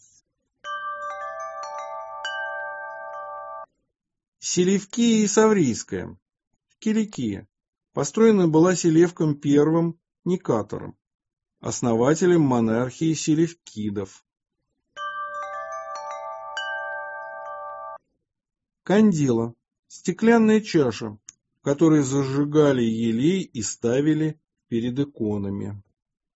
Селевкия и Саврийская в Киликии. Построена была Селевком I Никатором, основателем монархии селевкидов. Кандила – стеклянная чаша, в которой зажигали елей и ставили перед иконами.